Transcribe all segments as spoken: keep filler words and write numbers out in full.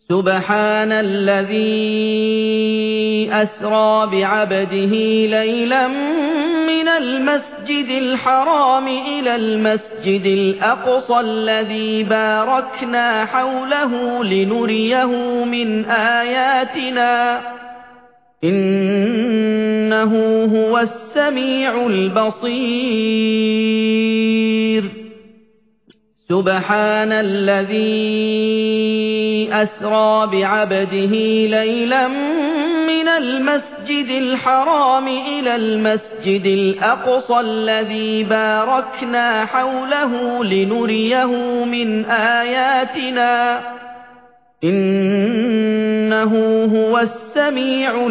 سبحان الذي أسرى بعبده ليلا من المسجد الحرام إلى المسجد الأقصى الذي باركنا حوله لنريه من آياتنا إنه هو السميع البصير سبحان الذي أسرى بعبده ليلا من المسجد الحرام إلى المسجد الأقصى الذي باركنا حوله لنريه من آياتنا إنه هو السميع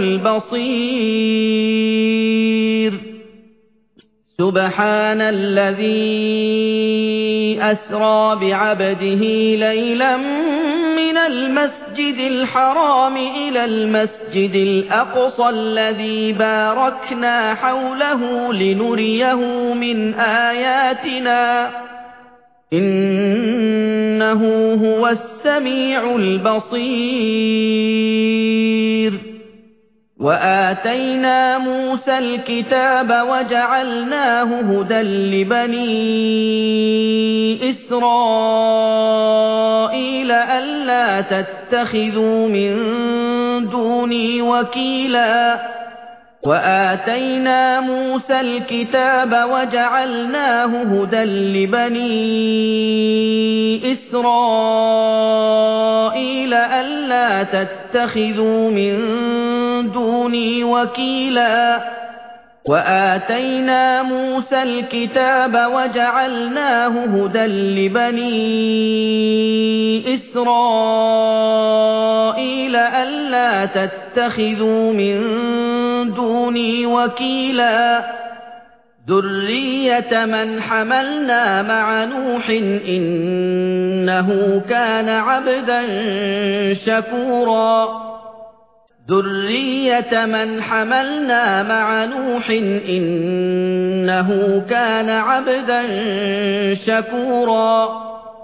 البصير سبحان الذي أسرى بعبده ليلا من المسجد الحرام إلى المسجد الأقصى الذي باركنا حوله لنريه من آياتنا إنه هو السميع البصير وآتينا موسى الكتاب وجعلناه هدى لبني إسرائيل ألا تتخذوا من دوني وكيلا وآتينا موسى الكتاب وجعلناه هدى لبني إسرائيل ألا تتخذوا من دوني وكيلا وآتينا موسى الكتاب وجعلناه هدى لبني إسرائيل ألا تتخذوا من دوني وكيلا ذرية من حملنا مع نوح إنه كان عبدا شكورا ذرية من حملنا مع نوح إنه كان عبدا شكورا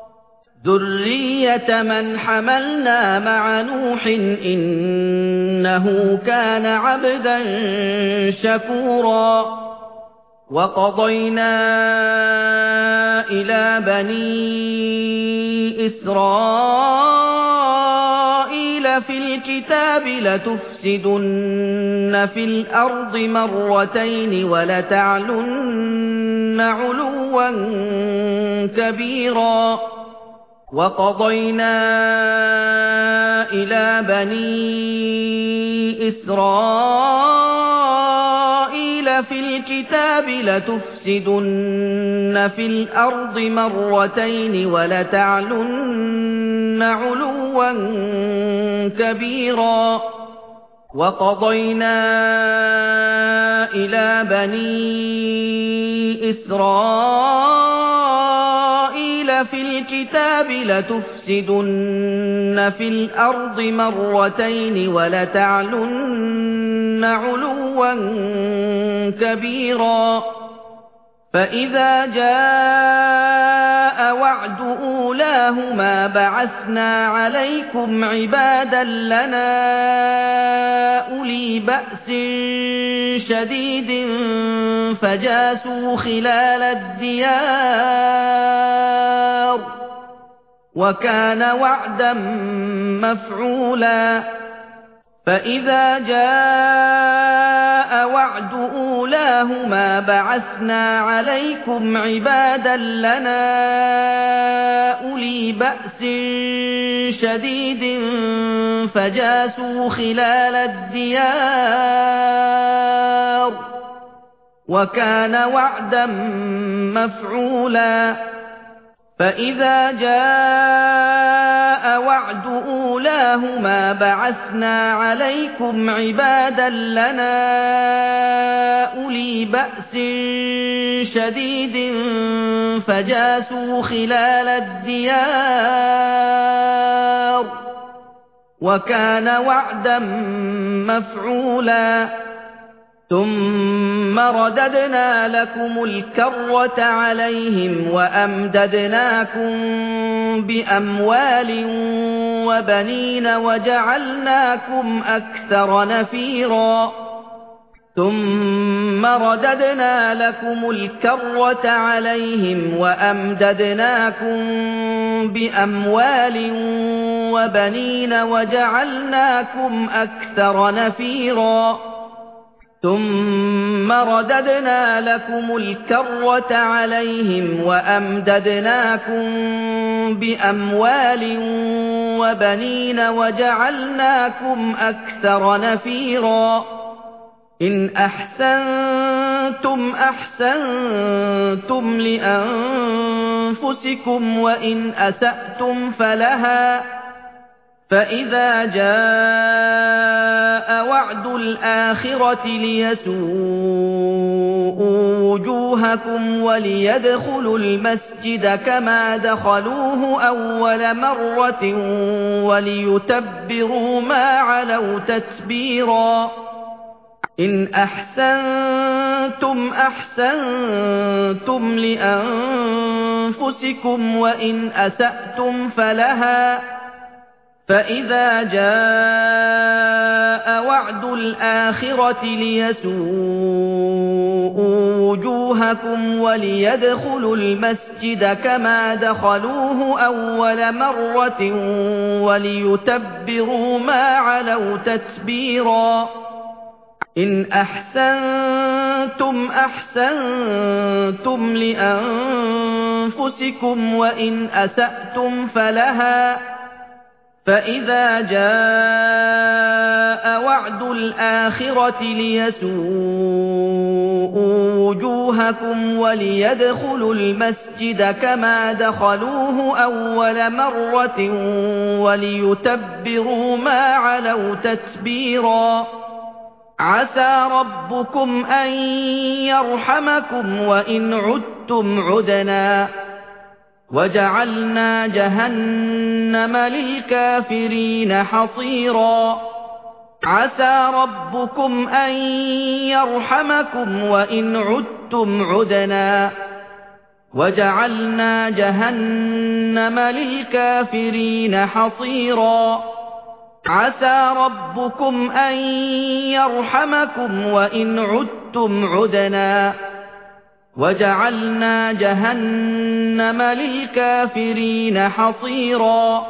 ذرية من حملنا مع نوح إنه كان عبدا شكورا وقضينا إلى بني إسرائيل في الكتاب لتفسدن في الأرض مرتين ولتعلن علوا كبيرا وقضينا إلى بني إسرائيل في الكتاب لتفسدن في الأرض مرتين ولتعلن علوا كبيرا وقضينا إلى بني إسرائيل في الكتاب لتفسدن في الأرض مرتين ولتعلن علوا كبيرا فإذا جاء وعد أولاهما بعثنا عليكم عبادا لنا أولي بأس شديد فجاسوا خلال الديار وكان وعدا مفعولا فإذا جاء وعد أولاهما بعثنا عليكم عبادا لنا أولي بأس شديد فجاسوا خلال الديار وكان وعدا مفعولا فإذا جاء وعد أولاهما بعثنا عليكم عبادا لنا أولي بأس شديد فجاسوا خلال الديار وكان وعدا مفعولا ثم رددنا لكم الكرة عليهم وأمددناكم بأموال وبنين وجعلناكم أكثر نفيرا ثم رددنا لكم الكرة عليهم وأمددناكم بأموال وبنين وجعلناكم أكثر نفيرا ثم رددنا لكم الكرة عليهم وأمددناكم بأموال وبنين وجعلناكم أكثر نفيرا إن أحسنتم أحسنتم لأنفسكم وإن أسأتم فلها فإذا جاء وعد الآخرة ليسوءوا وجوهكم وليدخلوا المسجد كما دخلوه أول مرة وليتبروا ما علوا تتبيرا إن أحسنتم أحسنتم لأنفسكم وإن أسأتم فلها فإذا جاء وعد الآخرة ليسوءوا وجوهكم وليدخلوا المسجد كما دخلوه أول مرة وليتبروا ما علوا تتبيرا إن أحسنتم أحسنتم لأنفسكم وإن أسأتم فلها فإذا جاء وعد الآخرة ليسوءوا وجوهكم وليدخلوا المسجد كما دخلوه أول مرة وليتبروا ما علوا تتبيرا عسى ربكم أن يرحمكم وإن عدتم عدنا وجعلنا جهنم للكافرين حصيرا عسى ربكم أن يرحمكم وإن عدتم عدنا وجعلنا جهنم للكافرين حصيرا عسى ربكم أن يرحمكم وإن عدتم عدنا وجعلنا جهنم للكافرين حصيرا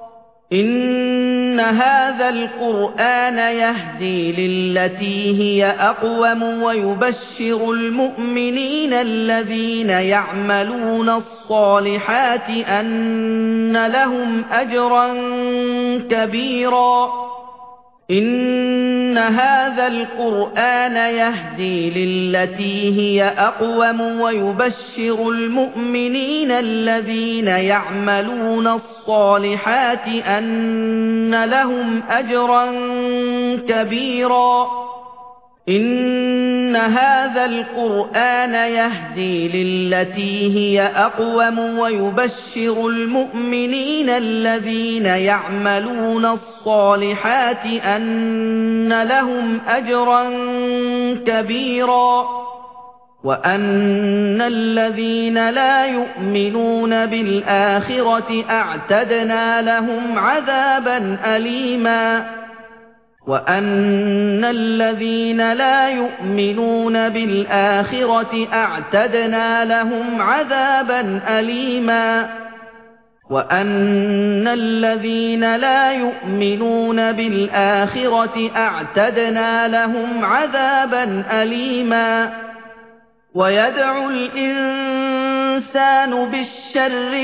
إن هذا القرآن يهدي للتي هي أقوم ويبشر المؤمنين الذين يعملون الصالحات أن لهم أجرا كبيرا إن هذا القرآن يهدي للتي هي أقوم ويبشر المؤمنين الذين يعملون الصالحات أن لهم أجرا كبيرا إن هذا القرآن يهدي للتي هي أقوم ويبشر المؤمنين الذين يعملون الصالحات أن لهم أجرا كبيرا وأن الذين لا يؤمنون بالآخرة أعتدنا لهم عذابا أليما وأن الذين لا يؤمنون بالآخرة أعتدنا لهم عذابا أليما وأن الذين لا يؤمنون بالآخرة أعتدنا لهم عذابا أليما ويدعو الإنسان بالشر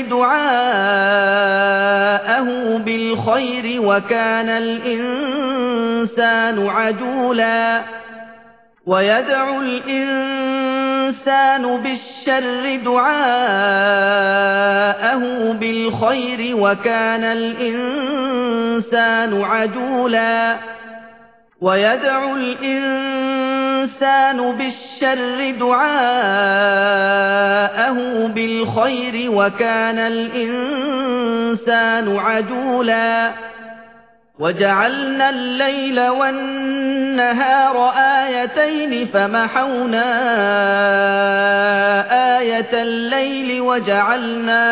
دعاءه بالخير وكان الإنسان عجولا ويدعو الإنسان بالشر دعاءه بالخير وكان الإنسان عجولا ويدعو الإنسان بالشر دعاءه بالخير وكان الإنسان عجولا وَجَعَلْنَا اللَّيْلَ وَالنَّهَارَ آيَتَيْنِ فَمَحَوْنَا آيَةَ اللَّيْلِ وَجَعَلْنَا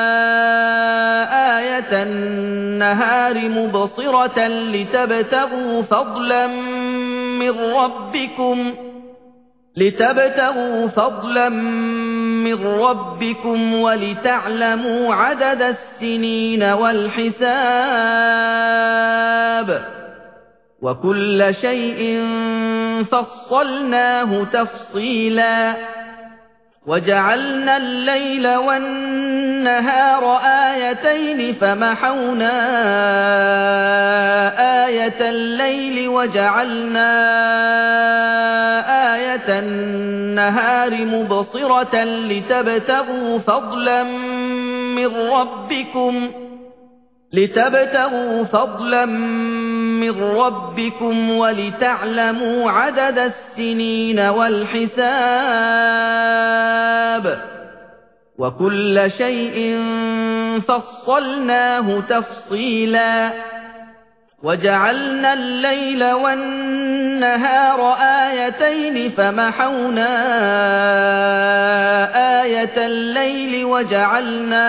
آيَةَ النَّهَارِ مُبْصِرَةً لِتَبْتَغُوا فَضْلًا مِنْ رَبِّكُمْ لِتَبْتَغُوا فَضْلًا مِنْ رَبِّكُمْ وَلِتَعْلَمُوا عَدَدَ السِّنِينَ وَالْحِسَابَ وَكُلَّ شَيْءٍ فَصَّلْنَاهُ تَفْصِيلًا وَجَعَلْنَا اللَّيْلَ وَالنَّهَارَ آيَتَيْنِ فَمَحَوْنَا آيَةَ اللَّيْلِ وَجَعَلْنَا آيَةَ النَّهَارِ مُبْصِرَةً لِتَبْتَغُوا فَضْلًا مِنْ رَبِّكُمْ لِتَبْتَغُوا فَضْلًا مِنْ رَبِّكُمْ وَلِتَعْلَمُوا عَدَدَ السِّنِينَ وَالْحِسَابَ وَكُلَّ شَيْءٍ فَصَّلْنَاهُ تَفْصِيلًا وَجَعَلْنَا اللَّيْلَ وَالنَّهَارَ آيَتَيْنِ فَمَحَوْنَا آيَةَ اللَّيْلِ وَجَعَلْنَا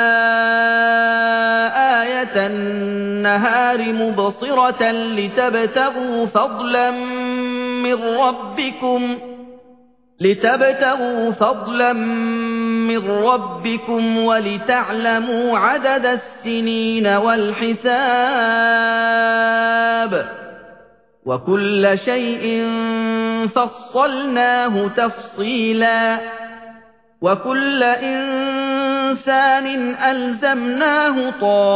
آيَةَ النَّهَارِ مُبْصِرَةً لِتَبْتَغُوا فَضْلًا مِنْ رَبِّكُمْ لِتَبْتَغُوا فَضْلًا مِنْ رَبِّكُمْ وَلِتَعْلَمُوا عَدَدَ السِّنِينَ وَالْحِسَابَ وَكُلَّ شَيْءٍ فَصَّلْنَاهُ تَفْصِيلًا وَكُلَّ إِنسَانٍ أَلْزَمْنَاهُ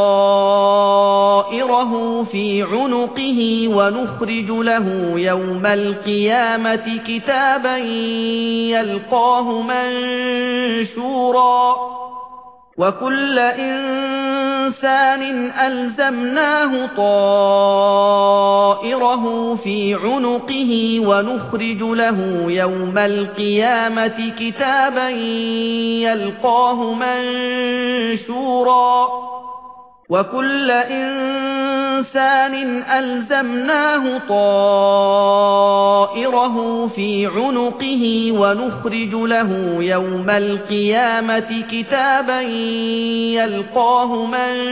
طَائِرَهُ فِي عُنُقِهِ وَنُخْرِجُ لَهُ يَوْمَ الْقِيَامَةِ كِتَابًا يَلْقَاهُ مَنشُورًا وَكُلَّ إِنسَانٍ أَلْزَمْنَاهُ طَائِرَهُ فِي عُنُقِهِ وَنُخْرِجُ لَهُ يَوْمَ الْقِيَامَةِ كِتَابًا يَلْقَاهُ مَنشُورًا وَكُلَّ إِنسَانٍ أَلْزَمْنَاهُ طَائِرَهُ فِي عُنُقِهِ وَنُخْرِجُ لَهُ يَوْمَ الْقِيَامَةِ كِتَابًا يَلْقَاهُ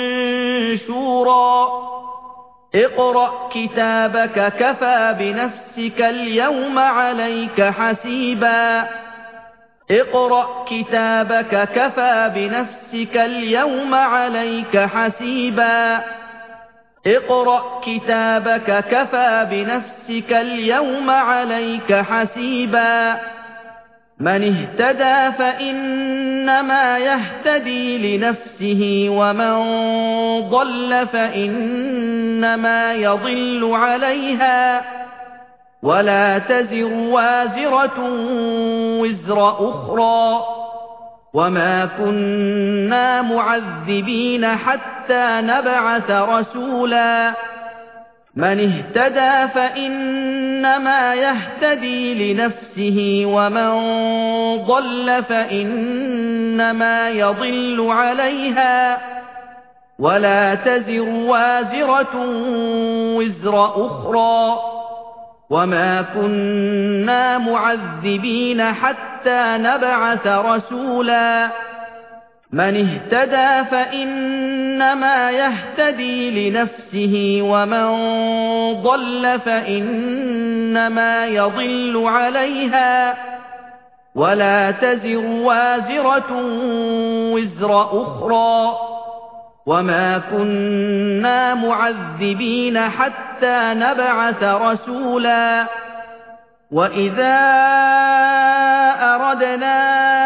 مَنشُورًا اقْرَأْ كِتَابَكَ كَفَى بِنَفْسِكَ الْيَوْمَ عَلَيْكَ حَسِيبًا اقْرَأْ كِتَابَكَ كَفَى بِنَفْسِكَ الْيَوْمَ عَلَيْكَ حَسِيبًا اقْرَأْ كِتَابَكَ كَفَى بِنَفْسِكَ الْيَوْمَ عَلَيْكَ حَسِيبًا مَنِ اهْتَدَى فَإِنَّمَا يَهْتَدِي لِنَفْسِهِ وَمَنْ ضَلَّ فَإِنَّمَا يَضِلُّ عَلَيْهَا وَلَا تَزِرُ وَازِرَةٌ وِزْرَ أُخْرَى وَمَا كُنَّا مُعَذِّبِينَ حَتَّى نَبْعَثَ رَسُولًا مَنِ اهْتَدَى فَإِنَّمَا يَهْتَدِي لِنَفْسِهِ وَمَنْ ضَلَّ فَإِنَّمَا يَضِلُّ عَلَيْهَا وَلَا تَزِرُ وَازِرَةٌ وِزْرَ أُخْرَى وَمَا كُنَّا مُعَذِّبِينَ حَتَّى نَبْعَثَ رَسُولًا مَنِ اهْتَدَى فَإِنَّمَا يَهْتَدِي لِنَفْسِهِ وَمَنْ ضَلَّ فَإِنَّمَا يَضِلُّ عَلَيْهَا وَلَا تَزِرُ وَازِرَةٌ وِزْرَ أُخْرَى وَمَا كُنَّا مُعَذِّبِينَ حَتَّى نَبْعَثَ رَسُولًا وَإِذَا أَرَدْنَا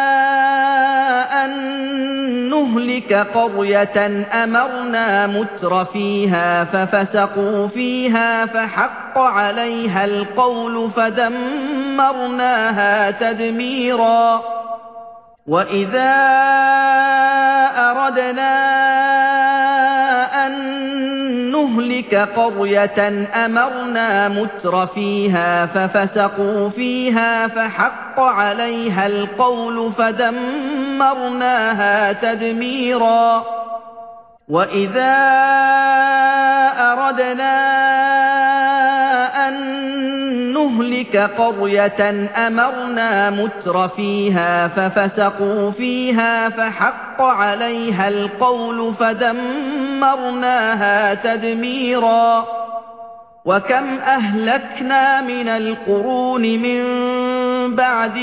أَن نُّهْلِكَ قَرْيَةً أَمَرْنَا مُتْرَ فِيهَا فَفَسَقُوا فِيهَا فَحَقَّ عَلَيْهَا الْقَوْلُ فَدَمَّرْنَاهَا تَدْمِيرًا وَإِذَا أَرَدْنَا أَن نُّهْلِكَ قَرْيَةً أَمَرْنَا مُتْرَ فِيهَا فَفَسَقُوا فِيهَا فَحَقَّ عَلَيْهَا الْقَوْلُ فَدَمَّرْنَاهَا تَدْمِيرًا وَإِذَا أَرَادْنَا أَن نُّهْلِكَ قَرْيَةً أَمَرْنَا مُتْرَفِيهَا فَفَسَقُوا فِيهَا فَحَقَّ عَلَيْهَا الْقَوْلُ فَدَمَّرْنَاهَا تَدْمِيرًا وَكَمْ أَهْلَكْنَا مِنَ الْقُرُونِ مِن بَعْدِ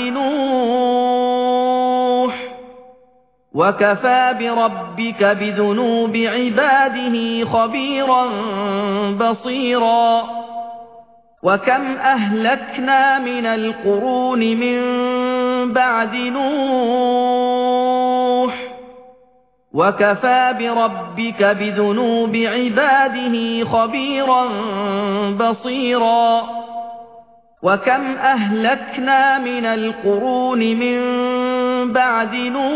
نُوحٍ وَكَفَىٰ بِرَبِّكَ بِذُنُوبِ عِبَادِهِ خَبِيرًا بَصِيرًا وَكَمْ أَهْلَكْنَا مِنَ الْقُرُونِ مِن بَعْدِ نُوحٍ وَكَفَىٰ بِرَبِّكَ بِذُنُوبِ عِبَادِهِ خَبِيرًا بَصِيرًا وَكَمْ أَهْلَكْنَا مِنَ الْقُرُونِ مِن بَعْدِ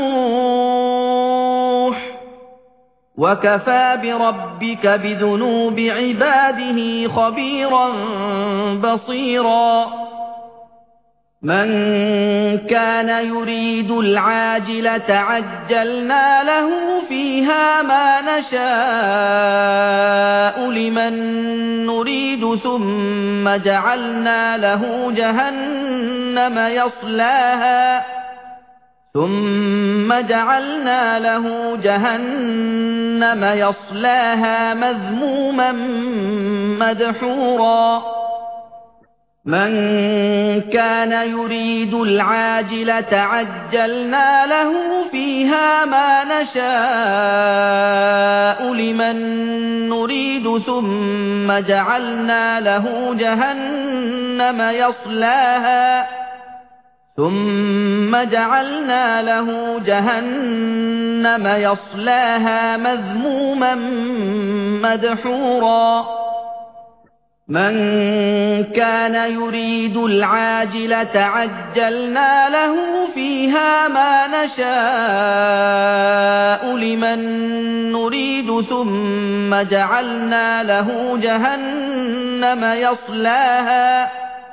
نُوحٍ وَكَفَىٰ بِرَبِّكَ بِذُنُوبِ عِبَادِهِ خَبِيرًا بَصِيرًا مَن كَانَ يُرِيدُ الْعَاجِلَةَ عَجَّلْنَا لَهُ فِيهَا مَا نَشَاءُ لِمَن نُّرِيدُ ثُمَّ جَعَلْنَا لَهُ جَهَنَّمَ يَصْلَاهَا ثُمَّ جَعَلْنَا لَهُ جَهَنَّمَ يَصْلَاهَا مَذْمُومًا مَّدْحُورًا مَن كَانَ يُرِيدُ الْعَاجِلَةَ عَجَّلْنَا لَهُ فِيهَا مَا نَشَاءُ لِمَن نُّرِيدُ ثُمَّ جَعَلْنَا لَهُ جَهَنَّمَ يَصْلَاهَا ثُمَّ جَعَلْنَا لَهُ جَهَنَّمَ يَصْلَاهَا مَذْمُومًا مَّدْحُورًا مَن كَانَ يُرِيدُ الْعَاجِلَةَ عَجَّلْنَا لَهُ فِيهَا مَا نَشَاءُ لِمَن نُّرِيدُ ثُمَّ جَعَلْنَا لَهُ جَهَنَّمَ يَصْلَاهَا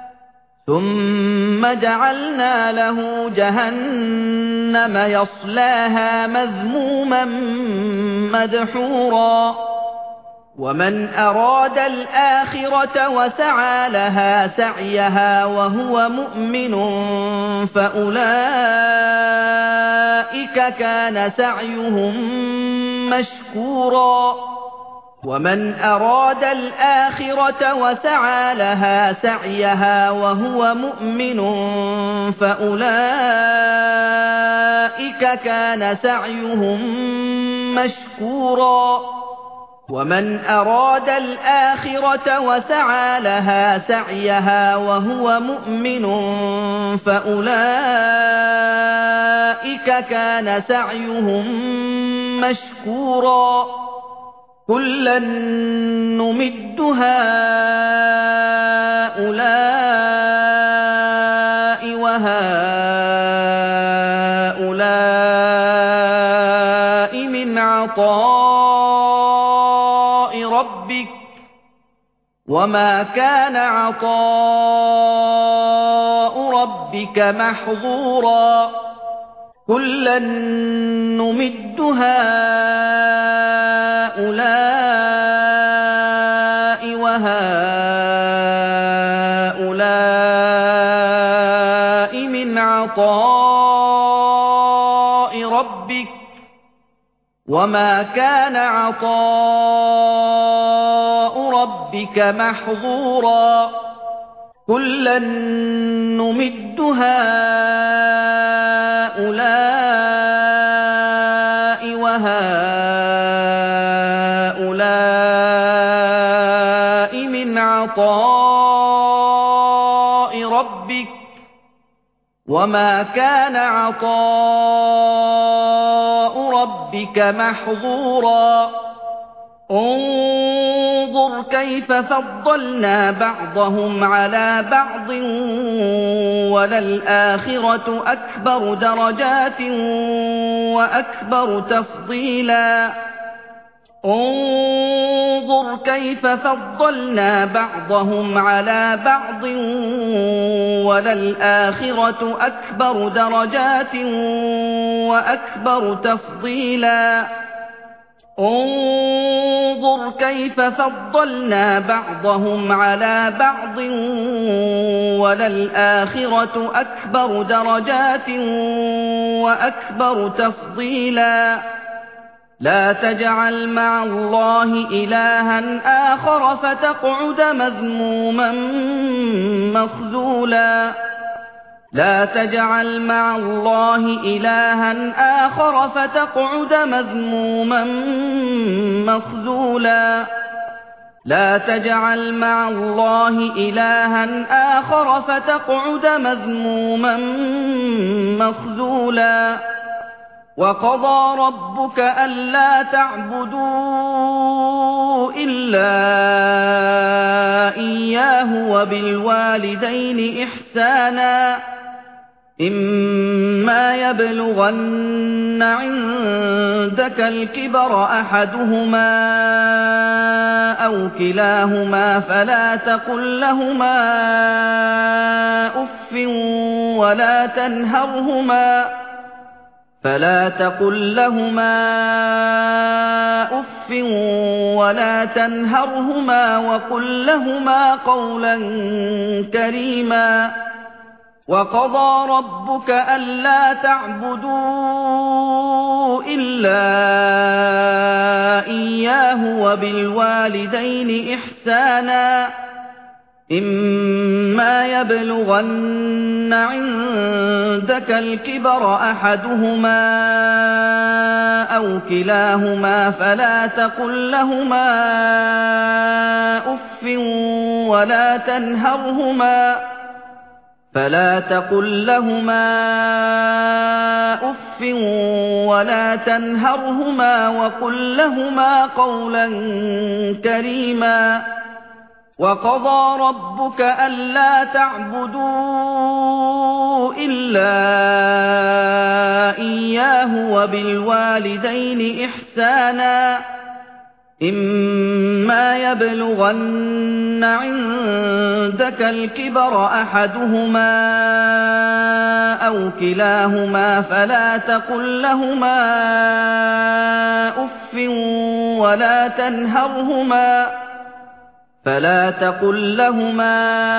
ثُمَّ جَعَلْنَا لَهُ جَهَنَّمَ يَصْلَاهَا مَذْمُومًا مَّدْحُورًا وَمَنْ أَرَادَ الْآخِرَةَ وَسَعَىٰ لَهَا سَعْيَهَا وَهُوَ مُؤْمِنٌ فَأُولَٰئِكَ كَانَ سَعْيُهُم مَّشْكُورًا وَمَنْ أَرَادَ الْآخِرَةَ وَسَعَىٰ لَهَا سَعْيَهَا وَهُوَ مُؤْمِنٌ فَأُولَٰئِكَ كَانَ سَعْيُهُم مَّشْكُورًا وَمَنْ أَرَادَ الْآخِرَةَ وَسَعَىٰ لَهَا سَعْيَهَا وَهُوَ مُؤْمِنٌ فَأُولَٰئِكَ كَانَ سَعْيُهُم مَّشْكُورًا كُلًّا نُّمِدُّ هَٰؤُلَاءِ وَهَٰؤُلَاءِ مِنْ عَطَاءِ رَبِّكَ وَمَا كَانَ عَطَاءُ رَبِّكَ مَحْظُورًا كُلًّا نُّمِدُّ هَٰؤُلَاءِ وَهَٰؤُلَاءِ مِنْ عَطَاءِ رَبِّكَ وَمَا كَانَ عَطَاءُ رَبِّكَ مَحْظُورًا كُلًّا نُّمِدُّ هَٰؤُلَاءِ وَهَٰؤُلَاءِ مِنْ عَطَاءِ رَبِّكَ وَمَا كَانَ عَطَاءُ رَبِّكَ مَحْظُورًا انظُرْ كَيْفَ فَضَّلْنَا بَعْضَهُمْ عَلَىٰ بَعْضٍ وَلَلْآخِرَةُ أَكْبَرُ دَرَجَاتٍ وَأَكْبَرُ تَفْضِيلًا انظُرْ كَيْفَ فَضَّلْنَا بَعْضَهُمْ عَلَىٰ بَعْضٍ وَلَلْآخِرَةُ أَكْبَرُ دَرَجَاتٍ وَأَكْبَرُ تَفْضِيلًا انظُرْ انظُرْ كَيْفَ فَضَّلْنَا بَعْضَهُمْ عَلَىٰ بَعْضٍ ۚ وَلَلْآخِرَةُ أَكْبَرُ دَرَجَاتٍ وَأَكْبَرُ تَفْضِيلًا لَا تَجْعَلْ مَعَ اللَّهِ إِلَٰهًا آخَرَ فَتَقْعُدَ مَذْمُومًا مَّخْذُولًا لا تجعل مع الله إلها آخر فتقعد مذموما مخذولا لا تجعل مع الله إلها آخر فتقعد مذموما مخذولا وقضى ربك ألا تعبدوا إلا إياه وبالوالدين إحسانا إما يبلغن عندك الكبر أحدهما أو كلاهما فلا تقل لهما أف ولا تنهرهما فلا تقل لهما أف ولا تنهرهما وقل لهما قولا كريما وقضى ربك ألا تعبدوا إلا إياه وبالوالدين إحسانا إما يبلغن عندك الكبر أحدهما أو كلاهما فلا تقل لهما أف ولا تنهرهما فلا تقل لهما أف ولا تنهرهما وقل لهما قولا كريما وقضى ربك ألا تعبدوا إلا إياه وبالوالدين إحسانا إما يبلغن عندك الكبر أحدهما أو كلاهما فلا تقل لهما أف ولا تنهرهما فلا تقل لهما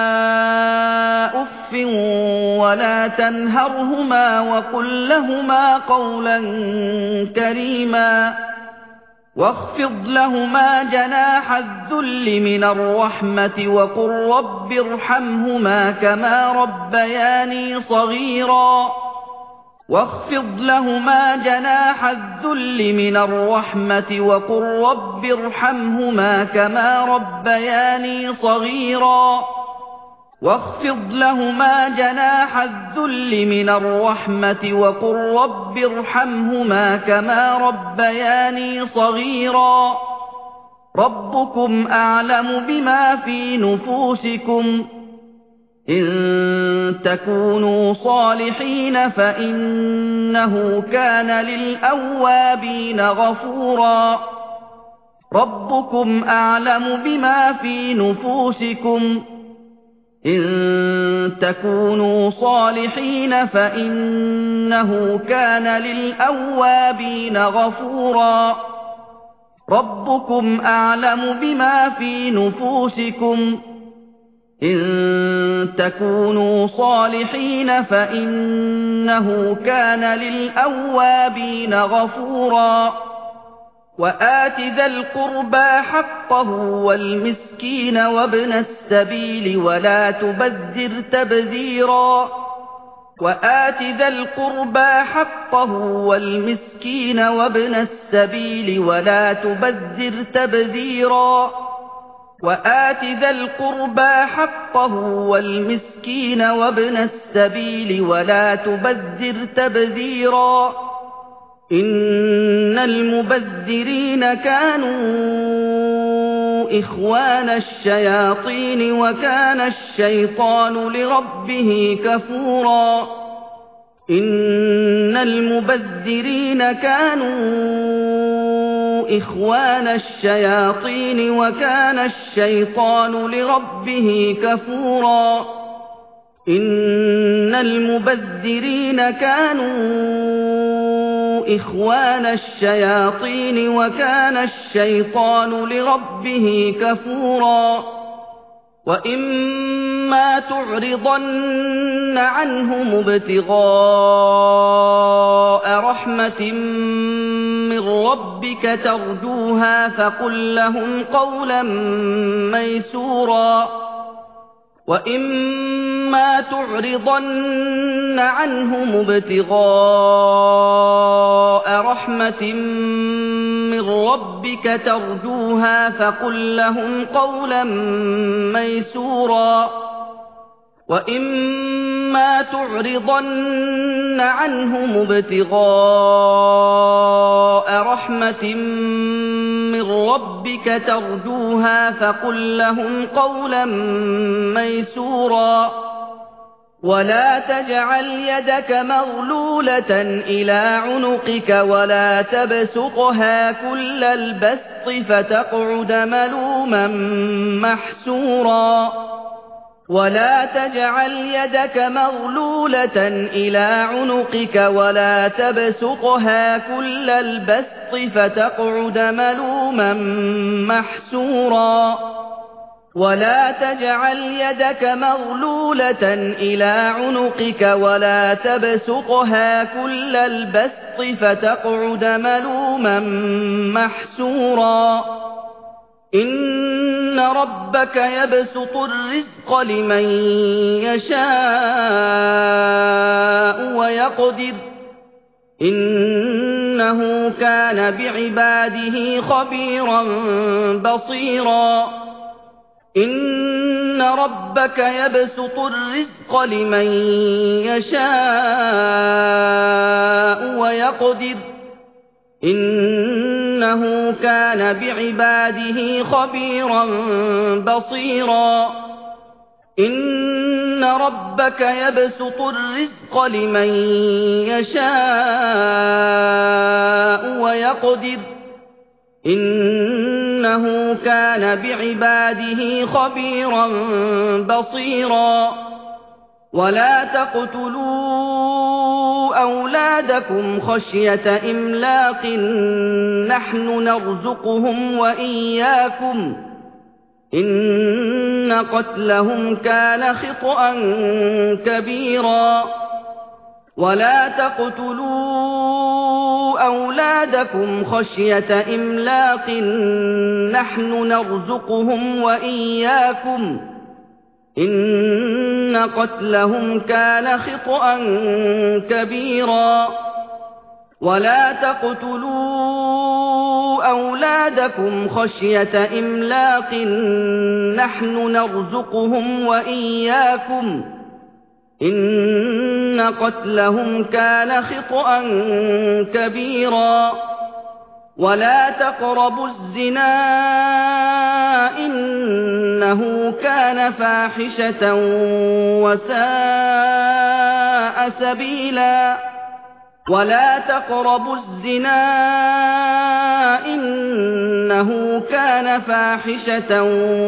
أف ولا تنهرهما وقل لهما قولا كريما واخفض لهما جناح الذل من الرحمة وقل رب ارحمهما كما ربياني صغيرا واخفض لهما جناح الذل من الرحمة وقل رب ارحمهما كما ربياني صغيرا واخفض لهما جناح الذل من الرحمة وقل رب ارحمهما كما ربياني صغيرا ربكم أعلم بما في نفوسكم إن تكونوا صالحين فإنه كان للأوابين غفورا ربكم أعلم بما في نفوسكم إن تكونوا صالحين فإنه كان للأوابين غفورا ربكم أعلم بما في نفوسكم إن تكونوا صالحين فإنه كان للأوابين غفورا وآت ذا القربى حقه والمسكين وابن السبيل ولا تبذر تبذيرا وآت ذا القربى حقه والمسكين وابن السبيل ولا تبذر تبذيرا وآت ذا القربى حقه والمسكين وابن السبيل ولا تبذر تبذيرا إن المبذرين كانوا إخوان الشياطين وكان الشيطان لربه كفورا إن المبذرين كانوا إخوان الشياطين وكان الشيطان لربه كفورا إن المبذرين كانوا إخوان الشياطين وكان الشيطان لربه كفورا وإما تعرضن عنهم ابتغاء رحمة من ربك ترجوها فقل لهم قولا ميسورا وإما تعرضن عنهم ابتغاء رحمة من ربك ترجوها فقل لهم قولا ميسورا وإما تعرضن عنهم ابتغاء رحمة من ربك ترجوها فقل لهم قولا ميسورا ولا تجعل يدك مغلولة إلى عنقك ولا تبسطها كل البسط فتقعد ملوما محسورا ولا تجعل يدك مغلولة إلى عنقك ولا تبسطها كل البسط فتقعد ملوما محسورا ولا تجعل يدك مغلولة إلى عنقك ولا تبسطها كل البسط فتقعد ملوما محسورا إن ربك يبسط الرزق لمن يشاء ويقدر إنه كان بعباده خبيرا بصيرا إن ربك يبسط الرزق لمن يشاء ويقدر إنه كان بعباده خبيرا بصيرا إن ربك يبسط الرزق لمن يشاء ويقدر إنه كان بعباده خبيرا بصيرا ولا تقتلوا أولادكم خشية إملاق نحن نرزقهم وإياكم إن قتلهم كان خطأ كبيرا ولا تقتلوا أولادكم خشية إملاق نحن نرزقهم وإياكم إن قتلهم كان خطأ كبيرا ولا تقتلوا أولادكم خشية إملاق نحن نرزقهم وإياكم إن قتلهم كان خطأ كبيرا ولا تقربوا الزنا إنه كان فاحشة وساء سبيلا ولا تقربوا الزنا إنه كان فاحشة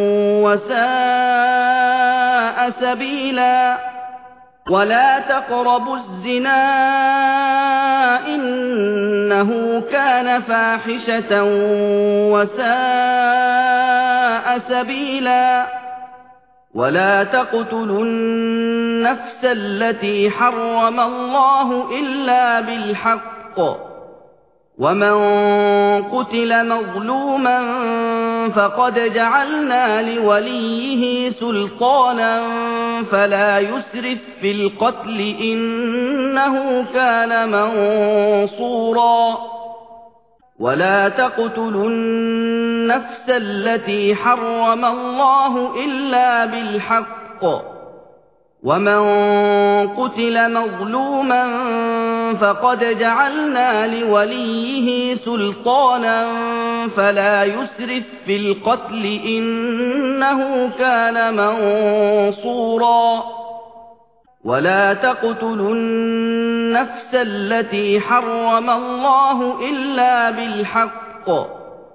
وساء سبيلا ولا تقربوا الزنا إنه كان فاحشة وساء سبيلا ولا تقتلوا النفس التي حرم الله إلا بالحق ومن قتل مظلوما فقد جعلنا لوليه سلطانا فلا يسرف في القتل إنه كان منصورا ولا تقتلوا النفس التي حرم الله إلا بالحق ومن قتل مظلوما فقد جعلنا لوليه سلطانا فلا يسرف في القتل إنه كان منصورا ولا تقتلوا النفس التي حرم الله إلا بالحق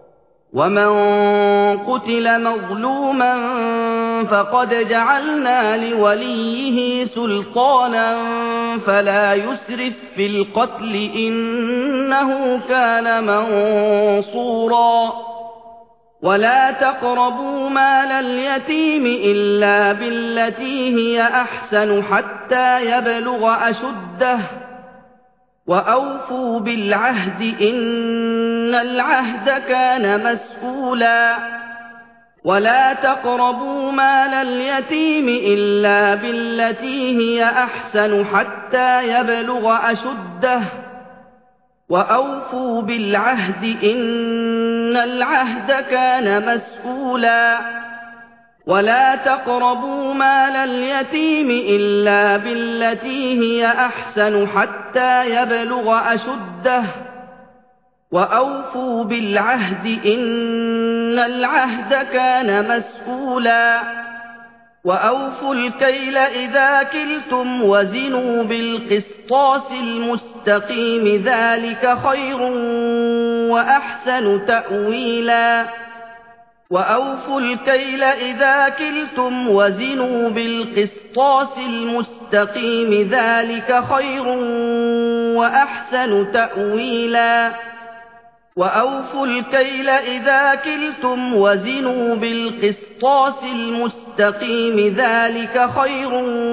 ومن قتل مظلوما فقد جعلنا لوليه سلطانا فلا يسرف في القتل إنه كان منصورا ولا تقربوا مال اليتيم إلا بالتي هي أحسن حتى يبلغ أشده وأوفوا بالعهد إن العهد كان مسؤولا ولا تقربوا مال اليتيم إلا بالتي هي أحسن حتى يبلغ أشده وأوفوا بالعهد إن العهد كان مسؤولا ولا تقربوا مال اليتيم إلا بالتي هي أحسن حتى يبلغ أشده وأوفوا بالعهد إن العهد كان مسؤولا وأوفوا الكيل إذا كلتم وزنوا بالقسطاس المستقيم ذلك خير وأحسن تأويلا وأوفوا الكيل إذا كلتم وزنوا بالقسطاس المستقيم ذلك خير وأحسن تأويلا وأوفوا الكيل إذا كلتم وزنوا بالقسطاس المستقيم ذلك خير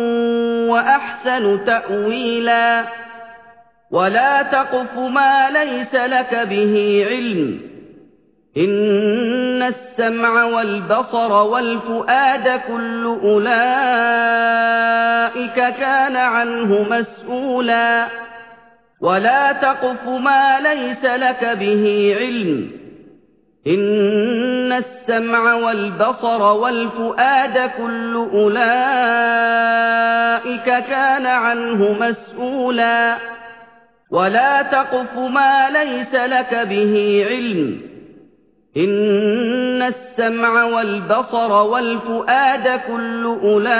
وأحسن تأويلا ولا تقف ما ليس لك به علم إن السمع والبصر والفؤاد كل أولئك كان عنه مسؤولا ولا تقف ما ليس لك به علم إن السمع والبصر والفؤاد كل أولئك كان عنه مسؤولا ولا تقف ما ليس لك به علم إن السمع والبصر والفؤاد كل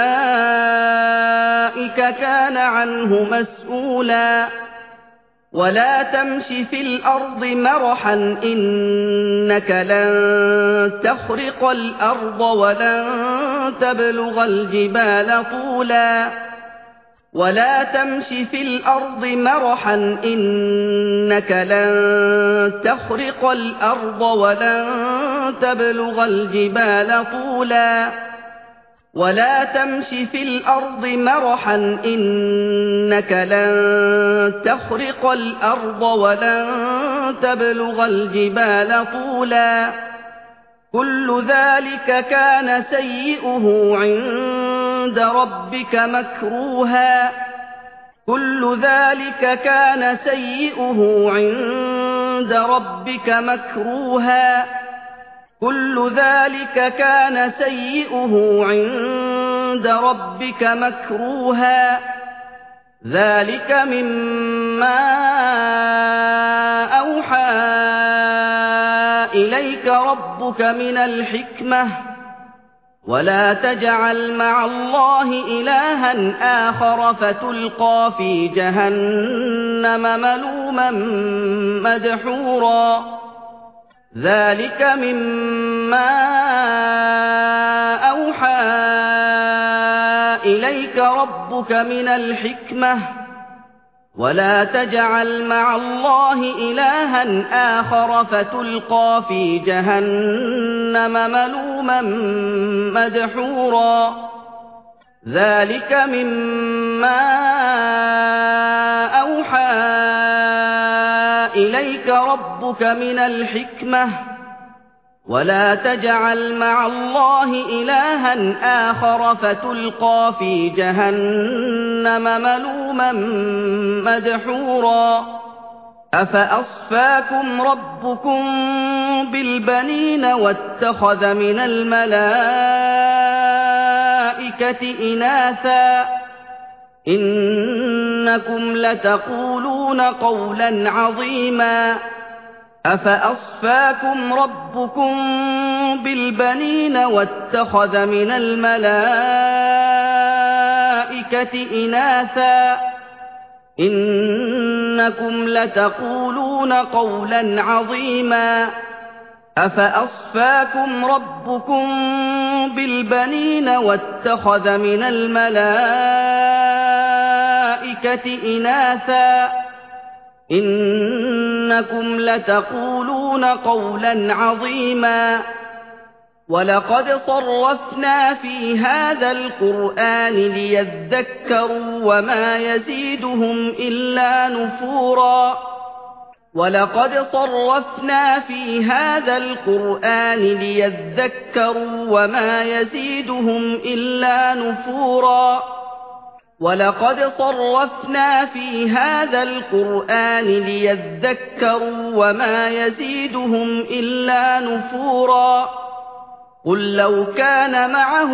أولئك كان عنه مسؤولا ولا تمش في الأرض مرحا إنك لن تخرق الأرض ولن تبلغ الجبال طولا ولا تمش في الأرض مرحا إنك لن تخرق الأرض ولن تبلغ الجبال طولا ولا تمش في الأرض مرحا إنك لن تخرق الأرض ولن تبلغ الجبال طولا كل ذلك كان سيئه عند ربك مكروها كل ذلك كان سيئه عند ربك مكروها كل ذلك كان سيئه عند ربك مكروها ذلك مما أوحى إليك ربك من الحكمة ولا تجعل مع الله إلها آخر فتلقى في جهنم ملوما مدحورا ذلك مما أوحى إليك ربك من الحكمة ولا تجعل مع الله إلها آخر فتلقى في جهنم ملوما مدحورا ذلك مما أوحى إليك ربك من الحكمة ولا تجعل مع الله إلها آخر فتلقى في جهنم ملوما مدحورا أفأصفاكم ربكم بالبنين واتخذ من الملائكة إناثا إنكم لتقولون قولا عظيما أفأصفاكم ربكم بالبنين واتخذ من الملائكة إناثا إنكم لتقولون قولا عظيما أفأصفاكم ربكم بالبنين واتخذ من الملائكة إناثا إنكم لتقولون قولا عظيما ولقد صرفنا في هذا القرآن ليذكروا وما يزيدهم إلا نفورا ولقد صرفنا في هذا القرآن ليذكروا وما يزيدهم إلا نفورا ولقد صرفنا في هذا القرآن ليذكروا وما يزيدهم إلا نفورا قل لو كان معه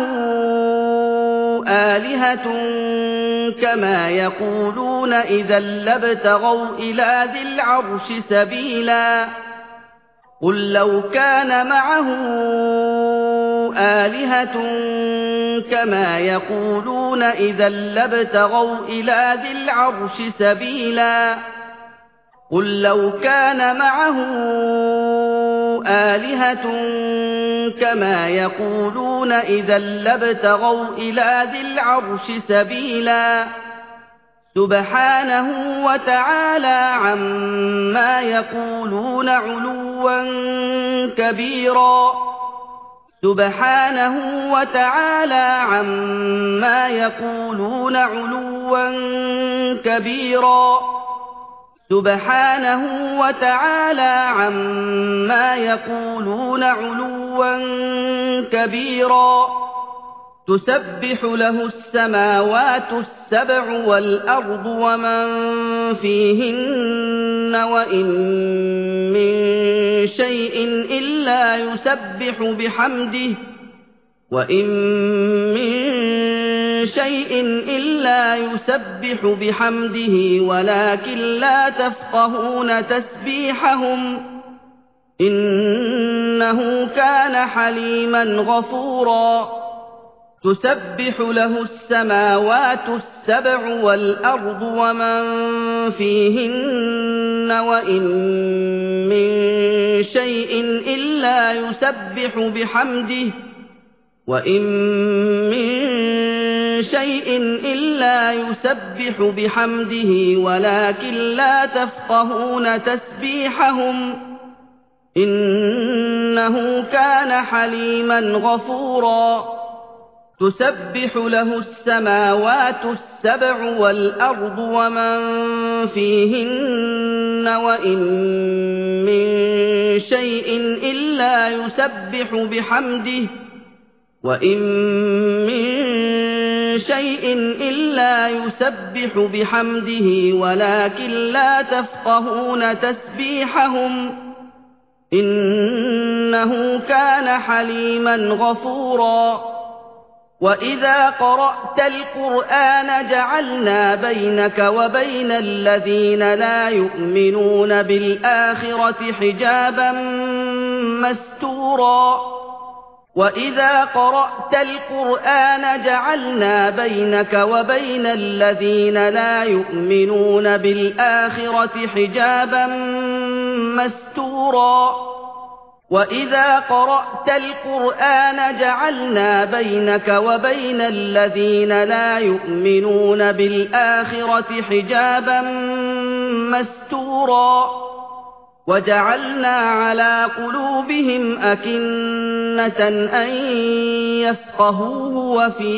آلهة كما يقولون إذا لابتغوا إلى ذي العرش سبيلا قل لو كان معه آلهة كما يقولون إذا لابتغوا إلى ذي العرش سبيلا قل لو كان معه آلهة كما يقولون إذا لابتغوا إلى ذي العرش سبيلا سبحانه وتعالى عما يقولون علوا كبيرا سبحانه وتعالى عما يقولون علوا كبيرا سبحانه وتعالى عما يقولون علوا كبيرا تسبح له السماوات السبع والأرض ومن فيهن وإن من شيء إلا يسبح بحمده وإن من شيء إلا يسبح بحمده ولكن لا تفقهون تسبيحهم إنه كان حليما غفورا تسبح له السماوات السبع والأرض ومن فيهن وإن من شيء إلا يسبح بحمده وإن من شيء إلا يسبح بحمده ولكن لا تفقهون تسبيحهم إنه كان حليما غفورا تسبح له السماوات السبع والأرض ومن فيهن وإن من شيء إلا يسبح بحمده وإن من شيء إلا يسبح بحمده ولكن لا تفقهون تسبيحهم إنه كان حليما غفورا وإذا قرأت القرآن جعلنا بينك وبين الذين لا يؤمنون بالآخرة حجابا مستورا وإذا قرأت القرآن جعلنا بينك وبين الذين لا يؤمنون بالآخرة حجابا مستورا وإذا قرأت القرآن جعلنا بينك وبين الذين لا يؤمنون بالآخرة حجابا مستورا وجعلنا على قلوبهم أكنة أن يفقهوه وفي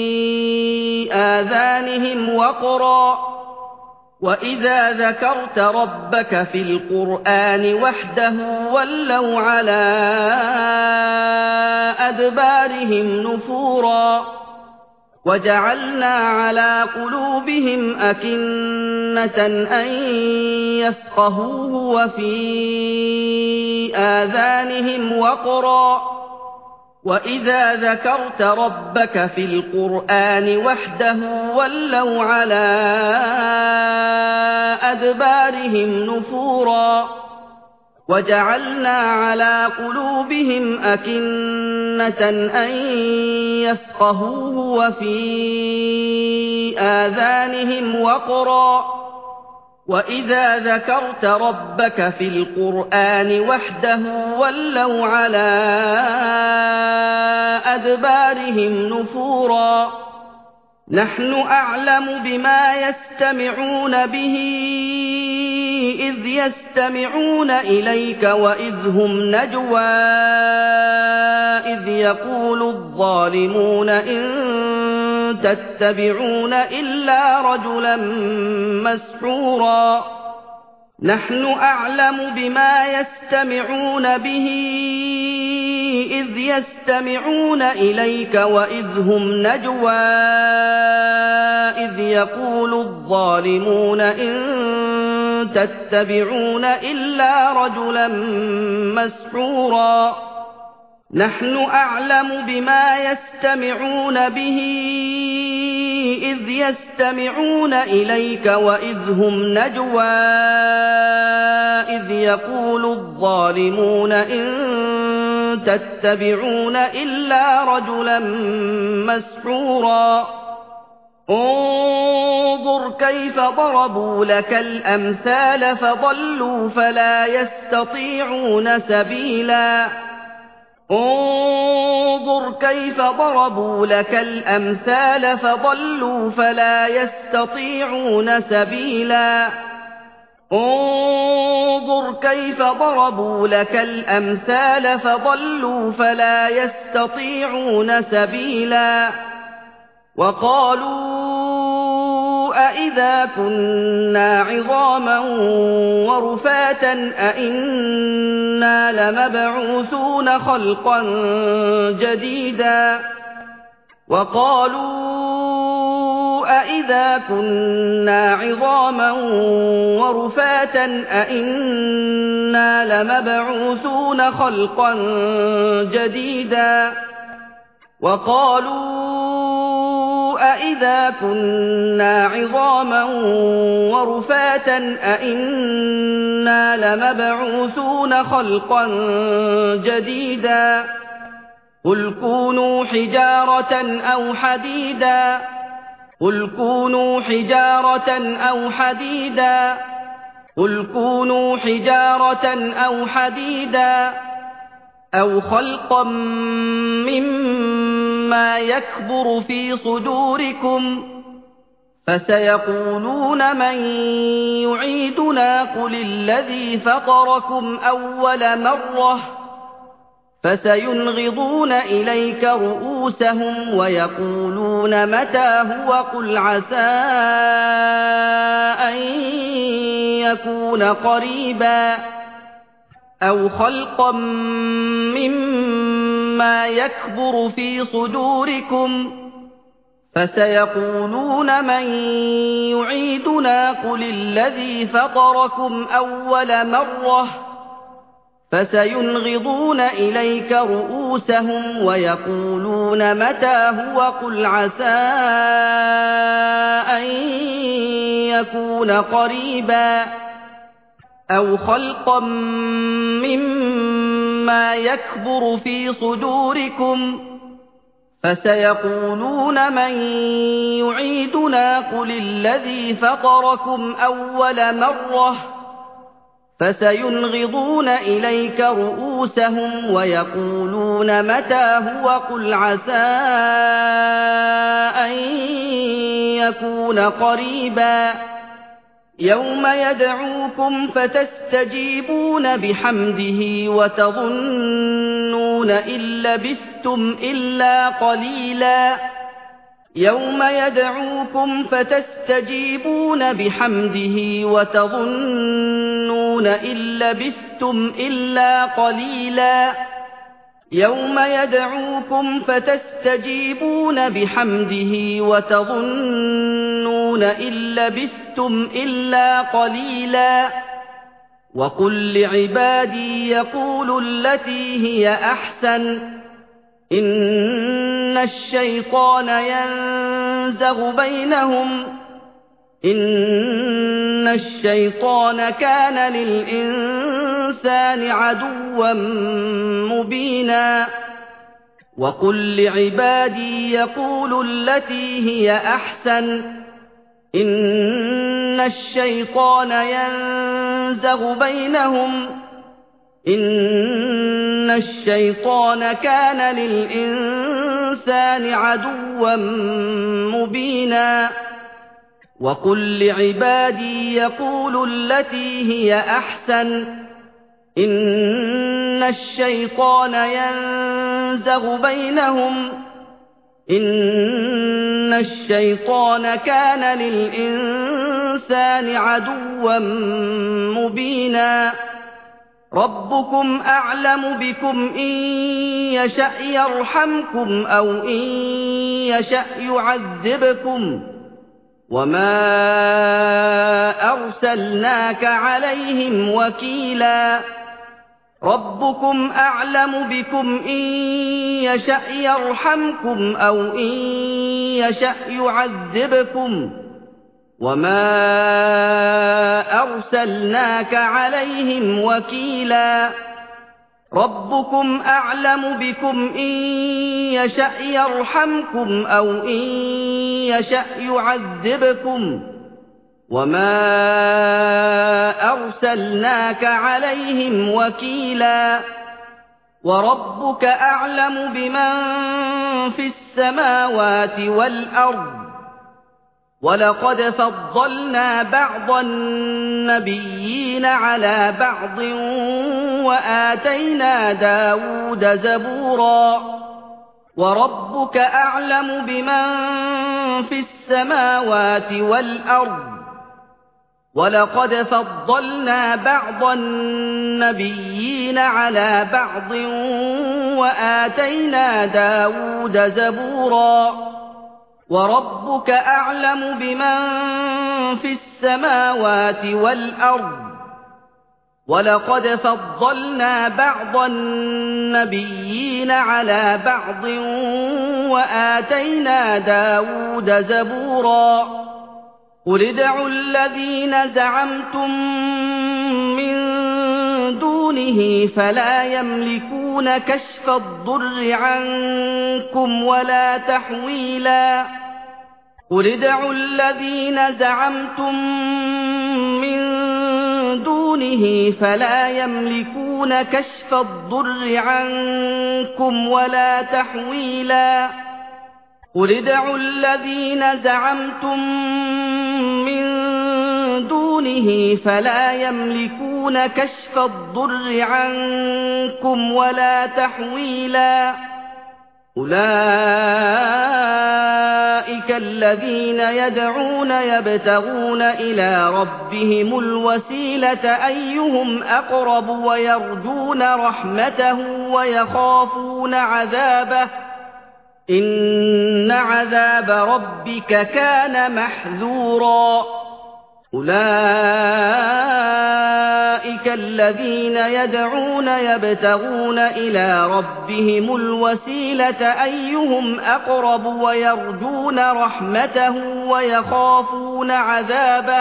آذانهم وقرا وإذا ذكرت ربك في القرآن وحده ولوا على أدبارهم نفورا وجعلنا على قلوبهم أكنة أن يفقهوه وفي آذانهم وقرا وإذا ذكرت ربك في القرآن وحده ولوا على أدبارهم نفورا وجعلنا على قلوبهم أكنة أن يفقهوه وفي آذانهم وقرا وَإِذَا ذَكَرْتَ رَبَّكَ فِي الْقُرْآنِ وَحْدَهُ وَلَّوْا عَلَىٰ أَدْبَارِهِمْ نُفُورًا نَحْنُ أَعْلَمُ بِمَا يَسْتَمِعُونَ بِهِ إِذْ يَسْتَمِعُونَ إِلَيْكَ وَإِذْ هُمْ نَجْوَىٰ إِذْ يَقُولُ الظَّالِمُونَ إِن تَتَّبِعُونَ إِلَّا رَجُلًا مَّسْحُورًا نَحْنُ أَعْلَمُ بِمَا يَسْتَمِعُونَ بِهِ إِذْ يَسْتَمِعُونَ إِلَيْكَ وَإِذْ هُمْ نَجْوَىٰ إِذْ يَقُولُ الظَّالِمُونَ إِن تَتَّبِعُونَ إِلَّا رَجُلًا مَّسْحُورًا نَحْنُ أَعْلَمُ بِمَا يَسْتَمِعُونَ بِهِ إِذْ يَسْتَمِعُونَ إِلَيْكَ وَإِذْ هُمْ نَجْوَىٰ إِذْ يَقُولُ الظَّالِمُونَ إِن تَتَّبِعُونَ إِلَّا رَجُلًا مَّسْحُورًا انظُرْ كَيْفَ ضَرَبُوا لَكَ الْأَمْثَالَ فَضَلُّوا فَلَا يَسْتَطِيعُونَ سَبِيلًا انظُرْ كَيْفَ ضَرَبُوا لَكَ الْأَمْثَالَ فَضَلُّوا فَلَا يَسْتَطِيعُونَ سَبِيلًا انظُرْ كَيْفَ ضَرَبُوا لَكَ الْأَمْثَالَ فَضَلُّوا فَلَا يَسْتَطِيعُونَ سَبِيلًا وَقَالُوا أَإِذَا كُنَّا عِظَامًا وَرُفَاتًا أَإِنَّا لَمَبْعُوثُونَ خَلْقًا جَدِيدًا وَقَالُوا أَإِذَا كُنَّا عِظَامًا وَرُفَاتًا أَإِنَّا لَمَبْعُوثُونَ خَلْقًا جَدِيدًا وَقَالُوا أَإِذَا كُنَّا عِظَامًا وَرُفَاتًا أَإِنَّا لَمَبْعُوثُونَ خَلْقًا جَدِيدًا قُلْ كُونُوا حِجَارَةً أَوْ حَدِيدًا قُلْ كُونُوا حِجَارَةً أَوْ حَدِيدًا قُلْ كُونُوا حِجَارَةً أَوْ حَدِيدًا أَوْ خَلْقًا مِّمَّا يَكْبُرُ فِي صُدُورِكُمْ فَسَيَقُولُونَ مَن يُعِيدُنَا قُلِ الَّذِي فَطَرَكُمْ أَوَّلَ مَرَّةٍ فَسَيُنْغِضُونَ إِلَيْكَ رُءُوسَهُمْ وَيَقُولُونَ مَتَىٰ هُوَ قُلْ عَسَىٰ أَن يَكُونَ قَرِيبًا أَوْ خَلْقًا مِّمَّا يَكْبُرُ فِي صُدُورِكُمْ فَسَيَقُولُونَ مَن يُعِيدُنَا قُلِ الَّذِي فَطَرَكُمْ أَوَّلَ مَرَّةٍ فَسَيُنْغِضُونَ إِلَيْكَ رُءُوسَهُمْ وَيَقُولُونَ مَتَىٰ هُوَ قُلْ عَسَىٰ أَن يَكُونَ قَرِيبًا أَوْ خَلْقًا مِّمَّا يَكْبُرُ فِي صُدُورِكُمْ فَسَيَقُولُونَ مَن يُعِيدُنَا قُلِ الَّذِي فَطَرَكُمْ أَوَّلَ مَرَّةٍ فَسَيُنْغِضُونَ إِلَيْكَ رُءُوسَهُمْ وَيَقُولُونَ مَتَىٰ هُوَ قُلْ عَسَىٰ أَن يَكُونَ قَرِيبًا يَوْمَ يَدْعُوكُمْ فَتَسْتَجِيبُونَ بِحَمْدِهِ وَتَظُنُّونَ إِن لَّبِثْتُمْ إِلَّا قَلِيلًا يَوْمَ يَدْعُوكُمْ فَتَسْتَجِيبُونَ بِحَمْدِهِ وَتَظُنُّونَ إِن لَّبِثْتُمْ إِلَّا قَلِيلًا يَوْمَ يَدْعُوكُمْ فَتَسْتَجِيبُونَ بِحَمْدِهِ وَتَظُنُّونَ إِن لَّبِثْتُمْ إِلَّا قَلِيلًا وَقُل لِّعِبَادِي يَقُولُوا الَّتِي هِيَ أَحْسَنُ إِنَّ الشَّيْطَانَ يَنزَغُ بَيْنَهُمْ إِنَّ الشَّيْطَانَ كَانَ لِلْإِنسَانِ عَدُوًّا مُّبِينًا وَقُل لِّعِبَادِي يَقُولُوا الَّتِي هِيَ أَحْسَنُ إن الشيطان ينزغ بينهم إن الشيطان كان للإنسان عدوا مبينا وقل لعبادي يقولوا التي هي أحسن إن الشيطان ينزغ بينهم إن الشيطان كان للإنسان عدوا مبينا ربكم أعلم بكم إن يشأ يرحمكم أو إن يشأ يعذبكم وما أرسلناك عليهم وكيلا ربكم أعلم بكم إن يشأ يرحمكم أو إن يشأ يعذبكم وما أرسلناك عليهم وكيلا ربكم أعلم بكم إن يشأ يرحمكم أو إن يشأ يعذبكم وما أرسلناك عليهم وكيلا وربك أعلم بمن في السماوات والأرض ولقد فضلنا بعض النبيين على بعض وآتينا داود زبورا وربك أعلم بمن في السماوات والأرض ولقد فضلنا بعض النبيين على بعض وآتينا داود زبورا وربك أعلم بمن في السماوات والأرض ولقد فضلنا بعض النبيين على بعض وآتينا داود زبورا قل ادعوا الذين زعمتم من دونه فلا يملكون كشف الضر عنكم ولا تحويلا قل ادعوا الذين زعمتم من دونه فلا يملكون كشف الضر عنكم ولا تحويلا قل ادعوا الذين زعمتم من دونه فلا يملكون كشف الضر عنكم ولا تحويلا أولئك الذين يدعون يبتغون إلى ربهم الوسيلة أيهم أقرب ويرجون رحمته ويخافون عذابه إن عذاب ربك كان محذورا أولئك الذين يدعون يبتغون إلى ربهم الوسيلة أيهم أقرب ويرجون رحمته ويخافون عذابه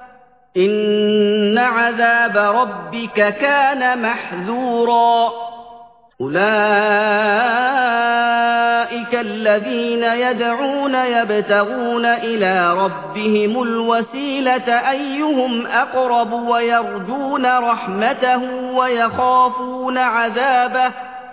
إن عذاب ربك كان محذورا أولئك الذين يدعون يبتغون إلى ربهم الوسيلة أيهم أقرب ويرجون رحمته ويخافون عذابه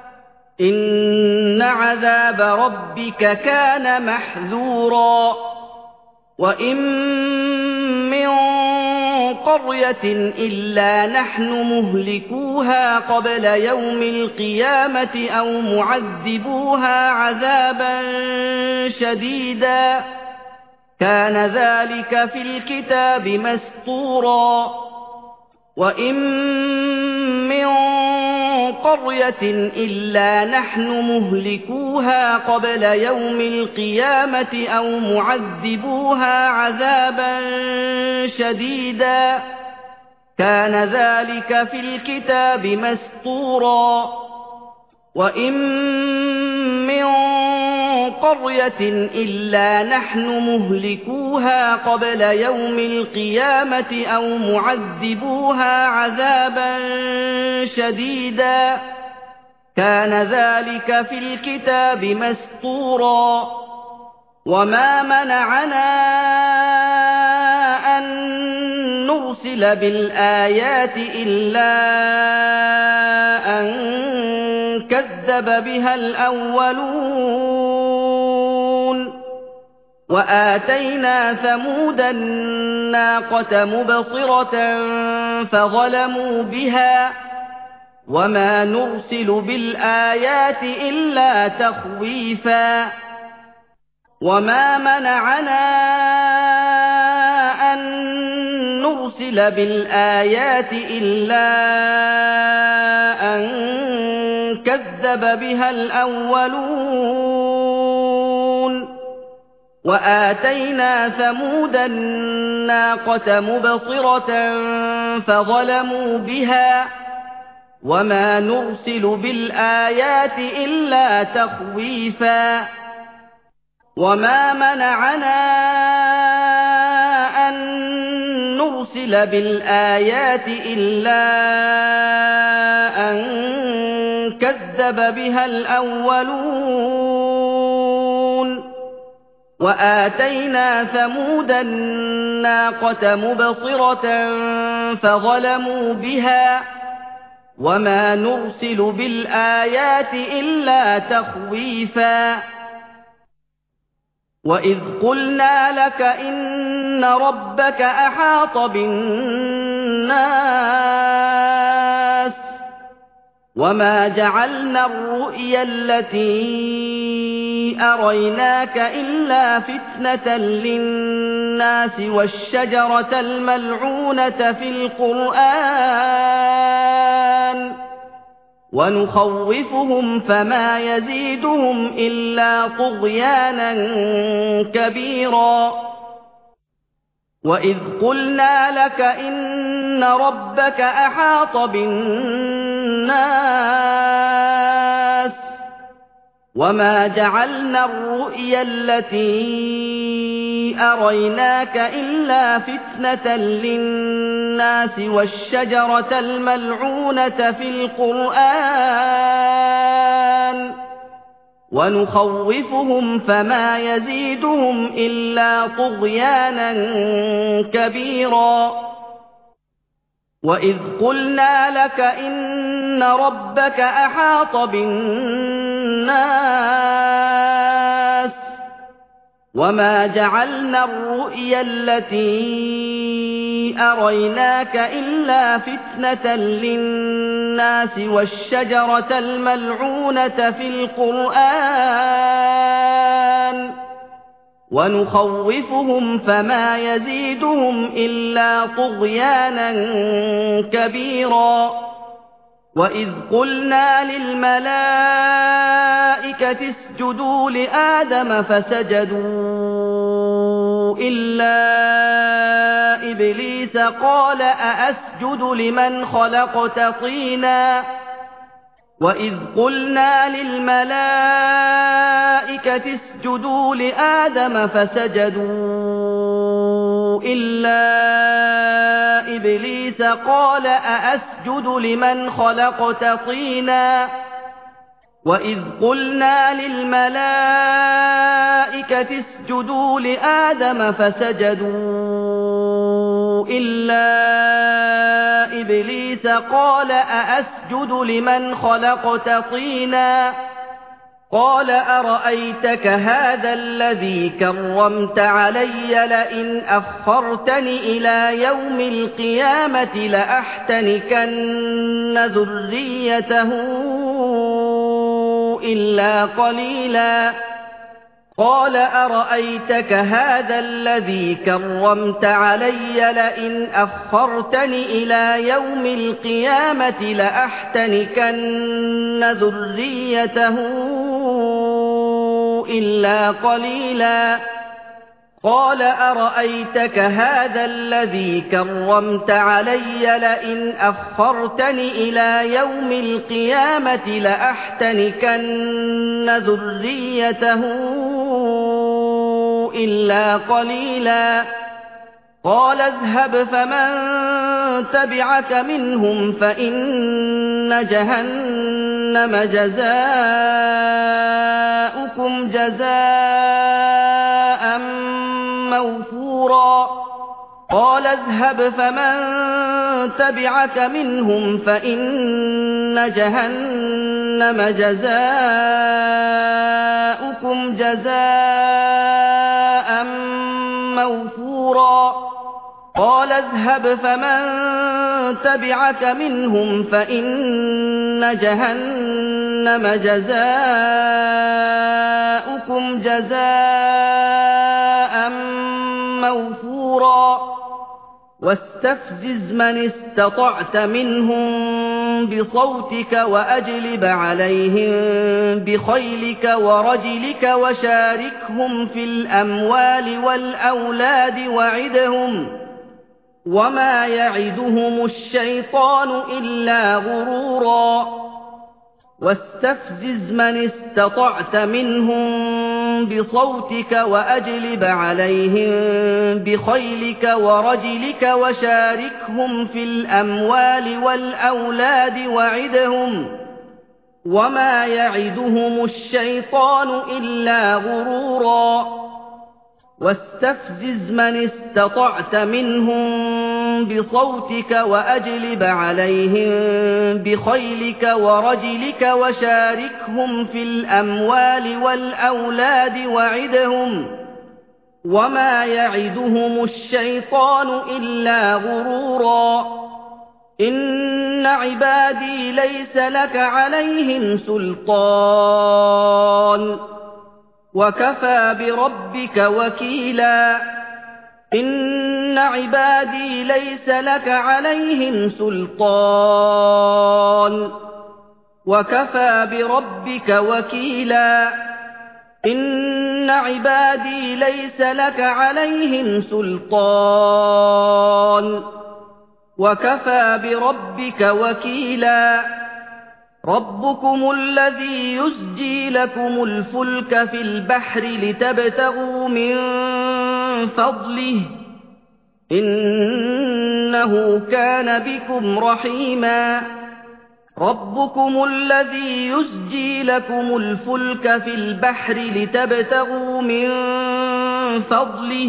إن عذاب ربك كان محذورا وإن من قرية إلا نحن مهلكوها قبل يوم القيامة أو معذبوها عذابا شديدا كان ذلك في الكتاب مسطورا وإن من قرية إلا نحن مهلكوها قبل يوم القيامة أو معذبوها عذابا شديدا كان ذلك في الكتاب مسطورا وإن من قرية إلا نحن مهلكوها قبل يوم القيامة أو معذبوها عذابا شديدا كان ذلك في الكتاب مسطورا وما منعنا أن نرسل بالآيات إلا أن كذب بها الأولون وآتينا ثمود الناقة مبصرة فظلموا بها وما نرسل بالآيات إلا تخويفا وما منعنا أن نرسل بالآيات إلا أن كذب بها الأولون وآتينا ثمود الناقة مبصرة فظلموا بها وما نرسل بالآيات إلا تخويفا وما منعنا أن نرسل بالآيات إلا أن كذب بها الأولون وآتينا ثمود الناقة مبصرة فظلموا بها وما نرسل بالآيات إلا تخويفا وإذ قلنا لك إن ربك أحاط بالناس وما جعلنا الرؤيا التي أريناك إلا فتنة للناس والشجرة الملعونة في القرآن ونخوفهم فما يزيدهم إلا طغيانا كبيرا وإذ قلنا لك إن ربك أحاط بالناس وما جعلنا الرؤيا التي أريناك إلا فتنة للناس والشجرة الملعونة في القرآن ونخوفهم فما يزيدهم إلا طغيانا كبيرا وإذ قلنا لك إن ربك أحاط بالناس وما جعلنا الرؤيا التي أريناك إلا فتنة للناس والشجرة الملعونة في القرآن ونخوفهم فما يزيدهم إلا طغيانا كبيرا وإذ قلنا للملائكة اسجدوا لآدم فسجدوا إلا إبليس قال أأسجد لمن خلقت طينا وإذ قلنا للملائكة اسجدوا لآدم فسجدوا إلا إبليس قال أأسجد لمن خلقت طينا وإذ قلنا للملائكة اسجدوا لآدم فسجدوا إلا إبليس قال أأسجد لمن خلقت طينا قال أرأيتك هذا الذي كرمت علي لئن أخرتني إلى يوم القيامة لأحتنكن ذريته إلا قليلا قال أرأيتك هذا الذي كرمت علي لئن أخرتني إلى يوم القيامة لأحتنكن ذريته إلا قليلا قال أرأيتك هذا الذي كرمت علي لئن أخرتني إلى يوم القيامة لأحتنكن ذريته إلا قليلا قال اذهب فمن تبعك منهم فإن جهنم جزاؤكم جزاء موفورا قال اذهب فمن تبعك منهم فإن جهنم جزاؤكم جزاء موفورا قال اذهب فمن تبعك منهم فإن جهنم جزاؤكم جزاء موفورا واستفزز من استطعت منهم بصوتك وأجلب عليهم بخيلك ورجلك وشاركهم في الأموال والأولاد وعدهم وما يعدهم الشيطان إلا غرورا واستفزز من استطعت منهم بصوتك وأجلب عليهم بخيلك ورجلك وشاركهم في الأموال والأولاد وعدهم وما يعدهم الشيطان إلا غرورا واستفزز من استطعت منهم بصوتك وأجلب عليهم بخيلك ورجلك وشاركهم في الأموال والأولاد وعدهم وما يعدهم الشيطان إلا غرورا إن عبادي ليس لك عليهم سلطان وكفى بربك وكيلا إن عبادي ليس لك عليهم سلطان وكفى بربك وكيلا إن عبادي ليس لك عليهم سلطان وكفى بربك وكيلا ربكم الذي يزجي لكم الفلك في البحر لتبتغوا من فضله إنه كان بكم رحيما ربكم الذي يزجي لكم الفلك في البحر لتبتغوا من فضله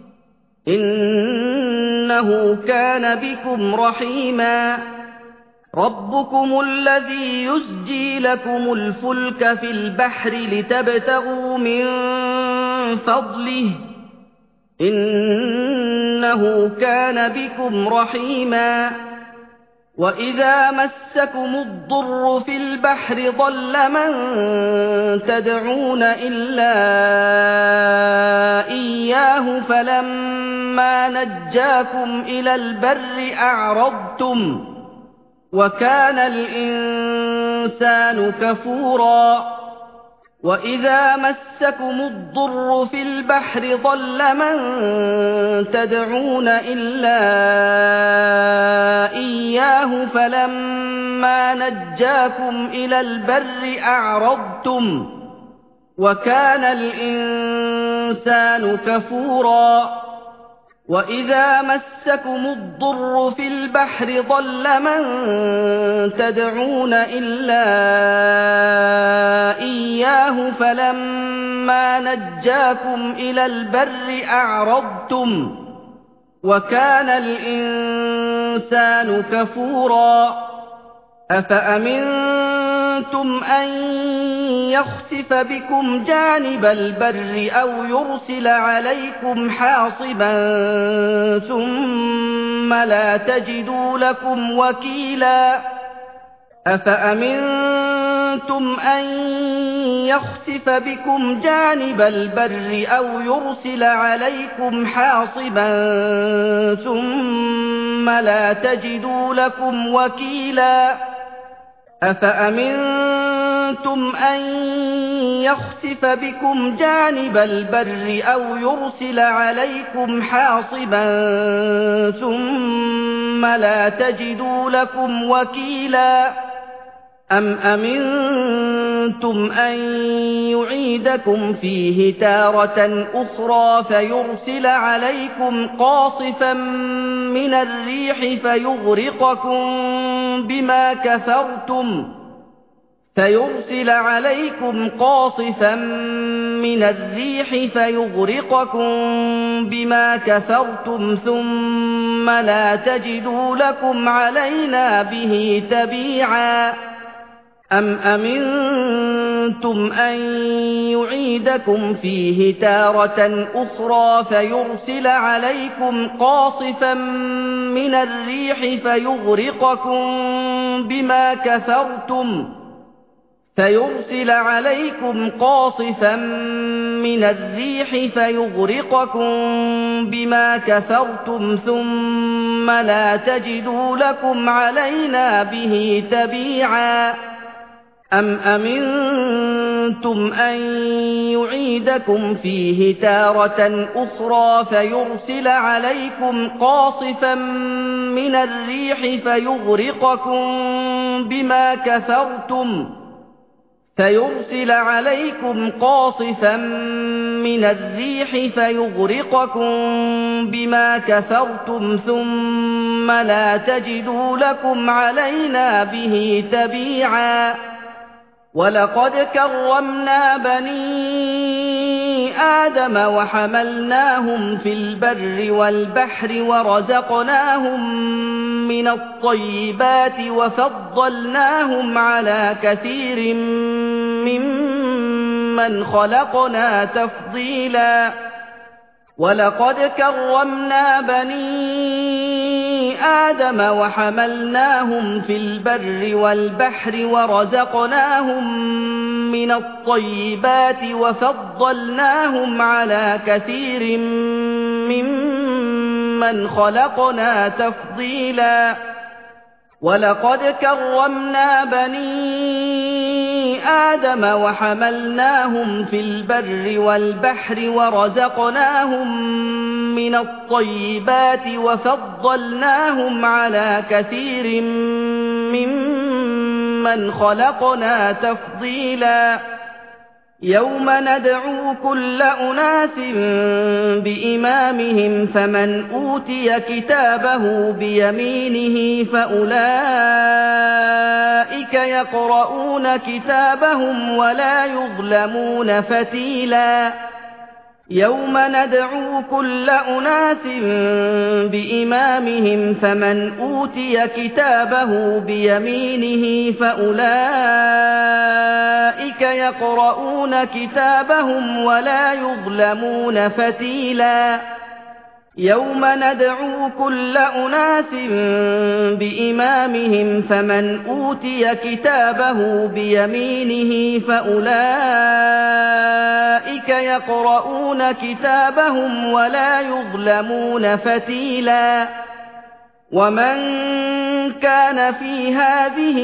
إنه كان بكم رحيما ربكم الذي يزجي لكم الفلك في البحر لتبتغوا من فضله إنه كان بكم رحيما وإذا مسكم الضر في البحر ضل من تدعون إلا إياه فلما نجاكم إلى البر أعرضتم وكان الإنسان كفورا وإذا مسكم الضر في البحر ضل من تدعون إلا إياه فلما نجاكم إلى البر أعرضتم وكان الإنسان كفورا وإذا مسكم الضر في البحر ضل من تدعون إلا إياه فلما نجاكم إلى البر أعرضتم وكان الإنسان كفورا أفأمنتم أن يخسف بكم جانب البر أو يرسل عليكم حاصبا ثم لا تجدوا لكم وكيلا أفأمنتم أن يخسف بكم جانب البر أو يرسل عليكم حاصبا ثم لا تجدوا لكم وكيلا أفأمنتم أن يخسف بكم جانب البر أو يرسل عليكم حاصبا ثم لا تجدوا لكم وكيلا أم أمنتم أن يعيدكم فيه تارة أخرى فيرسل عليكم قاصفا من الريح فيغرقكم بما كفرتم فيرسل عليكم قاصفا من الريح فيغرقكم بما كفرتم ثم لا تجدوا لكم علينا به تبيعا أم أمنتم أن يعيدكم فيه تارة أخرى فيرسل عليكم قاصفا من الريح فيغرقكم بما كفرتم فيرسل عليكم قاصفا من الريح فيغرقكم بما كفرتم ثم لا تجدوا لكم علينا به تبيعا أم أمنتم أن يعيدكم فيه تارة أخرى فيرسل عليكم قاصفا من الريح فيغرقكم بما كفرتم فيرسل عليكم قاصفا من الريح فيغرقكم بما كفرتم ثم لا تجدوا لكم علينا به تبيعا ولقد كرمنا بني آدم وحملناهم في البر والبحر ورزقناهم من الطيبات وفضلناهم على كثير ممن خلقنا تفضيلا ولقد كرمنا بني آدم وحملناهم في البر والبحر ورزقناهم من الطيبات وفضلناهم على كثير ممن خلقنا تفضيلا ولقد كرمنا بني آدم وحملناهم في البر والبحر ورزقناهم من الطيبات وفضلناهم على كثير ممن خلقنا تفضيلا يوم ندعو كل أناس بإمامهم فمن أوتي كتابه بيمينه فأولئك يقرؤون كتابهم ولا يظلمون فتيلا يوم ندعو كل أناس بإمامهم فمن أوتي كتابه بيمينه فأولئك يقرؤون كتابهم ولا يظلمون فتيلا يوم ندعو كل أناس بإمامهم فمن أوتي كتابه بيمينه فأولئك يقرؤون كتابهم ولا يظلمون فتيلا ومن كان في هذه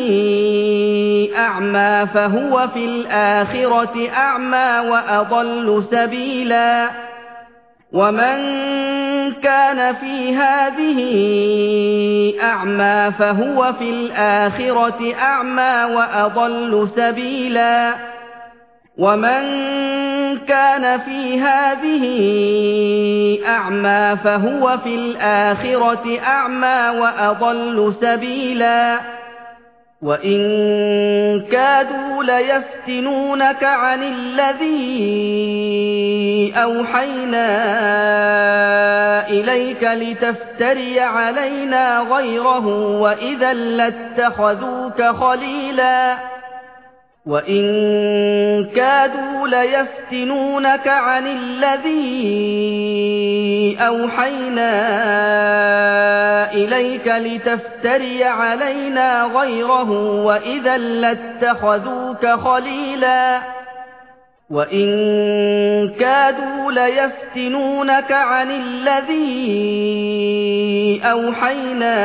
أعمى فهو في الآخرة أعمى وأضل سبيلا ومن كان في هذه أعمى فهو في الآخرة أعمى وأضل سبيلا ومن كان في هذه أعمى فهو في الآخرة أعمى وأضل سبيلا وإن كادوا ليفتنونك عن الذي أوحينا إليك لتفتري علينا غيره وإذا لاتخذوك خليلا وإن كادوا ليفتنونك عن الذي أوحينا إليك لتفتري علينا غيره وإذا لاتخذوك خليلا وإن كادوا ليفتنونك عن الذي أوحينا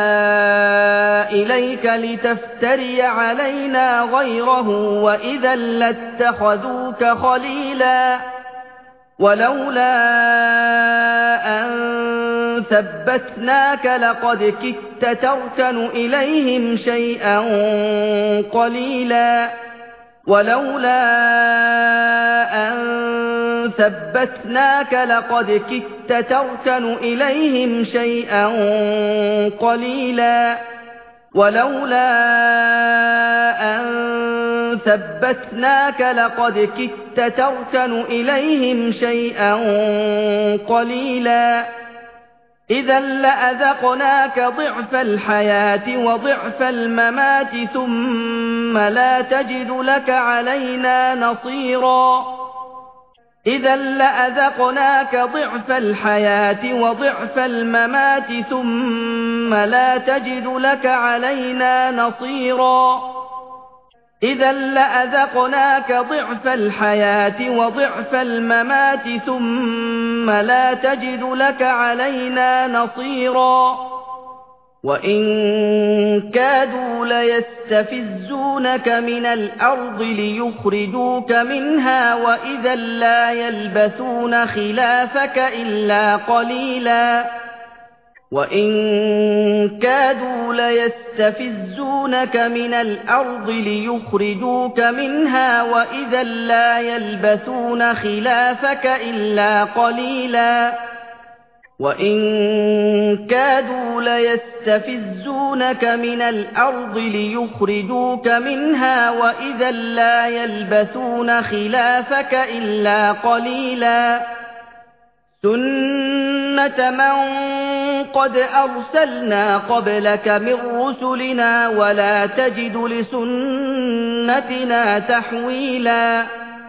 إليك لتفتري علينا غيره وإذا لاتخذوك خليلا ولولا أن ثبتناك لقد كدت تركن إليهم شيئا قليلا ولولا أن ثبتناك لقد كدت تركن إليهم شيئا قليلا ولولا أن ثبتناك لقد كدت تركن إليهم شيئا قليلا إذا لأذقناك ضعف الحياة وضعف الممات ثم لا تجد لك علينا نصيرا إذا لأذقناك ضعف الحياة وضعف الممات ثم لا تجد لك علينا نصيرا إذا لأذقناك ضعف الحياة وضعف الممات ثم لا تجد لك علينا نصيرا وإن كادوا ليستفزونك من الأرض ليخرجوك منها وإذا لا يلبثون خلافك إلا قليلا وإن كادوا ليستفزونك من الأرض ليخرجوك منها وإذا لا يلبثون خلافك إلا قليلا وإن كادوا ليستفزونك من الأرض ليخرجوك منها وإذا لا يلبثون خلافك إلا قليلا سنة من قد أرسلنا قبلك من رسلنا ولا تجد لسنتنا تحويلا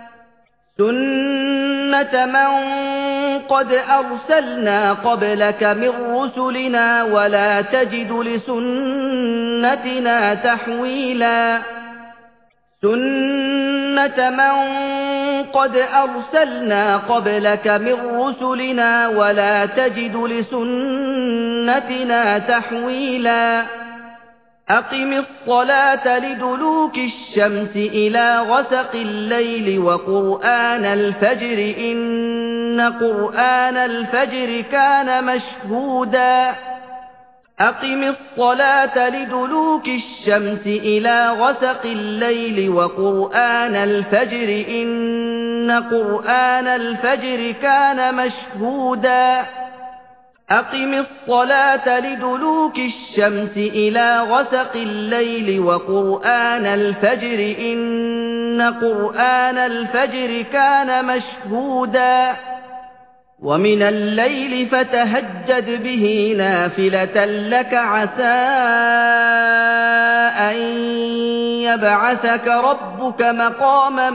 سنة من قد أرسلنا قبلك من رسلنا ولا تجد لسنتنا تحويلا سنة من قد أرسلنا قبلك من رسلنا ولا تجد لسنتنا تحويلا أقم الصلاة لدلوك الشمس إلى غسق الليل وقرآن الفجر إن قرآن الفجر كان مشهودا أقم الصلاة لدلوك الشمس إلى غسق الليل وقرآن الفجر إن قرآن الفجر كان مشهودا أقم الصلاة لدلوك الشمس إلى غسق الليل وقرآن الفجر إن قرآن الفجر كان مشهودا ومن الليل فتهجد به نافلة لك عسى أن يبعثك ربك مقاما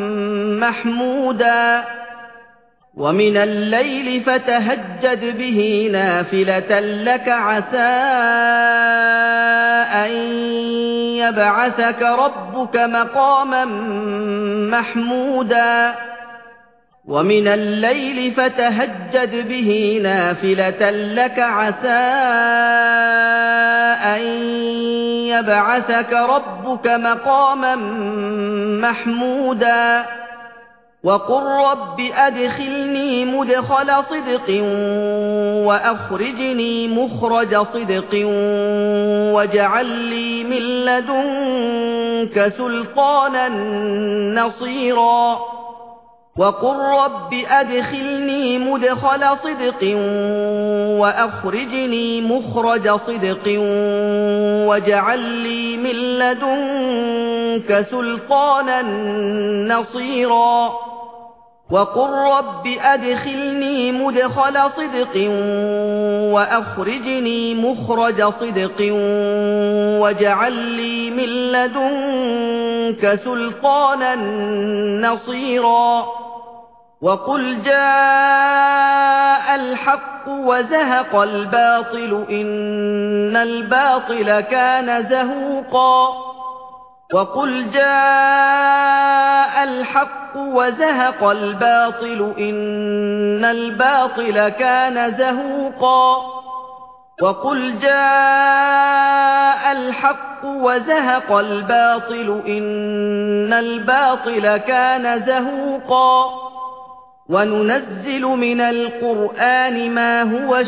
محمودا ومن الليل فتهجد به نافلة لك عسى أن يبعثك ربك مقاما محمودا ومن الليل فتهجد به نافلة لك عسى أن يبعثك ربك مقاما محمودا وقل رب أدخلني مدخل صدق وأخرجني مخرج صدق واجعل لي من لدنك سلطانا نصيرا وقل رب أدخلني مدخل صدق وأخرجني مخرج صدق واجعل لي من لدنك سلطانا نصيرا وقل رب أدخلني مدخل صدق وأخرجني مخرج صدق واجعل لي من لدنك سلطانا نصيرا وقل جاء الحق وزهق الباطل إن الباطل كان زهوقا وقل جاء الحق وزهق الباطل إن الباطل كان زهوقا وقل جاء الحق وزهق الباطل إن الباطل كان زهوقا وننزل من القرآن ما هو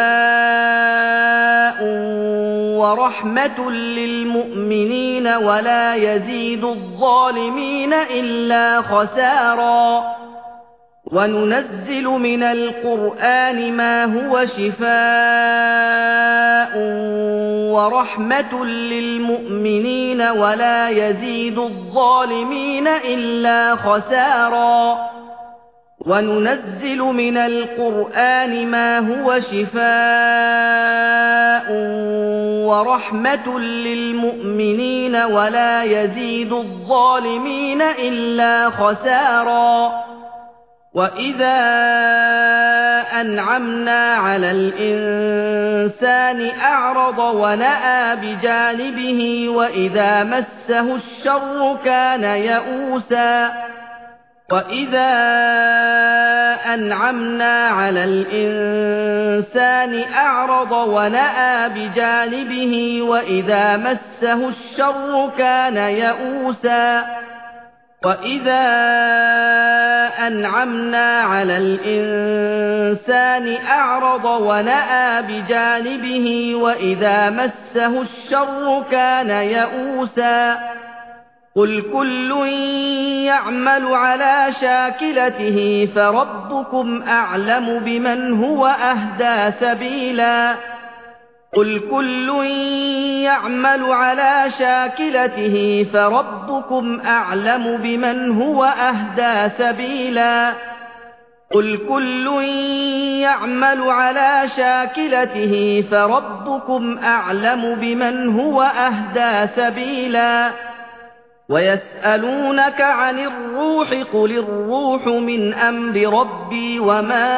شفاء ورحمة للمؤمنين ولا يزيد الظالمين إلا خسارا وننزل من القرآن ما هو شفاء وَرَحْمَةٌ لِّلْمُؤْمِنِينَ وَلَا يَزِيدُ الظَّالِمِينَ إِلَّا خَسَارًا وَنُنَزِّلُ مِنَ الْقُرْآنِ مَا هُوَ شِفَاءٌ وَرَحْمَةٌ لِّلْمُؤْمِنِينَ وَلَا يَزِيدُ الظَّالِمِينَ إِلَّا خَسَارًا وَإِذَا أَنْعَمْنَا عَلَى الْإِنسَانِ أَعْرَضَ وَنَأَىٰ بِجَانِبِهِ وَإِذَا مَسَّهُ الشَّرُّ كَانَ يَئُوسًا وَإِذَا أَنْعَمْنَا عَلَى الْإِنسَانِ أَعْرَضَ وَنَأَىٰ بِجَانِبِهِ وَإِذَا مَسَّهُ الشَّرُّ كَانَ يَئُوسًا وَإِذَا أَنْعَمْنَا عَلَى الْإِنسَانِ أَعْرَضَ وَنَأَىٰ بِجَانِبِهِ وَإِذَا مَسَّهُ الشَّرُّ كَانَ يَئُوسًا قُلْ كُلٌّ يَعْمَلُ عَلَىٰ شَاكِلَتِهِ فَرَبُّكُمْ أَعْلَمُ بِمَنْ هُوَ أَهْدَىٰ سَبِيلًا قُلْ كُلٌّ يَعْمَلُ عَلَىٰ شَاكِلَتِهِ فَرَبُّكُمْ أَعْلَمُ بِمَنْ هُوَ أَهْدَىٰ سَبِيلًا قُلْ كُلٌّ يَعْمَلُ عَلَىٰ شَاكِلَتِهِ فَرَبُّكُمْ أَعْلَمُ بِمَنْ هُوَ أَهْدَىٰ سَبِيلًا وَيَسْأَلُونَكَ عَنِ الرُّوحِ قُلِ الرُّوحُ مِنْ أَمْرِ رَبِّي وَمَا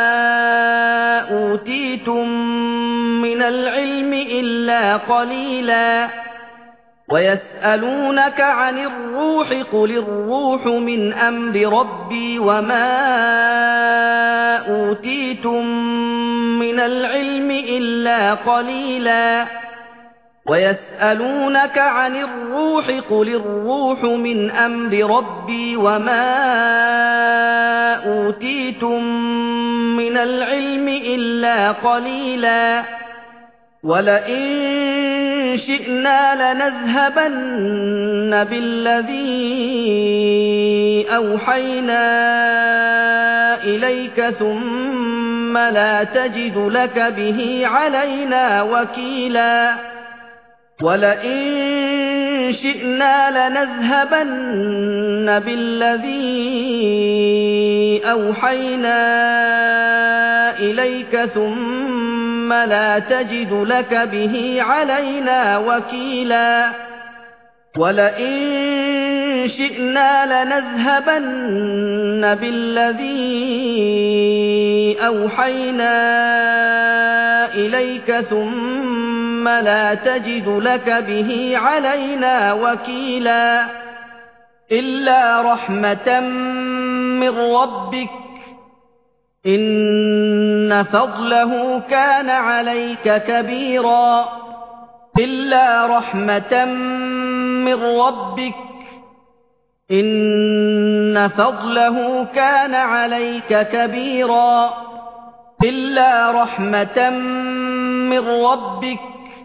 أُوتِيتُم مِّنَ الْعِلْمِ إِلَّا قَلِيلًا وَيَسْأَلُونَكَ عَنِ الرُّوحِ قُلِ الرُّوحُ مِنْ أَمْرِ رَبِّي وَمَا أُوتِيتُم مِّنَ الْعِلْمِ إِلَّا قَلِيلًا وَيَسْأَلُونَكَ عَنِ الرُّوحِ قُلِ الرُّوحُ مِنْ أَمْرِ رَبِّي وَمَا أُوتِيتُم مِّنَ الْعِلْمِ إِلَّا قَلِيلًا وَلَئِن شِئْنَا لَنَذْهَبَنَّ بِالَّذِي أَوْحَيْنَا إِلَيْكَ ثُمَّ لَا تَجِدُ لَكَ بِهِ عَلَيْنَا وَكِيلًا وَلَئِن شِئْنَا لَنَذْهَبَنَّ بِالَّذِي أَوْحَيْنَا إِلَيْكَ ثُمَّ لَا تَجِدُ لَكَ بِهِ عَلَيْنَا وَكِيلًا وَلَئِن شِئْنَا لَنَذْهَبَنَّ بِالَّذِي أَوْحَيْنَا إِلَيْكَ ثُمَّ لَا تَجِدُ لَكَ بِهِ عَلَيْنَا وَكِيلًا إِلَّا رَحْمَةً مِّن رَّبِّكَ إِنَّ فَضْلَهُ كَانَ عَلَيْكَ كَبِيرًا إِلَّا رَحْمَةً مِّن رَّبِّكَ إِنَّ فَضْلَهُ كَانَ عَلَيْكَ كَبِيرًا إِلَّا رَحْمَةً مِّن رَّبِّكَ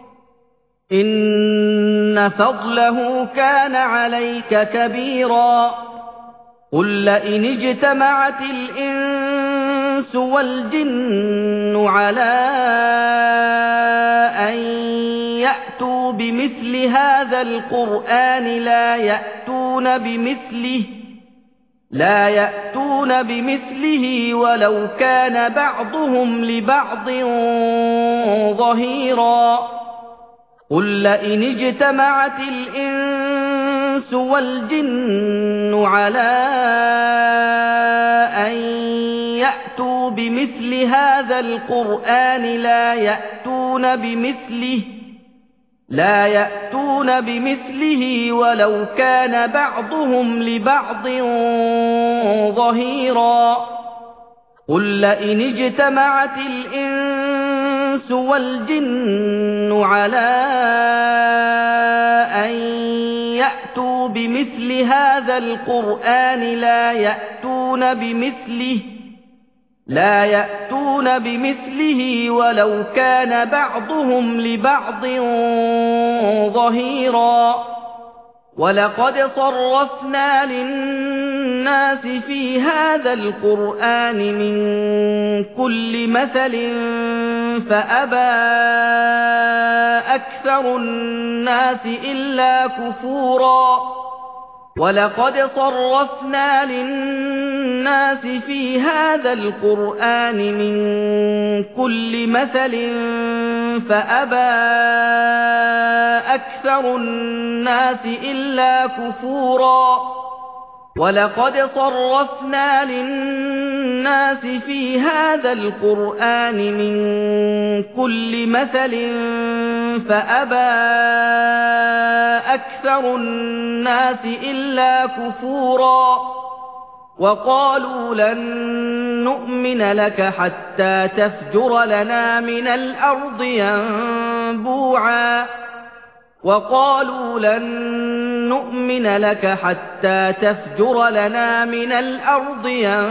إِنَّ فَضْلَهُ كَانَ عَلَيْكَ كَبِيرًا قُل لَّئِنِ اجْتَمَعَتِ الْإِنسُ وَالْجِنُّ عَلَىٰ أَن يَأْتُوا بِمِثْلِ هَٰذَا الْقُرْآنِ لَا يَأْتُونَ بِمِثْلِهِ لا يأتون بمثله ولو كان بعضهم لبعض ظهيرا قُل لَّئِنِ اجْتَمَعَتِ الْإِنسُ وَالْجِنُّ عَلَىٰ أَن يَأْتُوا بِمِثْلِ هَٰذَا الْقُرْآنِ لَا يَأْتُونَ بِمِثْلِهِ لا يأتون بمثله ولو كان بعضهم لبعض ظهيرا قُل لَّئِنِ اجْتَمَعَتِ الْإِنسُ وَالْجِنُّ عَلَىٰ أَن يَأْتُوا بِمِثْلِ هَٰذَا الْقُرْآنِ لا يأتون بمثله لا يأتون بمثله ولو كان بعضهم لبعض ظهيرا وَلَقَدْ صَرَّفْنَا لِلنَّاسِ فِي هَذَا الْقُرْآنِ مِنْ كُلِّ مَثَلٍ فَأَبَى أَكْثَرُ النَّاسِ إِلَّا كُفُورًا وَلَقَدْ صَرَّفْنَا لِلنَّاسِ فِي هَذَا الْقُرْآنِ مِنْ كُلِّ مَثَلٍ فَأَبَى أَكْثَرُ النَّاسِ إِلَّا كُفُورًا وَلَقَدْ صَرَّفْنَا لِلنَّاسِ فِي هَذَا الْقُرْآنِ مِنْ كُلِّ مَثَلٍ فَأَبَى أَكْثَرُ النَّاسِ إِلَّا كُفُورًا وَقَالُوا لَن نُّؤْمِنَ لَكَ حَتَّى تَفْجُرَ لَنَا مِنَ الْأَرْضِ يَنبُوعًا وَقَالُوا لَن نُّؤْمِنَ لَكَ حَتَّى تَفْجُرَ لَنَا مِنَ الْأَرْضِ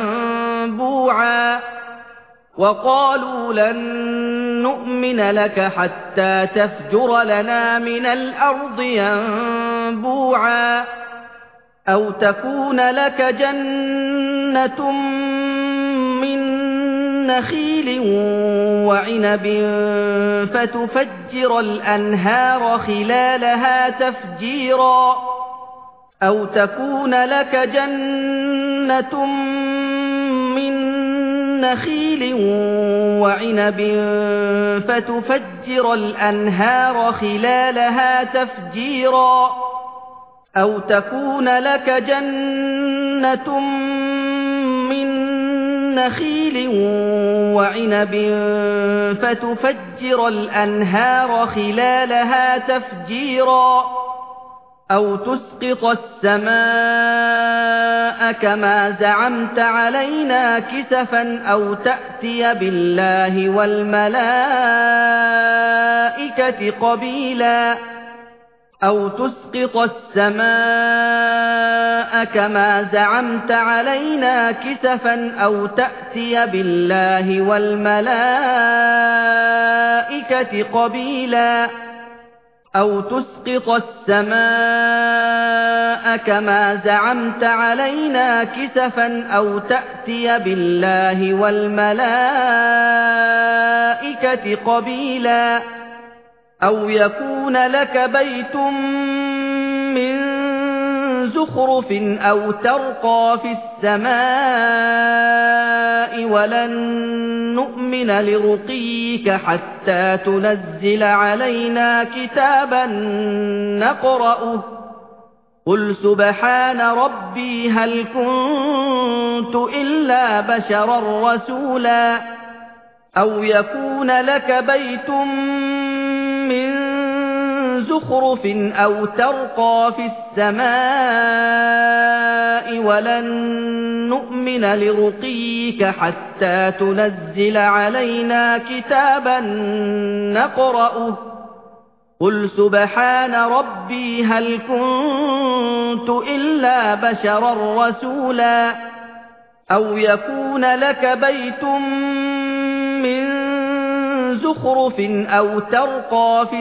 يَنبُوعًا وَقَالُوا لَن نُّؤْمِنَ لَكَ حَتَّى تَفْجُرَ لَنَا مِنَ الْأَرْضِ يَنبُوعًا أَوْ تَكُونَ لَكَ جَنَّةٌ مِّن نَّخِيلٍ وَعِنَبٍ فَتُفَجِّرَ الْأَنْهَارَ خِلَالَهَا تَفْجِيرًا أَوْ تَكُونَ لَكَ جَنَّةٌ مِّن نَّخِيلٍ وَعِنَبٍ فَتُفَجِّرَ الْأَنْهَارَ خِلَالَهَا تَفْجِيرًا أَوْ تَكُونَ لَكَ جَنَّةٌ مِّن نَّخِيلٍ وَعِنَبٍ فَتُفَجِّرَ الْأَنْهَارَ خِلَالَهَا تَفْجِيرًا أَوْ تُسْقِطَ السَّمَاءَ كَمَا زَعَمْتَ عَلَيْنَا كِسَفًا أَوْ تَأْتِيَ بِاللَّهِ وَالْمَلَائِكَةِ قَبِيلًا أَوْ تُسْقِطَ السَّمَاءَ كَمَا زَعَمْتَ عَلَيْنَا كِسَفًا أَوْ تَأْتِيَ بِاللَّهِ وَالْمَلَائِكَةِ قَبِيلًا أَوْ تُسْقِطَ السَّمَاءَ كَمَا زَعَمْتَ عَلَيْنَا كِسَفًا أَوْ تَأْتِيَ بِاللَّهِ وَالْمَلَائِكَةِ قَبِيلًا أَوْ يَكُونَ لَكَ بَيْتٌ مِّن زُخْرُفٍ أَوْ تَرْقَىٰ فِي السَّمَاءِ وَلَن نُّؤْمِنَ لِرُقِيِّكَ حَتَّىٰ تُنَزِّلَ عَلَيْنَا كِتَابًا نَّقْرَؤُهُ قُلْ سُبْحَانَ رَبِّي هَلْ كُنتُ إِلَّا بَشَرًا رَّسُولًا أَوْ يَكُونَ لَكَ بَيْتٌ مِّن زُخْرُفٍ أَوْ تَرْقَىٰ فِي السَّمَاءِ وَلَن نُّؤْمِنَ لِرُقِيِّكَ حَتَّىٰ تُنَزِّلَ عَلَيْنَا كِتَابًا نَّقْرَؤُهُ قُلْ سُبْحَانَ رَبِّي هَلْ كُنتُ إِلَّا بَشَرًا رَّسُولًا أَوْ يَكُونَ لَكَ بَيْتٌ مِّن زُخْرُفٍ أَوْ تَرْقَىٰ فِي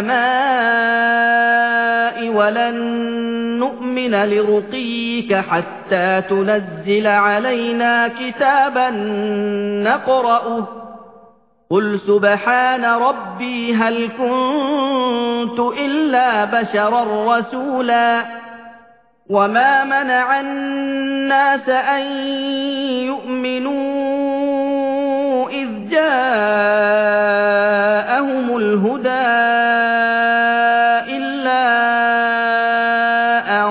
السَّمَاءِ وَلَن نُّؤْمِنَ لِرُقِيِّكَ حَتَّىٰ تُنَزِّلَ عَلَيْنَا كِتَابًا نَّقْرَؤُهُ قُلْ سُبْحَانَ رَبِّي هَلْ كُنتُ إِلَّا بَشَرًا رَّسُولًا وَمَا مَنَعَ النَّاسَ أَن يُؤْمِنُوا إِذْ جَاءَهُمُ الْهُدَىٰ إِلَّا أَن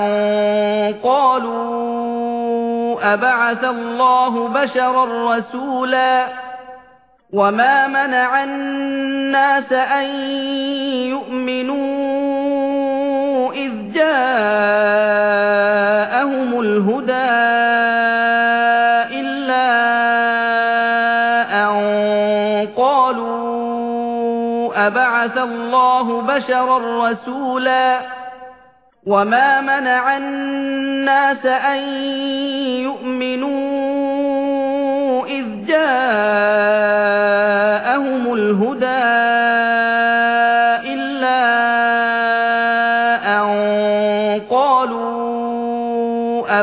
قَالُوا أَبَعَثَ اللَّهُ بَشَرًا رَّسُولًا وَمَا مَنَعَ النَّاسَ أَن يُؤْمِنُوا إِذْ جَاءَهُمُ الْهُدَىٰ إِلَّا أَن قَالُوا أَبَعَثَ اللَّهُ بَشَرًا رَّسُولًا وَمَا مَنَعَ النَّاسَ أَن يُؤْمِنُوا إِذْ جَاءَهُمُ الْهُدَىٰ إِلَّا أَن قَالُوا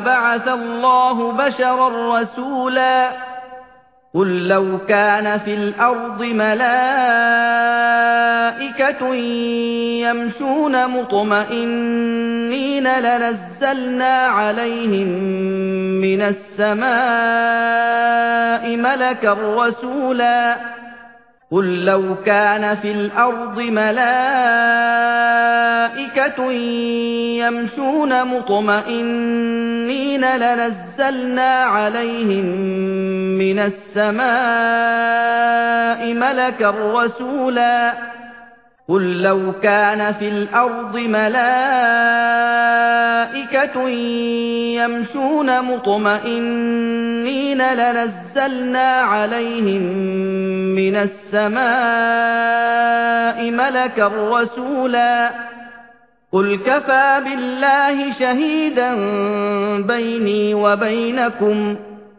أبعث الله بشرا رسولا قل لو كان في الأرض ملائكة يمشون مطمئنين لنزلنا عليهم من السماء ملكا رسولا قل لو كان في الأرض ملائكة يمشون مطمئنين لنزلنا عليهم من السماء ملكا رسولا قل لو كان في الأرض ملائكة يمشون مطمئنين لنزلنا عليهم من السماء ملكا رسولا قل كفى بالله شهيدا بيني وبينكم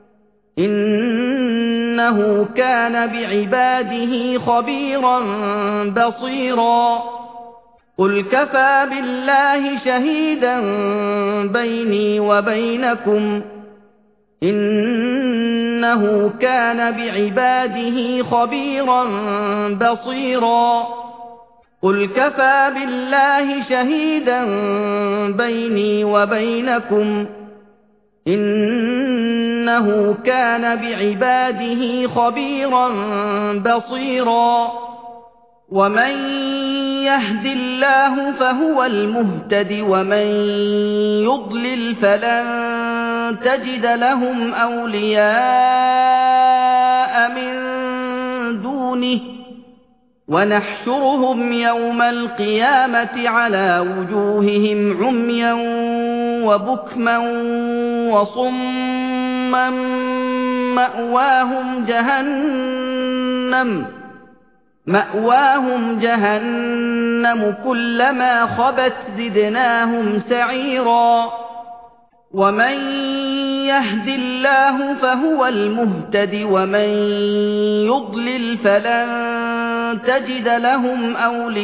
إنه كان بعباده خبيرا بصيرا قل كفى بالله شهيدا بيني وبينكم إنه كان بعباده خبيرا بصيرا قل كفى بالله شهيدا بيني وبينكم إنه كان بعباده خبيرا بصيرا ومن يهد الله فهو المهتد ومن يضلل فلن تجد لهم أولياء من دونه ونحشرهم يوم القيامة على وجوههم عميا وبكما وصما مأواهم جهنم مأواهم جهنم كلما خبت زدناهم سعيرا ومن يهد الله فهو المهتد ومن يضلل فلن تجد لهم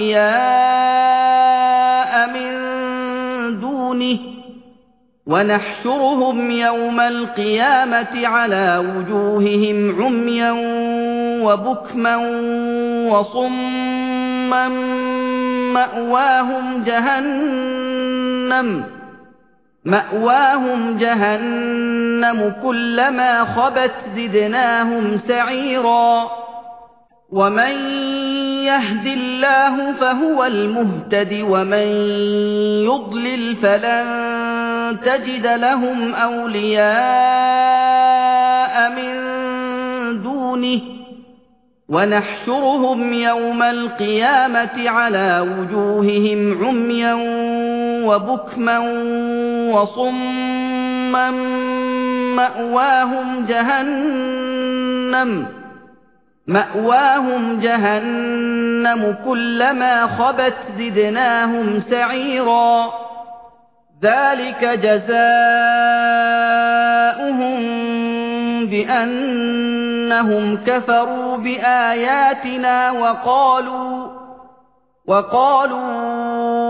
أولياء من دونه ونحشرهم يوم القيامة على وجوههم عميا وبكما وصما مأواهم جهنم مأواهم جهنم كلما خبت زدناهم سعيرا ومن يهد الله فهو المهتد ومن يضلل فلن تجد لهم أولياء من دونه ونحشرهم يوم القيامة على وجوههم عميا وبكما وصما مأواهم جهنم مأواهم جهنم كلما خبت زدناهم سعيرا ذلك جزاؤهم بأنهم كفروا بآياتنا وقالوا وقالوا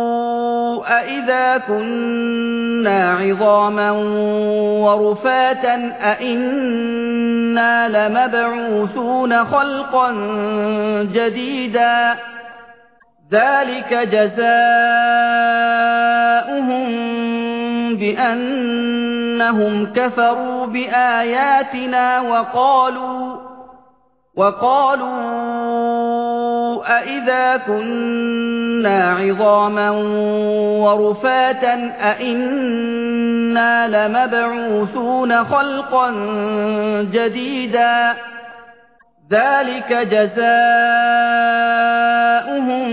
أإذا كنا عظاما ورفاتا أإنا لمبعوثون خلقا جديدا ذلك جزاؤهم بأنهم كفروا بآياتنا وقالوا وقالوا أإذا كنا عظاما ورفاتا أإنا لمبعوثون خلقا جديدا ذلك جزاؤهم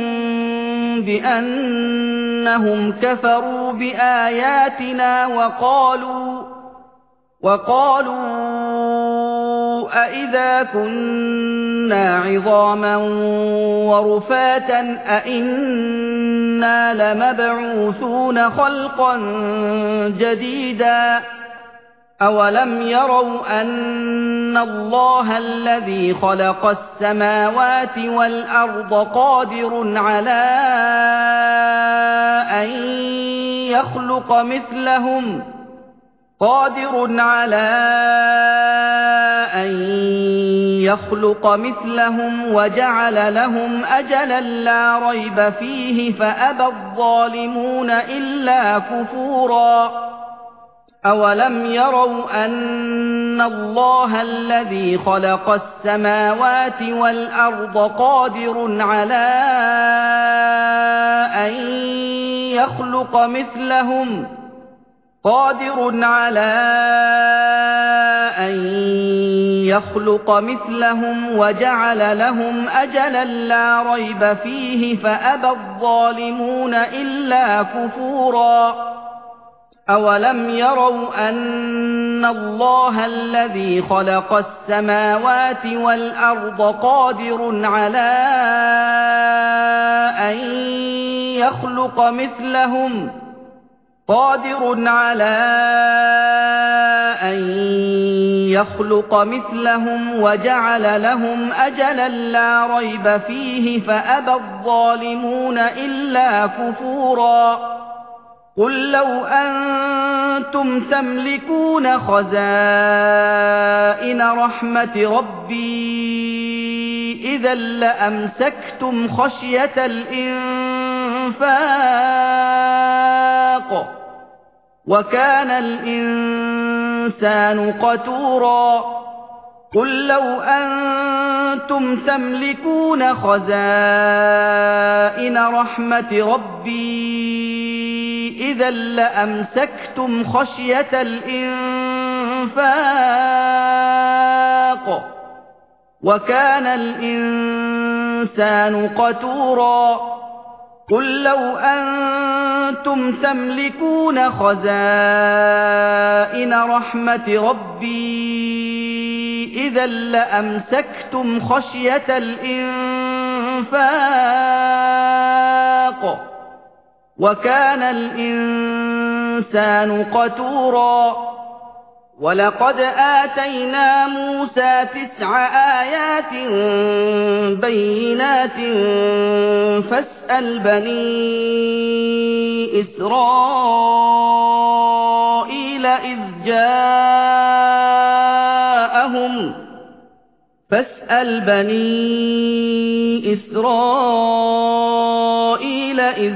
بأنهم كفروا بآياتنا وقالوا وقالوا أإذا كنا عظاما ورفاتا أإنا لمبعوثون خلقا جديدا أولم يروا أن الله الذي خلق السماوات والأرض قادر على أن يخلق مثلهم قادر على أن يخلق مثلهم وجعل لهم أجلا لا ريب فيه فأبى الظالمون إلا كفورا أولم يروا أن الله الذي خلق السماوات والأرض قادر على أن يخلق مثلهم قادر على أن يخلق مثلهم وجعل لهم أجلا لا ريب فيه فأبى الظالمون إلا كفورا أولم يروا أن الله الذي خلق السماوات والأرض قادر على أن يخلق مثلهم قادر على أن يخلق مثلهم وجعل لهم أجلا لا ريب فيه فأبى الظالمون إلا كفورا قل لو أنتم تملكون خزائن رحمة ربي إذا لأمسكتم خشية الإنفاق وكان الإنسان قتورا قل لو أنتم تملكون خزائن رحمة ربي إذا لأمسكتم خشية الإنفاق وكان الإنسان قتورا قل لو أنتم تملكون خزائن رحمة ربي إذا لأمسكتم خشية الإنفاق وكان الإنسان قتورا ولقد آتينا موسى تسع آيات بينات فاسأل بني إسرائيل إذ جاءهم فاسأل بني إسرائيل إذ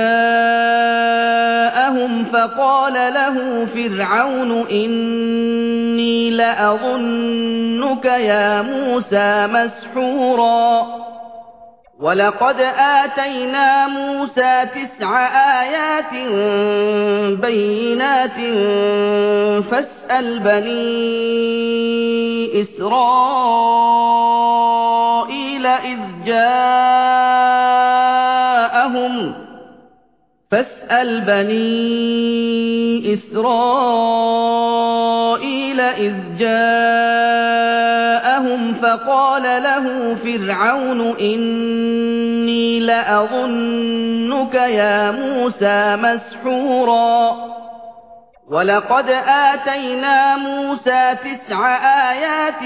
جاءهم فقال له فرعون إني لأظنك يا موسى مسحورا ولقد آتينا موسى تسع آيات بينات فاسأل بني إسرائيل إذ جاءهم فاسأل بني إسرائيل إذ جاءهم فقال له فرعون إني لأظنك يا موسى مسحورا ولقد آتينا موسى تسع آيات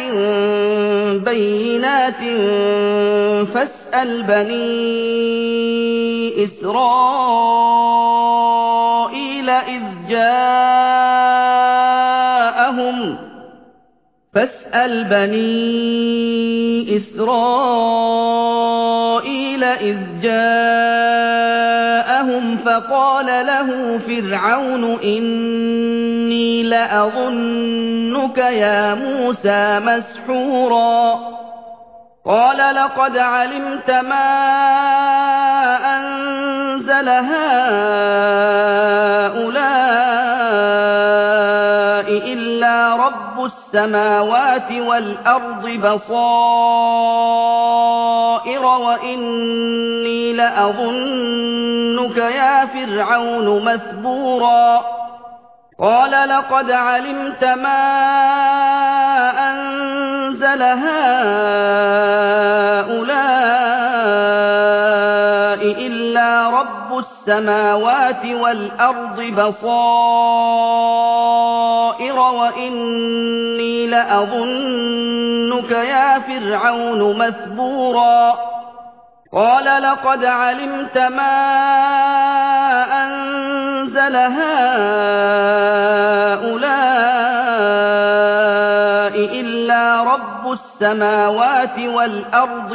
بينات فاسأل بني إسرائيل إذ جاءهم فاسأل بني إسرائيل إذ جاءهم فقال له فرعون إني لأظنك يا موسى مسحورا قال لقد علمت ما أنزل هؤلاء إلا رب السماوات والأرض بصائر وإني لأظنك يا فرعون مثبورا قال لقد علمت ما أنزل هؤلاء إلا رب السماوات والأرض بصائر وإني لأظنك يا فرعون مثبورا قال لقد علمت ما أنزل هؤلاء السماوات والأرض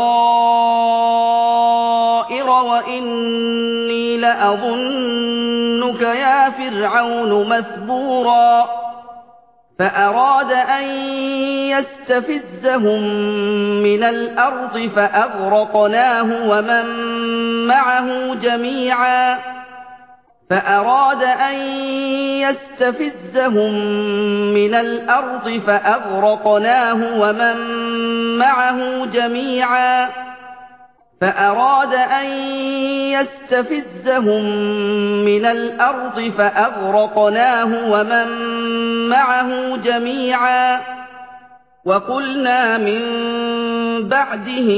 بصائر وإني لأظنك يا فرعون مثبورا فأراد أن يستفزهم من الأرض فأغرقناه ومن معه جميعا فأراد أن يستفزهم من الأرض فأغرقناه ومن معه جميعا فأراد أن يستفزهم من الأرض فأغرقناه ومن معه جميعا وقلنا من بعده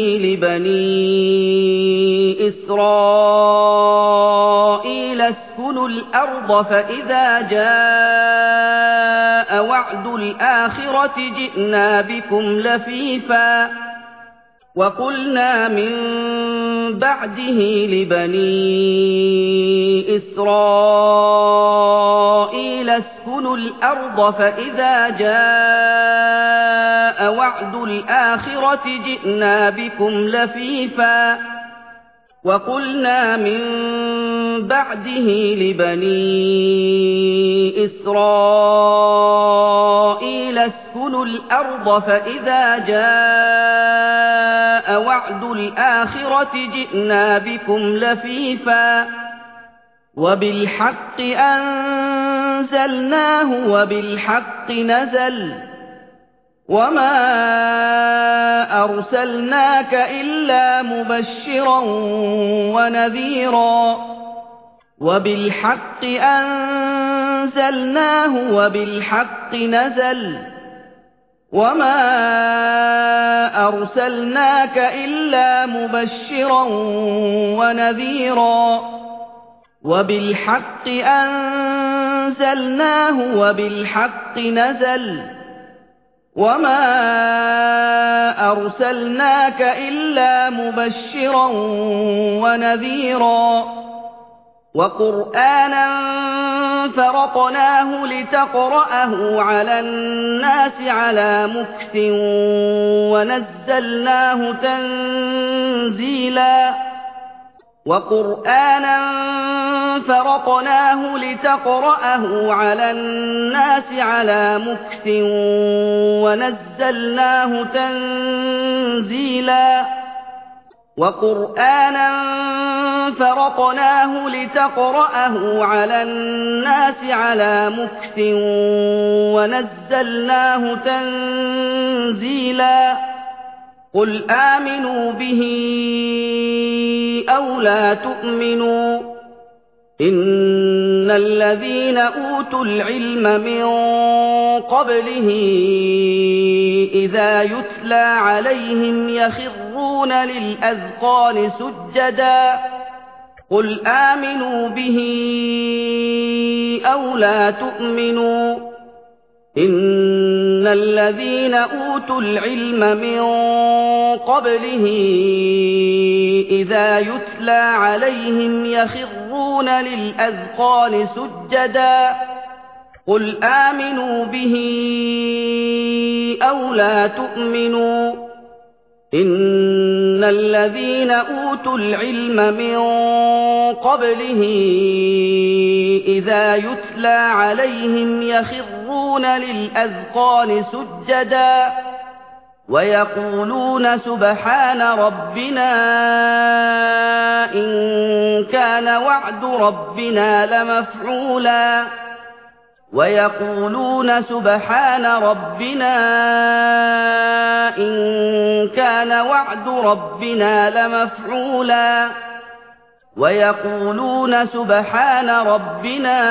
لبني إسرائيل اسكنوا الأرض فإذا جاء وعد الآخرة جئنا بكم لفيفا وقلنا من بعده لبني إسرائيل اسكنوا الأرض فإذا جاء وعد الآخرة جئنا بكم لفيفا وقلنا من بعده لبني إسرائيل اسكنوا الأرض فإذا جاء وعد الآخرة جئنا بكم لفيفا وبالحق أنزلناه وبالحق نزل وما أرسلناك إلا مبشرا ونذيرا وبالحق أنزلناه وبالحق نزل وما أرسلناك إلا مبشرا ونذيرا وبالحق أنزلناه وبالحق نزل وما أرسلناك إلا مبشرا ونذيرا وقرآنا فرقناه لتقرأه على الناس على مكث ونزلناه تنزيلا وقرآنا فرقناه لتقرأه على الناس على مكث ونزلناه تنزيلا وقرآنا فرقناه لتقرأه على الناس على مكث ونزلناه تنزيلا قل آمنوا به أو لا تؤمنوا إن الذين أوتوا العلم من قبله إذا يتلى عليهم يخرون للأذقان سجدا قل آمنوا به أو لا تؤمنوا إن الذين أوتوا العلم من قبله إذا يتلى عليهم يخرون للأذقان سجدا قل آمنوا به أو لا تؤمنوا إن الذين أوتوا العلم من قبله إذا يتلى عليهم يخرون للأذقان سجدا ويقولون سبحان ربنا إن كان وعد ربنا لمفعولا ويقولون سبحان ربنا إن كان وعد ربنا لمفعولا ويقولون سبحان ربنا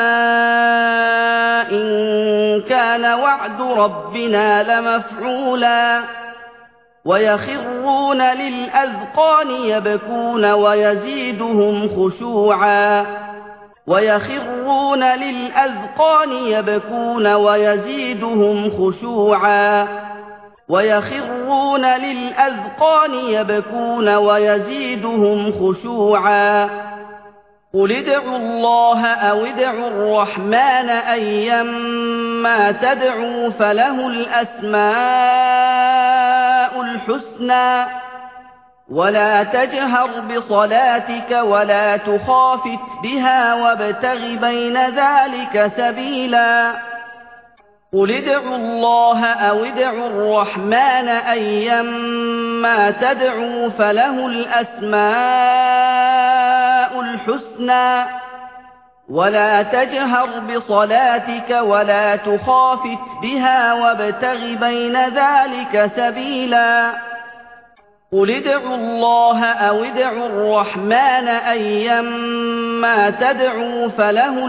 إن كان وعد ربنا لمفعولا ويخرون للأذقان يبكون ويزيدهم خشوعا ويخرون للأذقان يبكون ويزيدهم خشوعا ويخرون للأذقان يبكون ويزيدهم خشوعا قل ادعوا الله أو ادعوا الرحمن أيما تدعوا فله الأسماء الحسنى ولا تجهر بصلاتك ولا تخافت بها وابتغ بين ذلك سبيلا قل ادعوا الله أو ادعوا الرحمن أيما تدعوا فله الأسماء الحسنى ولا تجهر بصلاتك ولا تخافت بها وابتغ بين ذلك سبيلا قل ادعوا الله أو ادعوا الرحمن أيما تدعوا فله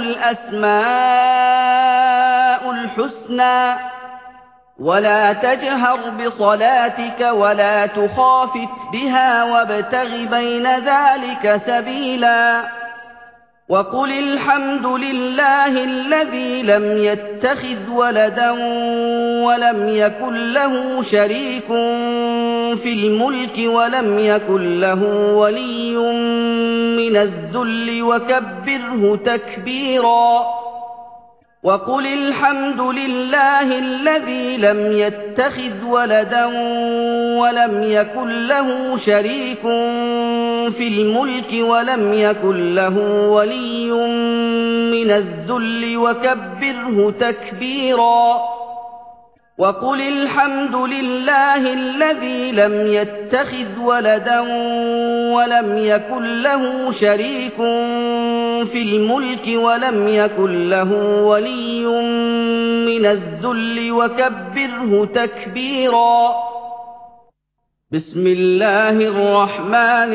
الأسماء الحسنى ولا تجهر بصلاتك ولا تخافت بها وابتغ بين ذلك سبيلا وقل الحمد لله الذي لم يتخذ ولدا ولم يكن له شريك في الملك ولم يكن له ولي من الذل وكبره تكبيرا وقل الحمد لله الذي لم يتخذ ولدا ولم يكن له شريك في الملك ولم يكن له ولي من الذل وكبره تكبيرا وقل الحمد لله الذي لم يتخذ ولدا ولم يكن له شريك في الملك ولم يكن له ولي من الذل وكبره تكبيرا بسم الله الرحمن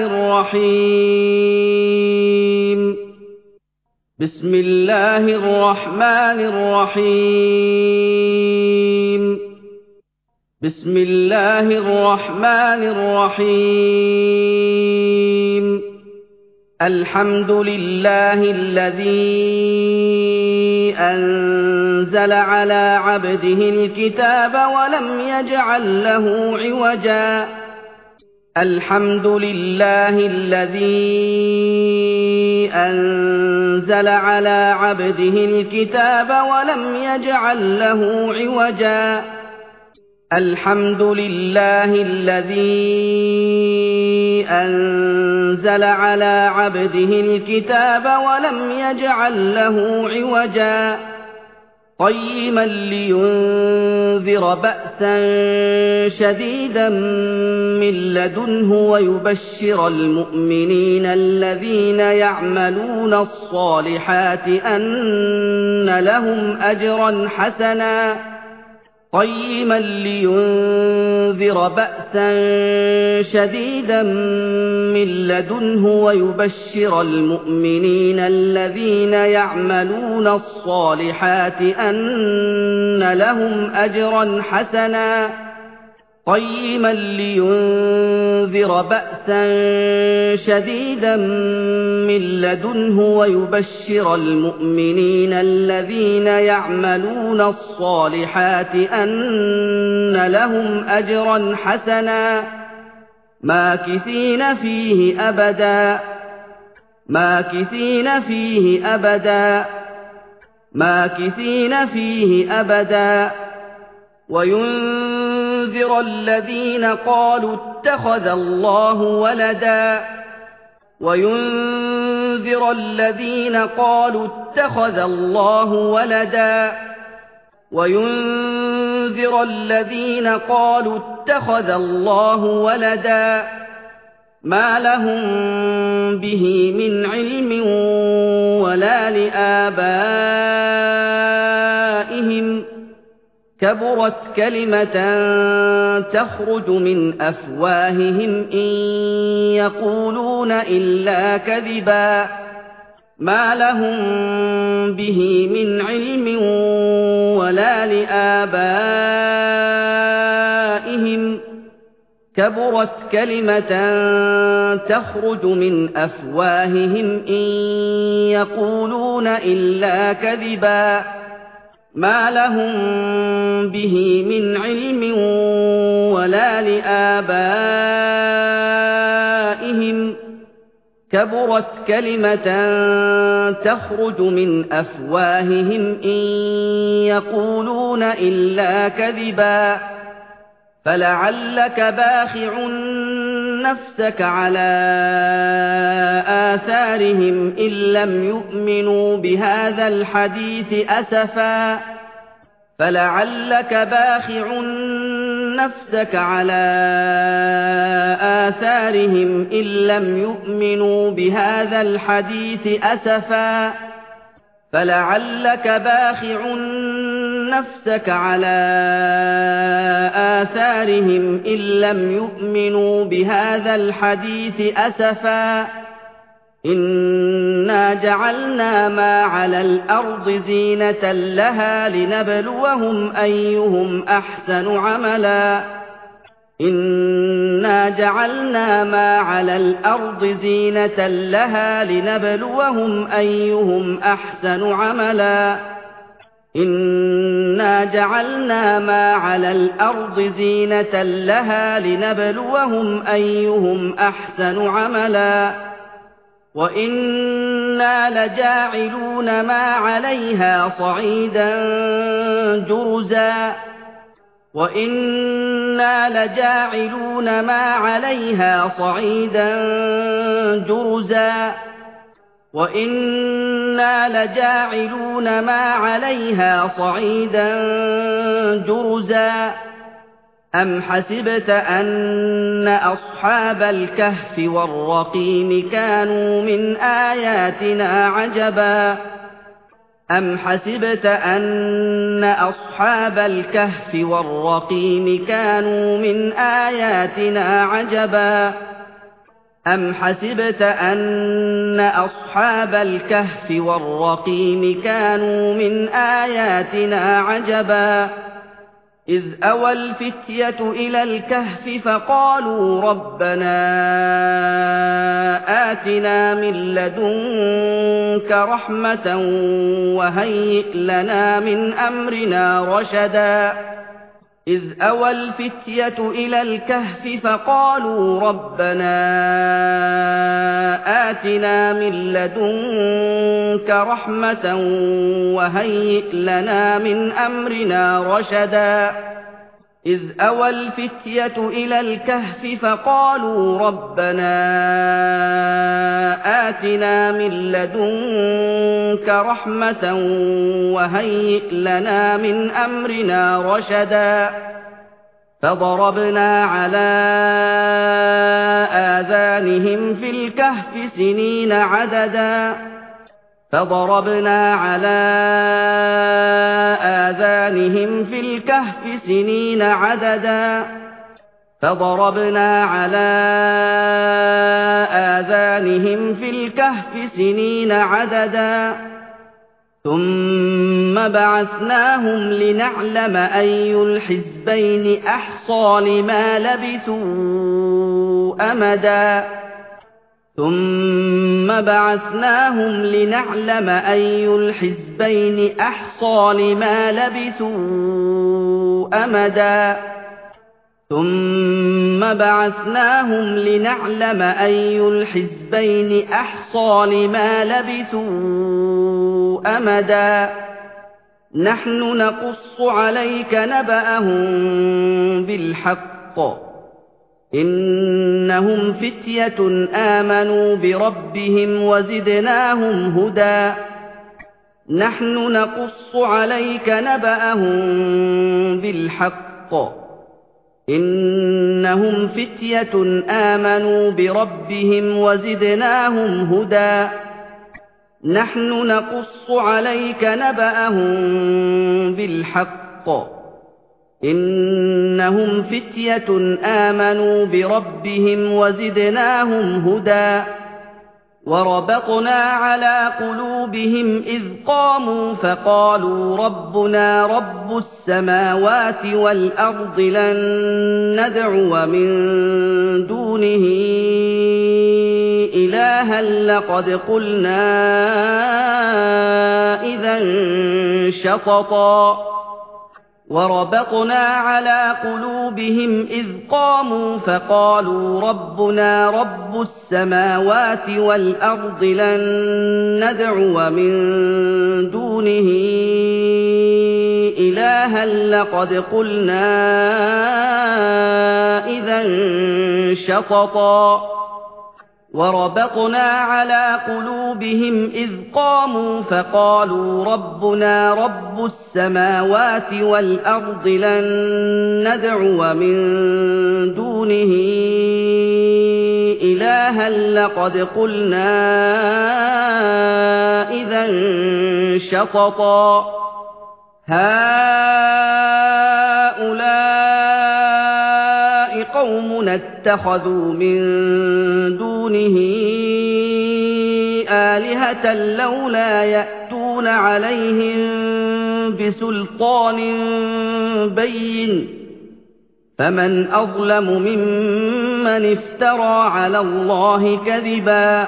الرحيم بسم الله الرحمن الرحيم بسم الله الرحمن الرحيم الحمد لله الذي أنزل على عبده الكتاب ولم يجعل له عوجا الحمد لله الذي أنزل على عبده الكتاب ولم يجعل له عوجا الحمد لله الذي أنزل على عبده الكتاب ولم يجعل له عوجا قيما لينذر بأسا شديدا من لدنه ويبشر المؤمنين الذين يعملون الصالحات أن لهم أجرا حسنا قيما لينذر بأسا شديدا من لدنه ويبشر المؤمنين الذين يعملون الصالحات أن لهم أجرا حسنا قيما لينذر بأسا شديدا من لدنه ويبشر المؤمنين الذين يعملون الصالحات أن لهم أجرا حسنا ماكثين فيه أبدا ماكثين فيه أبدا ماكثين فيه أبدا وينذر الذين قالوا اتخذ الله ولدا وينذر الذين قالوا اتخذ الله ولدا وينذر الذين قالوا اتخذ الله ولدا ما لهم به من علم ولا لآبائهم كبرت كلمة تخرج من أفواههم إن يقولون إلا كذبا ما لهم به من علم ولا لآبائهم كبرت كلمة تخرج من أفواههم إن يقولون إلا كذبا ما لهم به من علم ولا لآبائهم كبرت كلمة تخرج من أفواههم إن يقولون إلا كذبا فلعلك باخع نفسك على آثارهم إن لم يؤمنوا بهذا الحديث أسفا فلعلك باخع نفسك على آثارهم إن لم يؤمنوا بهذا الحديث أسفا فلعلك باخع نفسك على آثارهم إن لم يؤمنوا بهذا الحديث أسفا إنا جعلنا ما على الأرض زينة لها لنبلوهم أيهم أحسن عملا إنا جعلنا ما على الأرض زينة لها لنبلوهم أيهم أحسن عملا إنا جعلنا ما على الأرض زينة لها لنبلوهم أيهم أحسن عملا وإنا لجاعلون ما عليها صعيدا جرزا وإنا لجاعلون ما عليها صعيدا جرزا وإنا لجاعلون ما عليها صعيدا جرزا أم حسبت أن أصحاب الكهف والرقيم كانوا من آياتنا عجبا أم حسبت أن أصحاب الكهف والرقيم كانوا من آياتنا عجبا أم حسبت أن أصحاب الكهف والرقيم كانوا من آياتنا عجبا إذ أوى الفتية إلى الكهف فقالوا ربنا آتنا من لدنك رحمة وهيئ لنا من أمرنا رشدا إذ أوى الفتية إلى الكهف فقالوا ربنا آتنا من لدنك رحمة وهيئ لنا من أمرنا رشدا إذ أوى الفتية إلى الكهف فقالوا ربنا آتنا من لدنك رحمة وهيئ لنا من أمرنا رشدا فضربنا على آذانهم في الكهف سنين عددا فضربنا على آذانهم في الكهف سنين عددا فضربنا على آذانهم في الكهف سنين عددا ثم بعثناهم لنعلم أي الحزبين أحصى لما لبثوا أمدا ثم بعثناهم لنعلم أي الحزبين أحصى لما لبثوا أمدا ثم بعثناهم لنعلم أي الحزبين أحصى لما لبثوا أمدا نحن نقص عليك نبأهم بالحق إنهم فتية آمنوا بربهم وزدناهم هدى نحن نقص عليك نبأهم بالحق إنهم فتية آمنوا بربهم وزدناهم هدى نحن نقص عليك نبأهم بالحق إنهم فتية آمنوا بربهم وزدناهم هدى وربطنا على قلوبهم إذ قاموا فقالوا ربنا رب السماوات والأرض لن ندعو من دونه إلها لقد قلنا إذا شططا وربطنا على قلوبهم إذ قاموا فقالوا ربنا رب السماوات والأرض لن ندعو من دونه إلها لقد قلنا إذا شططا وربطنا على قلوبهم إذ قاموا فقالوا ربنا رب السماوات والأرض لن ندعو من دونه إلها لقد قلنا إذا شططا هؤلاء قوم اتخذوا من دونه آلهة لولا يأتون عليهم بسلطان بين فمن أظلم ممن افترى على الله كذبا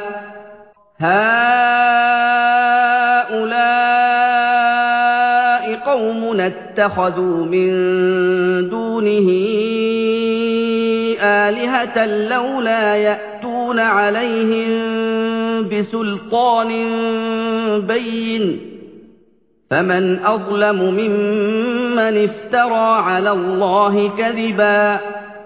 هؤلاء قوم اتخذوا من دونه آلهة لولا يأتون عليهم بسلطان بين فمن أظلم ممن افترى على الله كذبا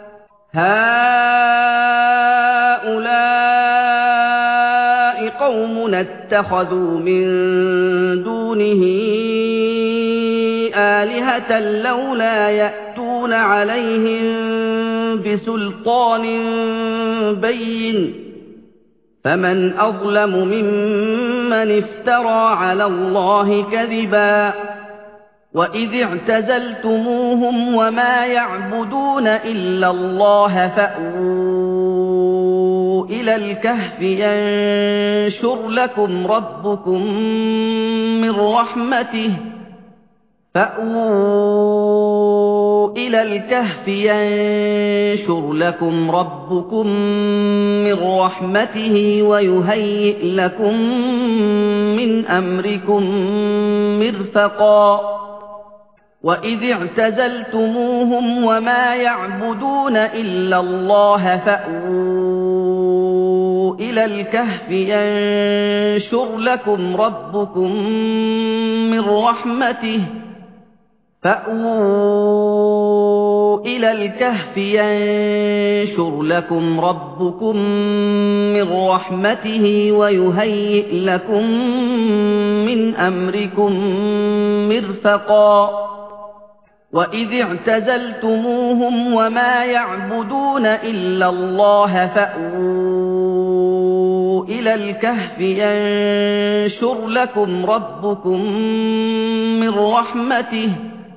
هؤلاء قوم اتخذوا من دونه آلهة لولا يأتون عليهم بسلطان بين فمن أظلم ممن افترى على الله كذبا وإذ اعتزلتموهم وما يعبدون إلا الله فأووا إلى الكهف ينشر لكم ربكم من رحمته فأووا إلى الكهف ينشر لكم ربكم من رحمته ويهيئ لكم من أمركم مرفقا وإذ اعتزلتموهم وما يعبدون إلا الله فأووا إلى الكهف ينشر لكم ربكم من رحمته فأووا إلى الكهف ينشر لكم ربكم من رحمته ويهيئ لكم من أمركم مرفقا وإذ اعتزلتموهم وما يعبدون إلا الله فأووا إلى الكهف ينشر لكم ربكم من رحمته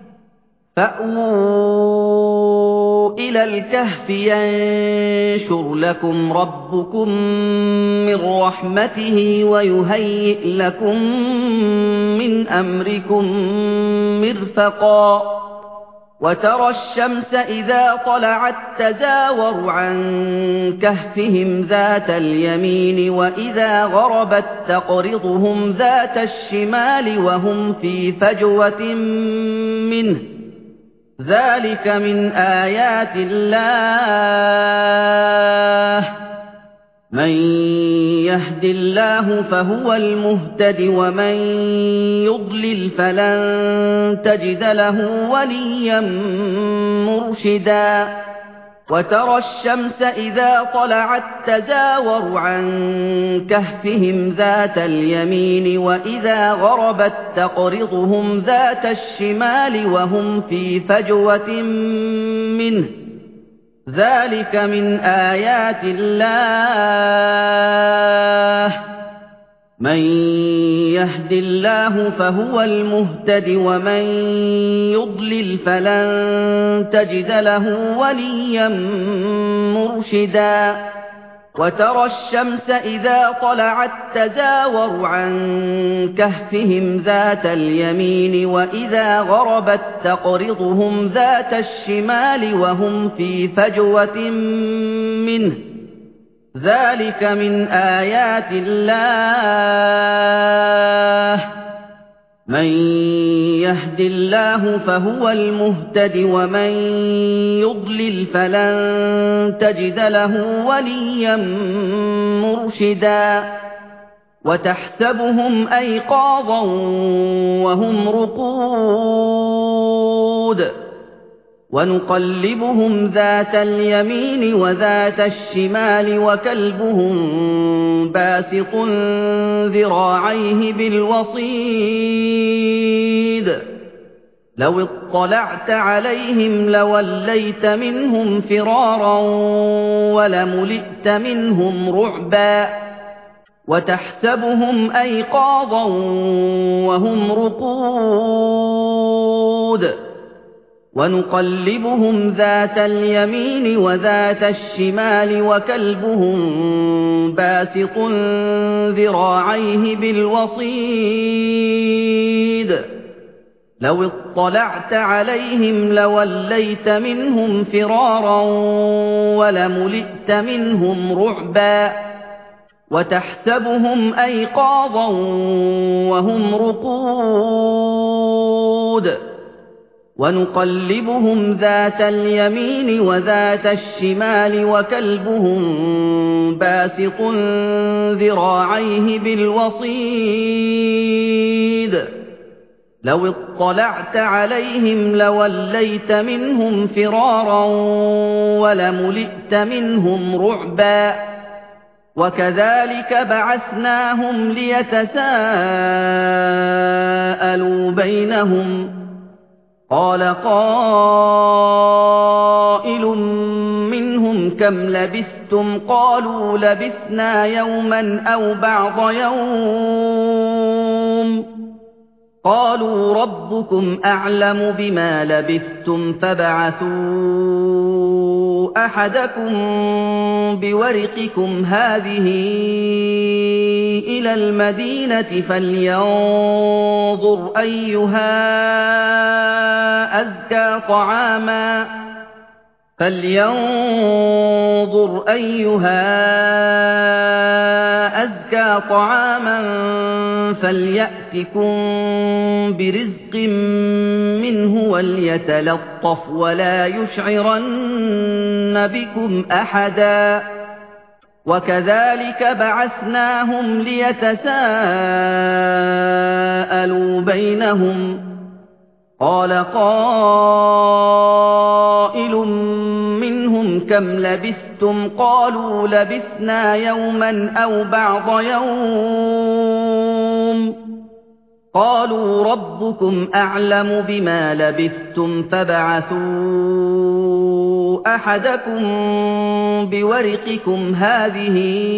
فأووا إلى الكهف ينشر لكم ربكم من رحمته ويهيئ لكم من أمركم مرفقا وترى الشمس إذا طلعت تزاور عن كهفهم ذات اليمين وإذا غربت تقرضهم ذات الشمال وهم في فجوة منه ذلك من آيات الله من يهد الله فهو المهتد ومن يضلل فلن تجد له وليا مرشدا وترى الشمس إذا طلعت تزاور عن كهفهم ذات اليمين وإذا غربت تقرضهم ذات الشمال وهم في فجوة منه ذلك من آيات الله من يهد الله فهو المهتد ومن يضلل فلن تجد له وليا مرشدا وترى الشمس إذا طلعت تزاور عن كهفهم ذات اليمين وإذا غربت تقرضهم ذات الشمال وهم في فجوة منه ذلك من آيات الله من يهد الله فهو المهتد ومن يضلل فلن تجد له وليا مرشدا وتحسبهم أيقاظا وهم رقود ونقلبهم ذات اليمين وذات الشمال وكلبهم باسط ذراعيه بالوصيد لو اطلعت عليهم لوليت منهم فرارا ولملئت منهم رعبا وتحسبهم أيقاظا وهم رقود ونقلبهم ذات اليمين وذات الشمال وكلبهم باسط ذراعيه بالوصيد لو اطلعت عليهم لوليت منهم فرارا ولملئت منهم رعبا وتحسبهم أيقاظا وهم رقود ونقلبهم ذات اليمين وذات الشمال وكلبهم باسط ذراعيه بالوصيد لو اطلعت عليهم لوليت منهم فرارا ولملئت منهم رعبا وكذلك بعثناهم ليتساءلوا بينهم قال قائل منهم كم لبثتم قالوا لبثنا يوما أو بعض يوم قالوا ربكم أعلم بما لبثتم فابعثوا أحدكم بورقكم هذه إلى المدينة فلينظر أيها أزكى طعاما فلينظر أيها أزكى طعاما فليأتكم برزق منه وليتلطف ولا يشعرن بكم أحدا وكذلك بعثناهم ليتساءلوا بينهم قال قائل منهم كم لبثتم قالوا لبثنا يوما أو بعض يوم قالوا ربكم أعلم بما لبثتم فابعثوا أحدكم بورقكم هذه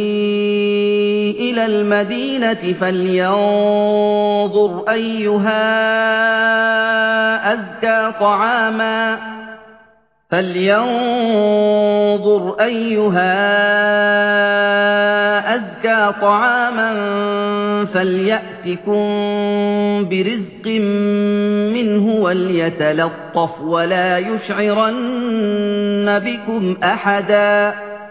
إلى المدينة فلينظر أيها أزكى طعاما فلينظر أيها أزكى طعاما فليأتكم برزق منه وليتلطف ولا يشعرن بكم أحدا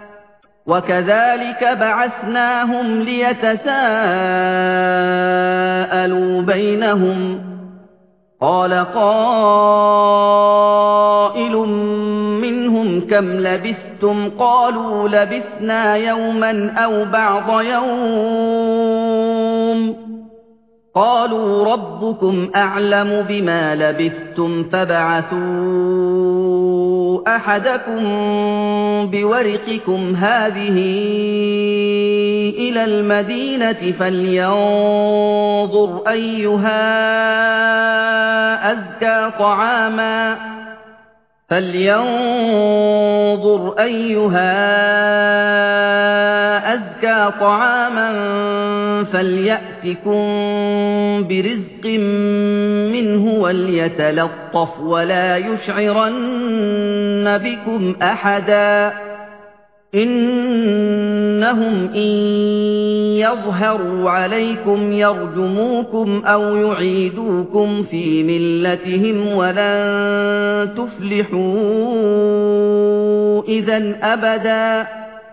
وكذلك بعثناهم ليتساءلوا بينهم قال قائل منهم كم لبثتم قالوا لبثنا يوما أو بعض يوم قالوا ربكم أعلم بما لبثتم فابعثوا أحدكم بورقكم هذه إلى المدينة فلينظر أيها أزكى طعاما فلينظر أيها أزكى طعاما فليأتكم برزق منه وليتلطف ولا يشعرن بكم أحدا إنهم إن يظهروا عليكم يرجموكم أو يعيدوكم في ملتهم ولن تفلحوا إذا أبدا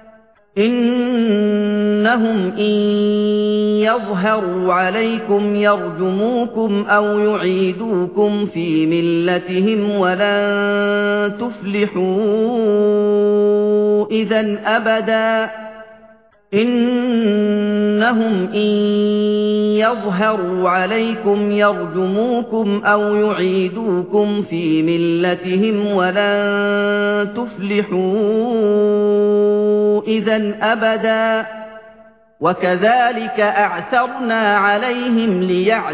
إنهم إن يظهروا عليكم يرجموكم أو يعيدوكم في ملتهم ولن تفلحوا إذا أبدا إنهم إن يظهروا عليكم يرجموكم أو يعيدوكم في ملتهم ولن تفلحوا إذا أبدا وكذلك أعثرنا عليهم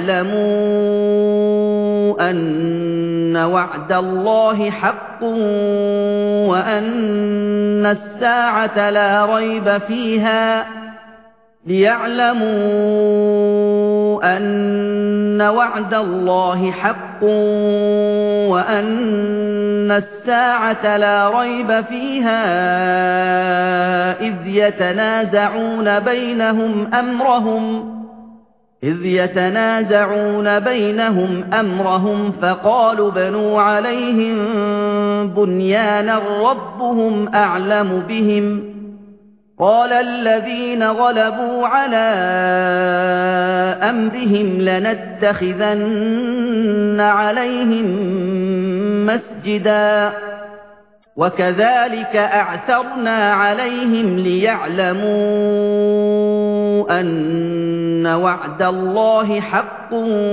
ليعلموا أن وعد الله حق وأن الساعة لا ريب فيها ليعلموا أن وعد الله حق وأن الساعة لا ريب فيها إذ يتنازعون بينهم أمرهم إذ يتنازعون بينهم أمرهم فقالوا بنوا عليهم بنيانا ربهم أعلم بهم قال الذين غلبوا على أمرهم لنتخذن عليهم مسجدا وكذلك أعثرنا عليهم ليعلموا أن وعد الله حق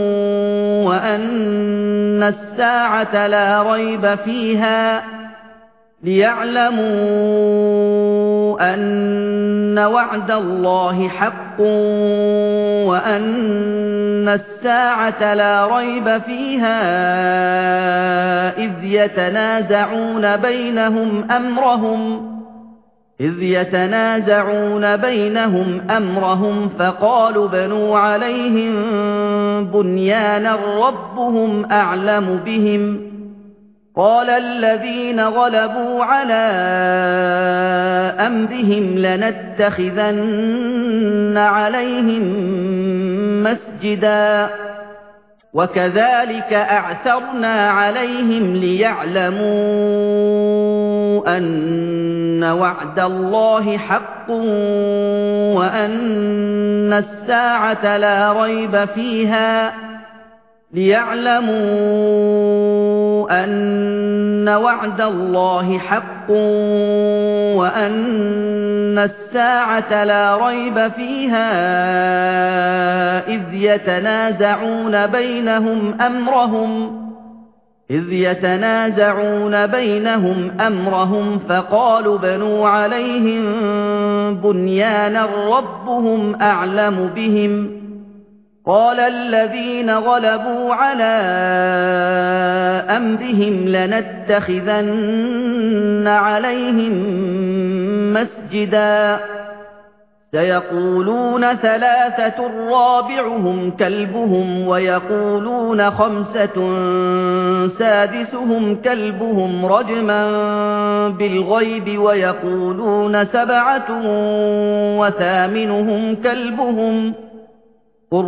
وأن الساعة لا ريب فيها ليعلموا أن وعد الله حق وأن الساعة لا ريب فيها إذ يتنازعون بينهم أمرهم إذ يتنازعون بينهم أمرهم فقالوا بنوا عليهم بنيانا ربهم أعلم بهم قال الذين غلبوا على أمرهم لنتخذن عليهم مسجدا وكذلك أعثرنا عليهم ليعلموا أن وعد الله حق وأن الساعة لا ريب فيها ليعلموا أن وعد الله حق وأن الساعة لا ريب فيها إذ يتنازعون بينهم أمرهم إذ يتنازعون بينهم أمرهم فقالوا بنوا عليهم بنيانا ربهم أعلم بهم قال الذين غلبوا على أمرهم لنتخذن عليهم مسجدا سيقولون ثلاثة رابعهم كلبهم ويقولون خمسة سادسهم كلبهم رجما بالغيب ويقولون سبعة وثامنهم كلبهم قل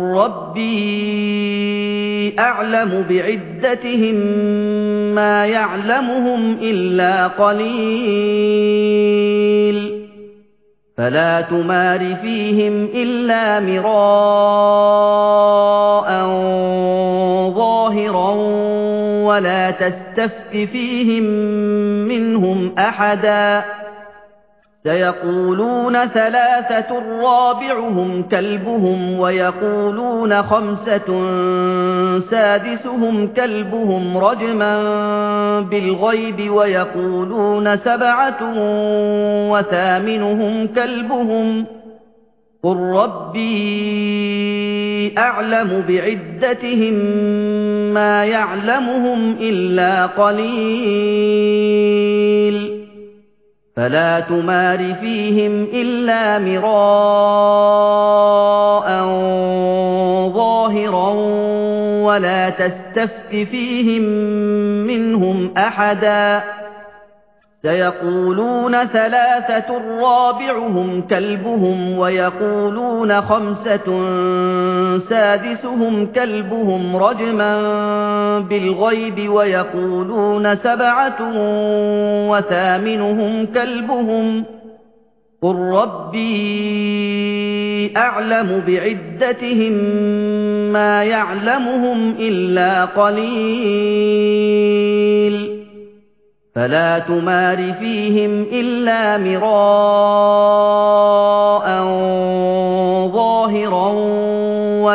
ربي أعلم بعدتهم ما يعلمهم إلا قليل فلا تمار فيهم إلا مراء ظاهرا ولا تستفت فيهم منهم أحدا سيقولون ثلاثة رابعهم كلبهم ويقولون خمسة سادسهم كلبهم رجما بالغيب ويقولون سبعة وثامنهم كلبهم قل ربي أعلم بعدتهم ما يعلمهم إلا قليل فلا تمار فيهم إلا مراء ظاهرا ولا تستفت فيهم منهم أحدا سيقولون ثلاثة رابعهم كلبهم ويقولون خمسة سادسهم كلبهم رجما بالغيب ويقولون سبعة وثامنهم كلبهم قل ربي أعلم بعدتهم ما يعلمهم إلا قليل فلا تمار فيهم إلا مراء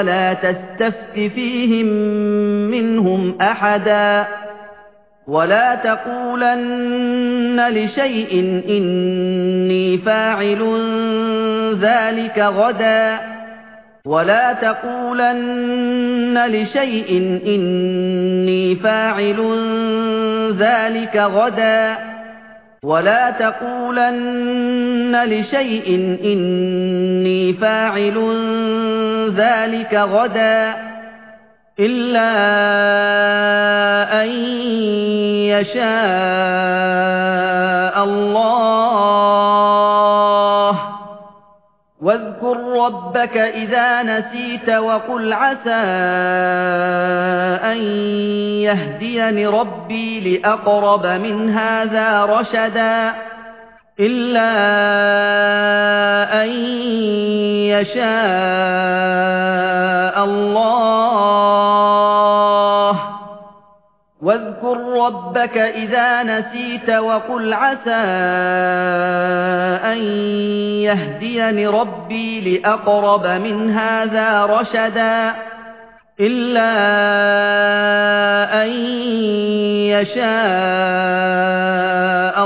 ولا تستفت فيهم منهم أحدا ولا تقولن لشيء إني فاعل ذلك غدا ولا تقولن لشيء إني فاعل ذلك غدا ولا تقولن لشيء إني فاعل ذلك غدا إلا أن يشاء الله واذكر ربك إذا نسيت وقل عسى أن يهديني ربي لأقرب من هذا رشدا إلا أن يشاء الله واذكر ربك إذا نسيت وقل عسى أن يهديني ربي لأقرب من هذا رشدا إلا أن يشاء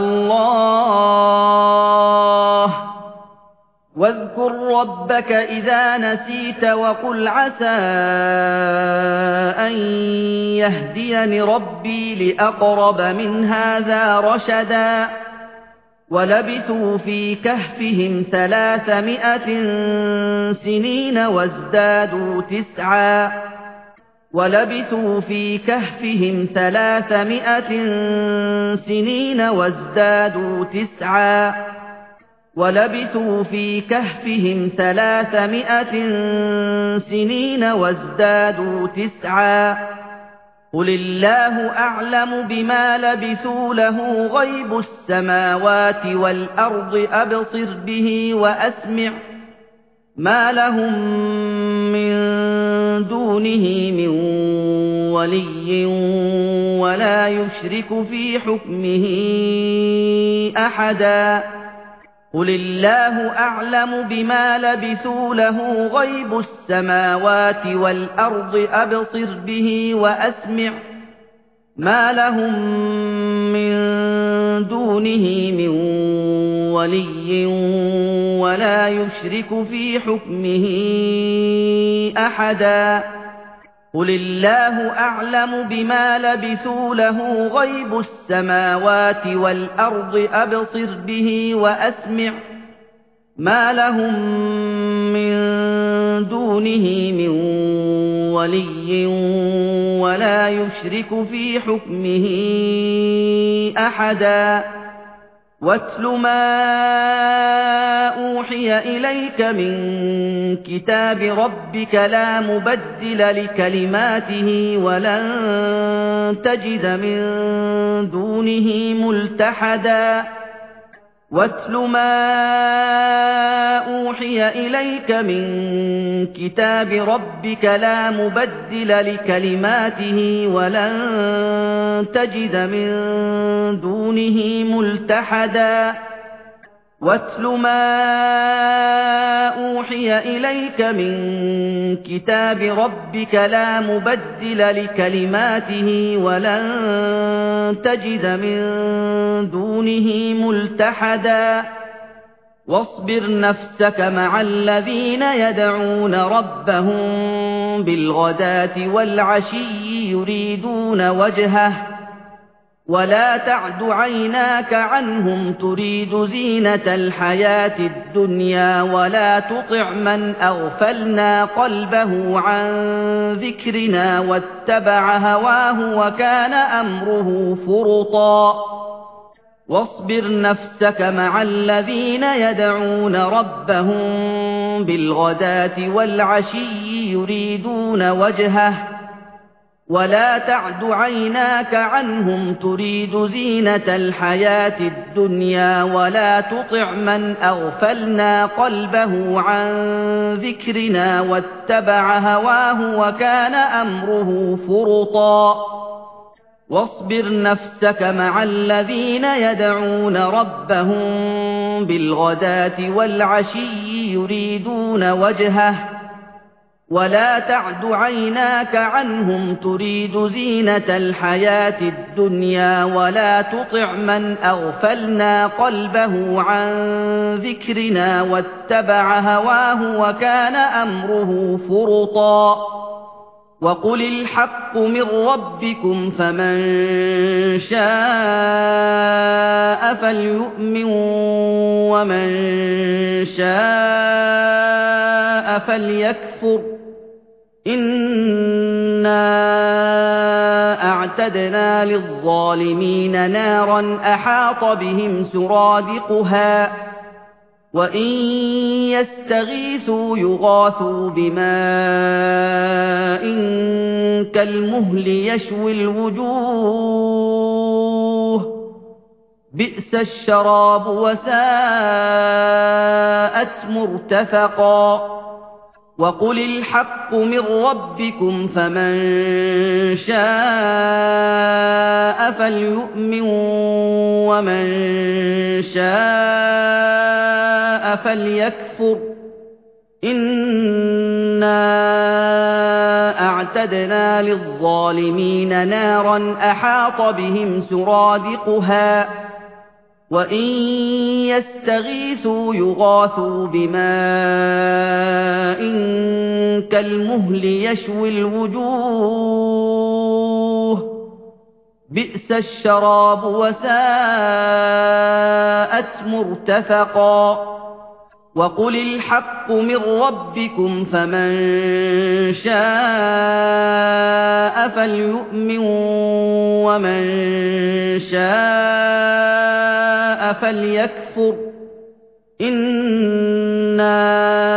الله واذكر ربك إذا نسيت وقل عسى أن يهديني ربي لأقرب من هذا رشدا ولبثوا في كهفهم ثلاثمائة سنين وازدادوا تسعا ولبثوا في كهفهم ثلاثمائة سنين وازدادوا تسعا ولبثوا في كهفهم ثلاثمائة سنين وازدادوا تسعا قل الله أعلم بما لبثوا له غيب السماوات والأرض أبصر به وأسمع ما لهم من دونه من ولي ولا يشرك في حكمه أحدا قل الله أعلم بما لبثوا له غيب السماوات والأرض أبصر به وأسمع ما لهم من دونه من ولي ولا يشرك في حكمه أحدا قل الله أعلم بما لبثوا له غيب السماوات والأرض أبصر به وأسمع ما لهم من دونه من ولي ولا يشرك في حكمه أحدا واتل ما أوحي إليك من كتاب ربك لا مبدل لكلماته ولن تجد من دونه ملتحدا واتل ما أوحي إليك من كتاب ربك لا مبدل لكلماته ولن تجد من دونه ملتحدا واتل ما أوحي إليك من كتاب ربك لا مبدل لكلماته ولن تجد من دونه ملتحدا واصبر نفسك مع الذين يدعون ربهم بالغداة والعشي يريدون وجهه ولا تعد عيناك عنهم تريد زينة الحياة الدنيا ولا تطع من أغفلنا قلبه عن ذكرنا واتبع هواه وكان أمره فرطا واصبر نفسك مع الذين يدعون ربهم بالغداة والعشي يريدون وجهه ولا تعد عيناك عنهم تريد زينة الحياة الدنيا ولا تطع من أغفلنا قلبه عن ذكرنا واتبع هواه وكان أمره فرطا واصبر نفسك مع الذين يدعون ربهم بالغداة والعشي يريدون وجهه ولا تعد عيناك عنهم تريد زينة الحياة الدنيا ولا تطع من أغفلنا قلبه عن ذكرنا واتبع هواه وكان أمره فرطا وقل الحق من ربكم فمن شاء فليؤمن ومن شاء فليكفر إنا أعتدنا للظالمين نارا أحاط بهم سرادقها وإن يستغيثوا يغاثوا بماء كالمهل يشوي الوجوه بئس الشراب وساءت مرتفقا وقل الحق من ربكم فمن شاء فليؤمن ومن شاء فليكفر إنا أعتدنا للظالمين نارا أحاط بهم سرادقها وإن يستغيثوا يغاثوا بماء كالمهل يشوي الوجوه بئس الشراب وساءت مرتفقا وقل الحق من ربكم فمن شاء فليؤمن ومن شاء فليكفر إنا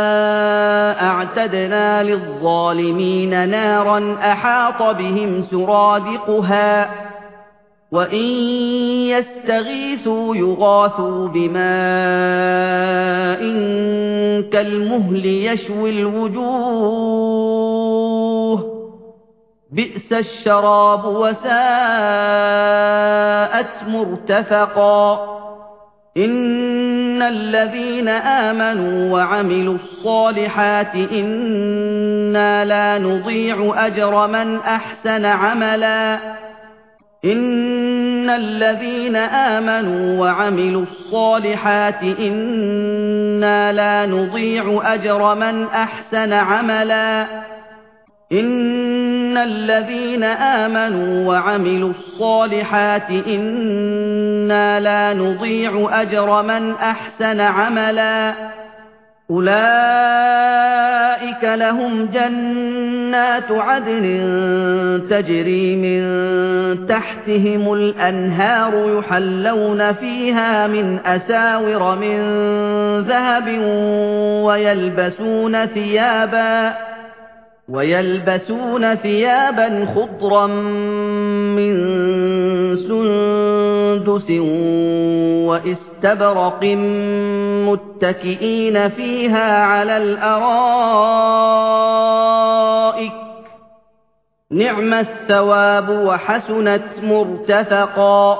أعتدنا للظالمين نارا أحاط بهم سرادقها وإن يستغيثوا يغاثوا بماء كالمهل يشوي الوجوه بئس الشراب وساءت مرتفقا إن الذين آمنوا وعملوا الصالحات إنا لا نضيع أجر من أحسن عملا إن الذين آمنوا وعملوا الصالحات إنا لا نضيع أجر من أحسن عملا إن الذين آمنوا وعملوا الصالحات إنا لا نضيع أجر من أحسن عملا أولئك لهم جنات عدن تجري من تحتهم الأنهار يحلون فيها من أساور من ذهب ويلبسون ثيابا ويلبسون ثيابا خضرا من سندس واستبرق متكئين فيها على الأرائك نعم الثواب وحسنت مرتفقا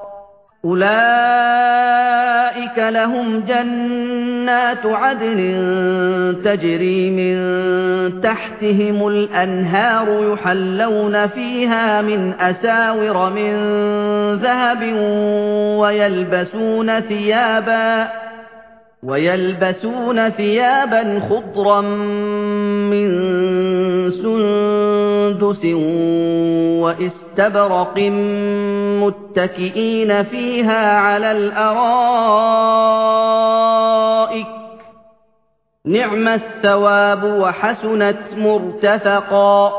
أولئك لهم جنات عدن تجري من تحتهم الأنهار يحلون فيها من أساور من ذهب ويلبسون ثيابا ويلبسون ثيابا خضرا من سندس واستبرق متكئين فيها على الأرائك نعم الثواب وحسنت مرتفقا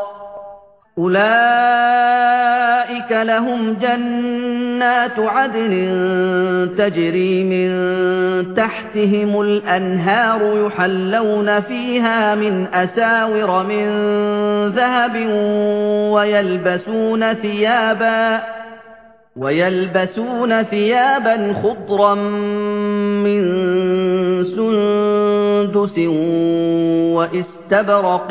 أولئك لهم جنات عدن تجري من تحتهم الأنهار يحلون فيها من أساور من ذهب ويلبسون ثيابا ويلبسون ثيابا خضرا من سندس واستبرق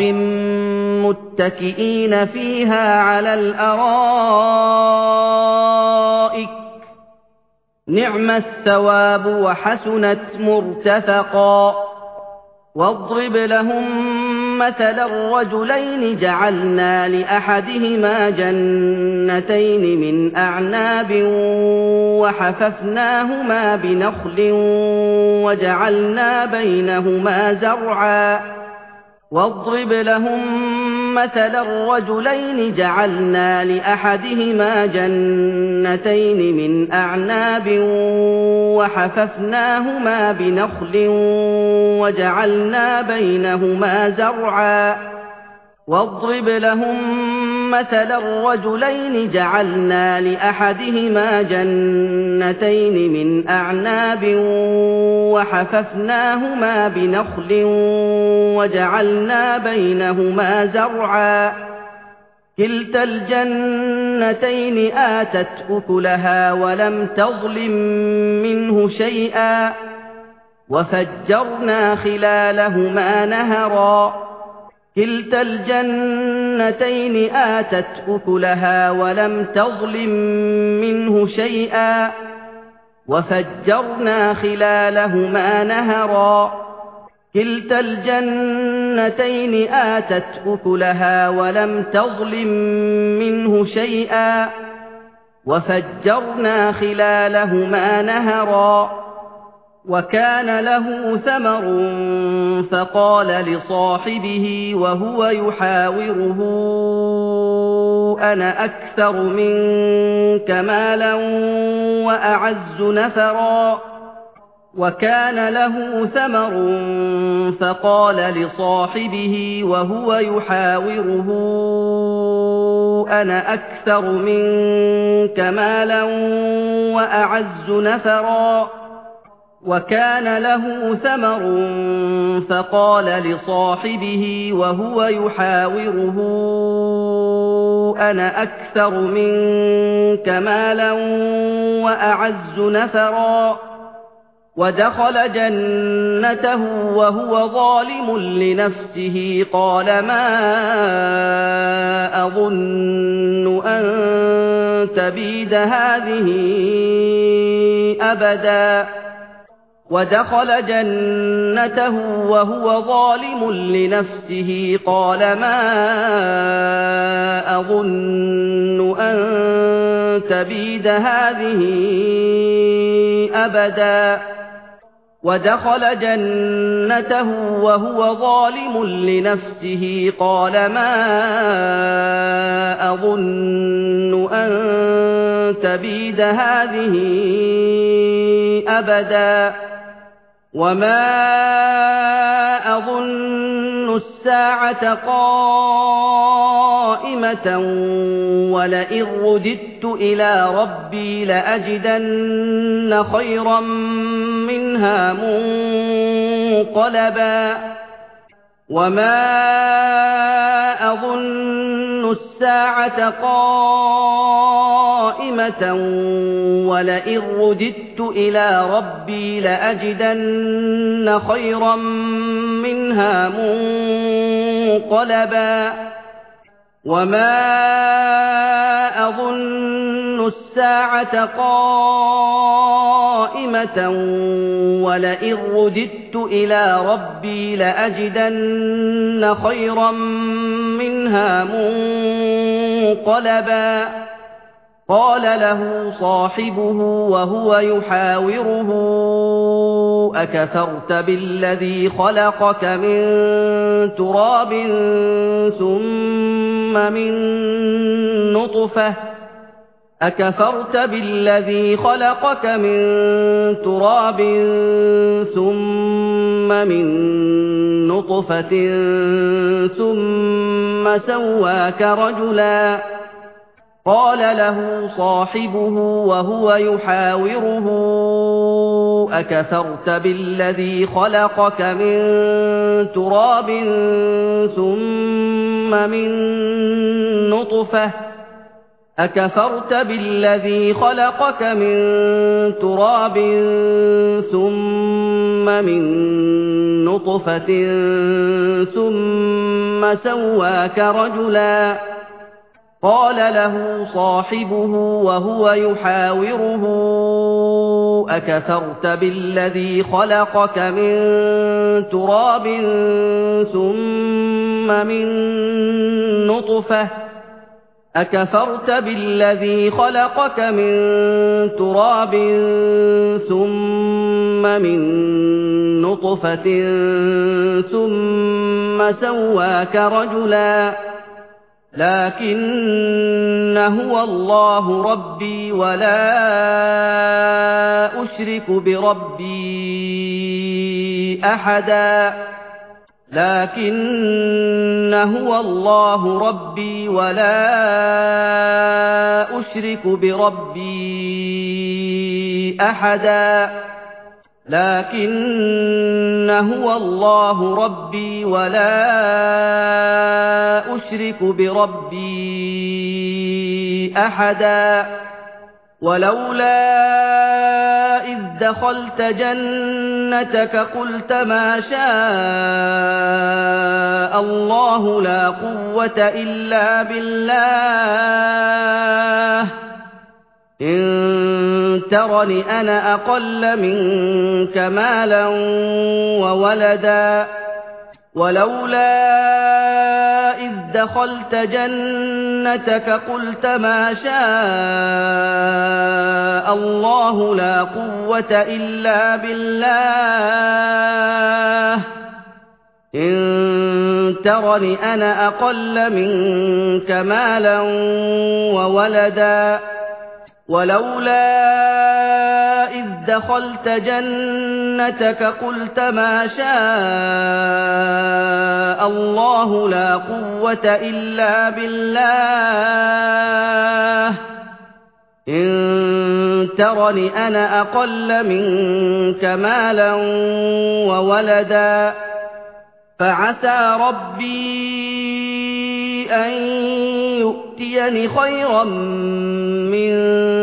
متكئين فيها على الأرائك نعم الثواب وحسنت مرتفقا واضرب لهم مثل الرجلين جعلنا لأحدهما جنتين من أعناب وحففناهما بنخل وجعلنا بينهما زرعا واضرب لهم مثل الرجلين جعلنا لأحدهما جنتين من أعناب وحففناهما بنخل وجعلنا بينهما زرعا واضرب لهم مثل الرجلين جعلنا لأحدهما جنتين من أعناب وحففناهما بنخل وجعلنا بينهما زرعا كلتا الجنتين آتت أكلها ولم تظلم منه شيئا وفجرنا خلالهما نهرا كلتا الجنتين آتت أكلها ولم تظلم منه شيئا وفجرنا خلالهما نهرا كلتا الجنتين آتت أكلها ولم تظلم منه شيئا وفجرنا خلالهما نهرا وكان له ثمر فقال لصاحبه وهو يحاوره أنا أكثر منك مالا وأعز نفرا وكان له ثمر فقال لصاحبه وهو يحاوره أنا أكثر منك مالا وأعز نفرا وكان له ثمر فقال لصاحبه وهو يحاوره أنا أكثر منك مالا وأعز نفرا ودخل جنته وهو ظالم لنفسه قال ما أظن أن تبيد هذه أبدا ودخل جنته وهو ظالم لنفسه قال ما أظن أن تبيد هذه أبدا ودخل جنته وهو ظالم لنفسه قال ما أظن أن تبيد هذه أبدا وما أظن الساعة قائمة ولئن رددت إلى ربي لأجدن خيرا منها منقلبا وما أظن الساعة قائمة ولئن رددت إلى ربي لأجدن خيرا منها منقلبا وما أظن الساعة قائمة ولئن رددت إلى ربي لأجدن خيرا منها منقلبا قال له صاحبه وهو يحاوره أكفرت بالذي خلقك من تراب ثم من نطفة أكفرت بالذي خلقك من تراب ثم من نطفة ثم سواك رجلا قال له صاحبه وهو يحاوره أكفرت بالذي خلقك من تراب ثم من نطفة أكفرت بالذي خلقك من تراب ثم من نطفة ثم سواك رجلا قال له صاحبه وهو يحاوره أكفرت بالذي خلقك من تراب ثم من نطفة أكفرت بالذي خلقك من تراب ثم من نطفة ثم سواك رجلا لكن هو الله ربي ولا أشرك بربي أحدا لكن هو الله ربي ولا أشرك بربي أحدا لكن هو الله ربي ولا أشرك بربي أحدا ولولا إذ دخلت جنتك قلت ما شاء الله لا قوة إلا بالله إن ترني أنا أقل منك مالا وولدا ولولا إذ دخلت جنتك قلت ما شاء الله لا قوة إلا بالله إن ترني أنا أقل منك مالا وولدا ولولا إذ دخلت جنتك قلت ما شاء الله لا قوة إلا بالله إن ترني أنا أقل منك مالا وولدا فعسى ربي أن يؤتيني خيرا من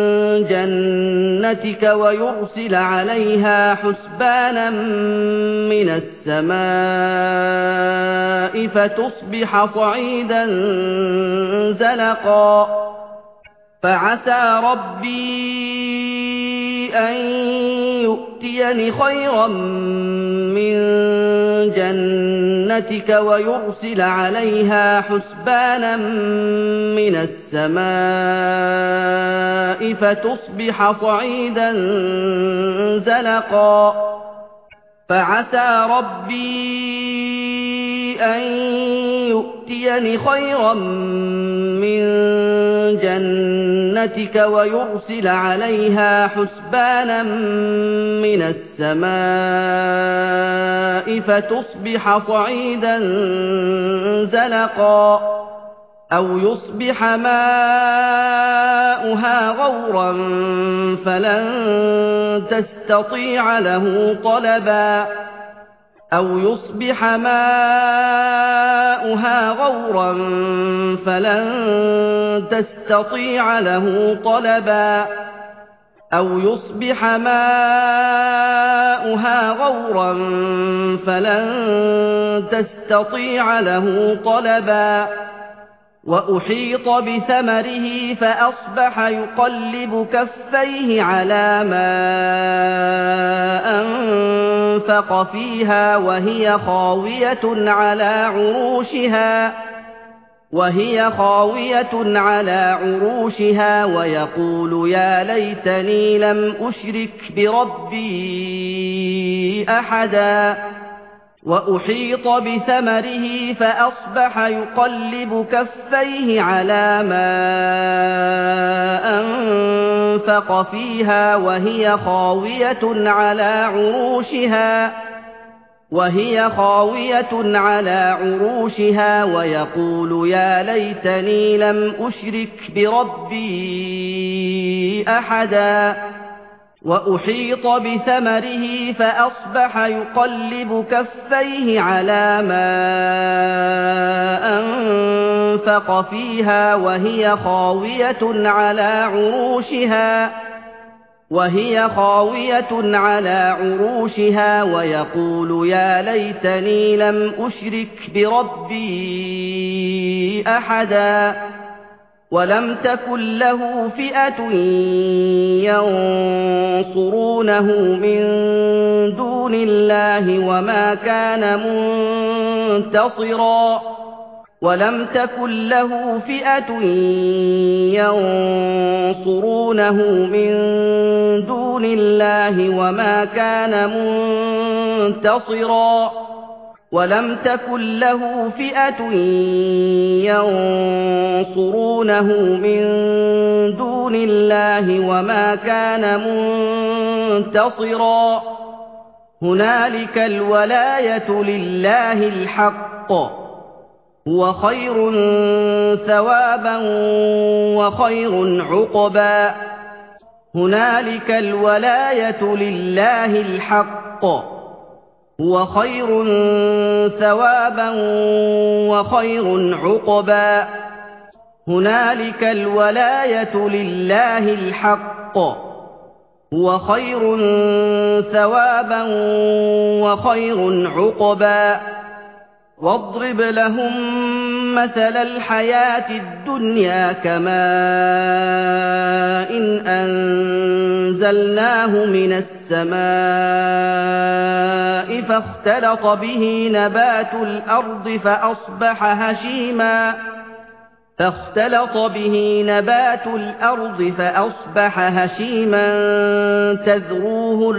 جنتك ويرسل عليها حسبانا من السماء فتصبح صعيدا زلقا فعسى ربي أن يؤتيني خيرا من جنتك ويرسل عليها حسبانا من السماء فتصبح صعيدا زلقا فعسى ربي أن يؤتيني خيرا من جنتك ويرسل عليها حسبانا من السماء فتصبح صعيدا زلقا أو يصبح ماؤها غورا فلن تستطيع له طلبا أو يصبح ماؤها غورا فلن تستطيع له طلبا أو يصبح ماؤها غورا فلن تستطيع له طلبا وأحيط بثمره فأصبح يقلب كفيه على ما أنفق فيها وهي خاوية على عروشها وهي خاوية على عروشها ويقول يا ليتني لم أشرك بربي أحدا وأحيط بثمره فأصبح يقلب كفيه على ما أنفق فيها وهي خاوية على عروشها وهي خاوية على عروشها ويقول يا ليتني لم أشرك بربي أحدا وأحيط بثمره فأصبح يقلب كفيه على ما أنفق فيها وهي خاوية على عروشها وهي خاوية على عروشها ويقول يا ليتني لم أشرك بربي أحدا ولم تكن له فئة ينصرونه من دون الله وما كان منتصرا ولم تكن له فئة ينصرونه من دون الله وما كان منتصرا ولم تكن له فئة ينصرونه من دون الله وما كان منتصرا هنالك الولاية لله الحق هو خير ثوابا وخير عقبا هنالك الولاية لله الحق هو خير ثوابا وخير عقبا هنالك الولاية لله الحق هو خير ثوابا وخير عقبا واضرب لهم مثل الحياة الدنيا كماء إن أنزلناه من السماء فاختلط به نبات الأرض فأصبح هشيما فاختلط به نبات الأرض فأصبح هشيما تذروه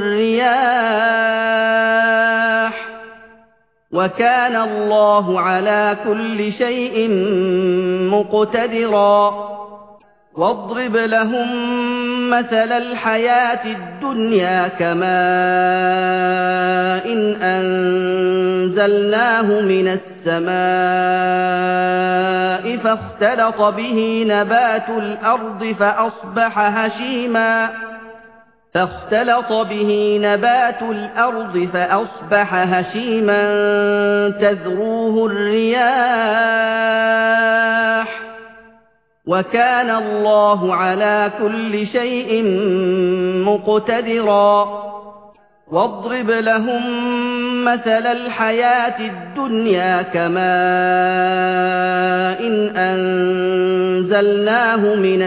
الرياح وكان الله على كل شيء مقتدرا واضرب لهم مثل الحياة الدنيا كماء إن أنزلناه من السماء فاختلط به نبات الأرض فأصبح هشيما فاختلط به نبات الأرض فأصبح هشيما تذروه الرياح وكان الله على كل شيء مقتدرا واضرب لهم مثل الحياة الدنيا كماء إن أنزلناه من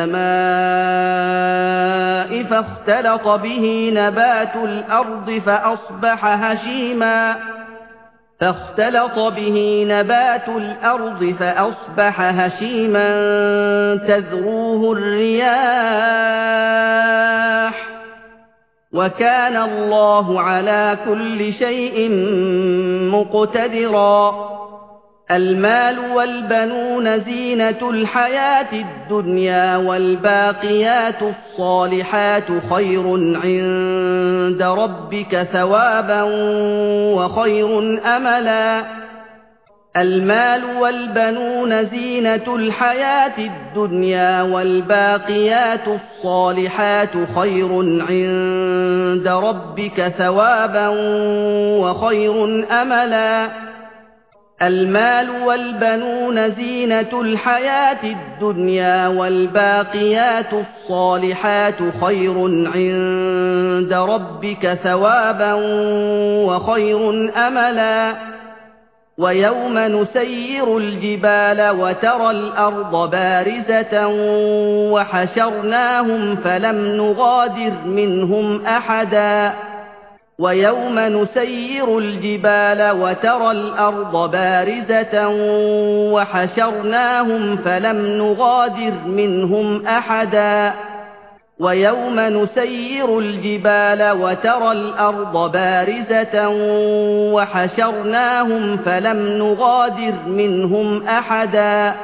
السماء فاختلط به نبات الأرض فأصبح هشيما فاختلط به نبات الأرض فأصبح هشيما تذروه الرياح وكان الله على كل شيء مقتدرا المال والبنون زينة الحياة الدنيا والباقيات الصالحات خير عند ربك ثوابا وخير أملا المال والبنون زينة الحياة الدنيا والباقيات الصالحات خير عند ربك ثوابا وخير أملا المال والبنون زينة الحياة الدنيا والباقيات الصالحات خير عند ربك ثوابا وخير أملا ويوم نسير الجبال وترى الأرض بارزة وحشرناهم فلم نغادر منهم أحدا ويوم نسير الجبال وترى الأرض بارزة وحشرناهم فلم نغادر منهم أحدا ويوم نسير الجبال وترى الأرض بارزة وحشرناهم فلم نغادر منهم أحدا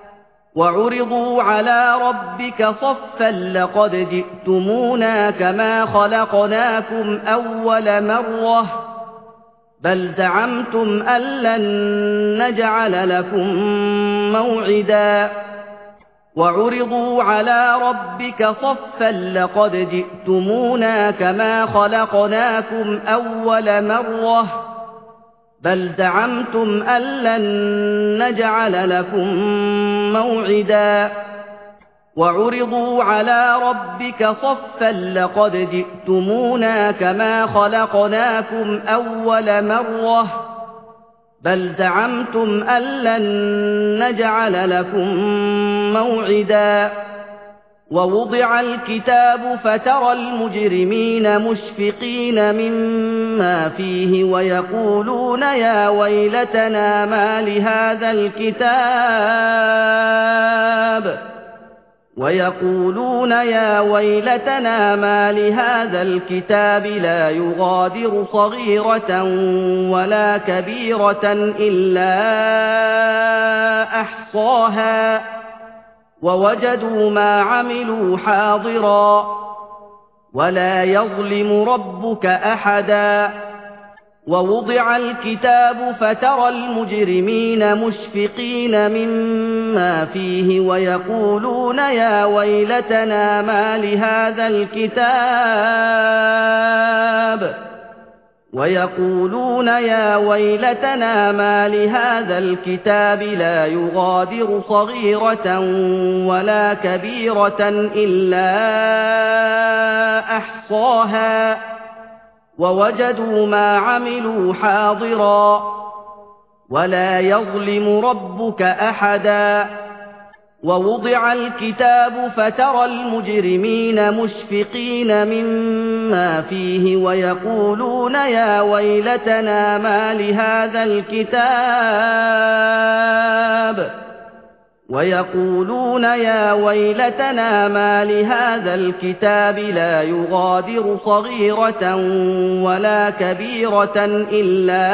وعرضوا على ربك صفا لقد جئتمونا كما خلقناكم أول مرة بل زعمتم أن لن نجعل لكم موعدا وعرضوا على ربك صفا لقد جئتمونا كما خلقناكم أول مرة بل زعمتم أن لن نجعل لكم موعدا وعرضوا على ربك صفا لقد جئتمونا كما خلقناكم أول مرة بل زعمتم أن لن نجعل لكم موعدا ووضع الكتاب فترى المجرمين مشفقين مما فيه ويقولون يا ويلتنا ما لهذا الكتاب ويقولون يا ويلتنا ما لهذا الكتاب لا يغادر صغيرة ولا كبيرة إلا أحصاها ووجدوا ما عملوا حاضرا ولا يظلم ربك أحدا ووضع الكتاب فترى المجرمين مشفقين مما فيه ويقولون يا ويلتنا ما لهذا الكتاب ويقولون يا ويلتنا ما لهذا الكتاب لا يغادر صغيرة ولا كبيرة إلا أحصاها ووجدوا ما عملوا حاضرا ولا يظلم ربك أحدا ووضع الكتاب فترى المجرمين مشفقين مما فيه ويقولون يا ويلتنا ما لهذا الكتاب ويقولون يا ويلتنا ما لهذا الكتاب لا يغادر صغيرة ولا كبيرة إلا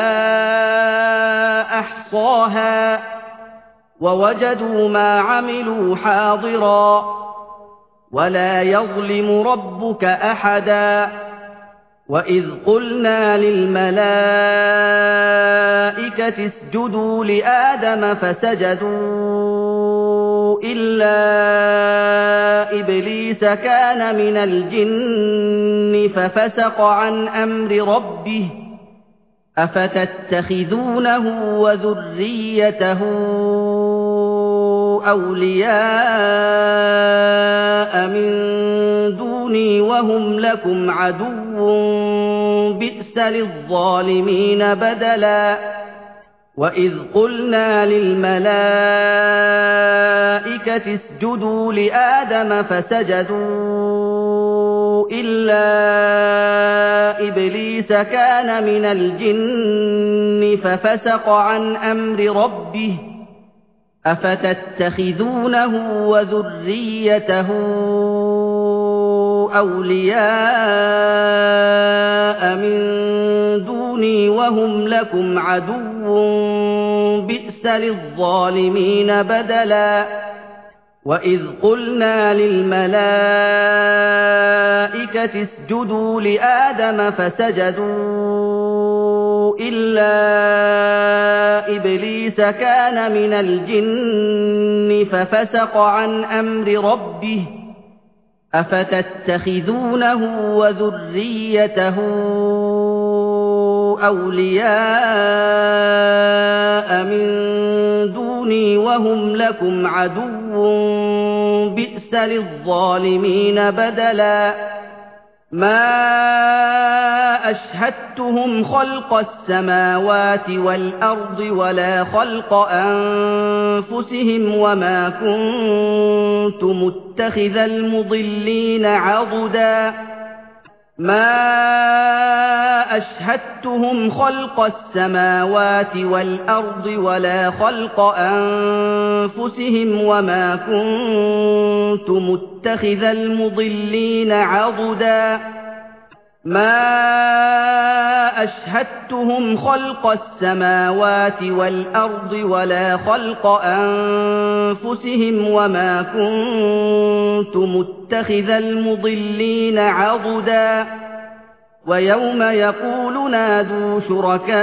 أحصاها ووجدوا ما عملوا حاضرا ولا يظلم ربك أحدا وإذ قلنا للملائكة اسجدوا لآدم فسجدوا إلا إبليس كان من الجن ففسق عن أمر ربه أفتتخذونه وذريته أولياء من دوني وهم لكم عدو بئس للظالمين بدلا وإذ قلنا للملائكة اسجدوا لآدم فسجدوا إلا إبليس كان من الجن ففسق عن أمر ربه أفتتخذونه وذريته أولياء من دوني وهم لكم عدو بئس للظالمين بدلا وإذ قلنا للملائكة اسجدوا لآدم فسجدوا إلا إبليس كان من الجن ففسق عن أمر ربه أفتتخذونه وذريته أولياء من دوني وهم لكم عدو بئس للظالمين بدلا ما أشهدتهم خلق السماوات والأرض ولا خلق أنفسهم وما كنت متخذ المضلين عضدا ما أشهدتهم خلق السماوات والأرض ولا خلق أنفسهم وما كنت متخذ المضلين عضدا ما أشهدتهم خلق السماوات والأرض ولا خلق أنفسهم وما كنت متخذ المضلين عضدا ويوم يقول نادوا شركائي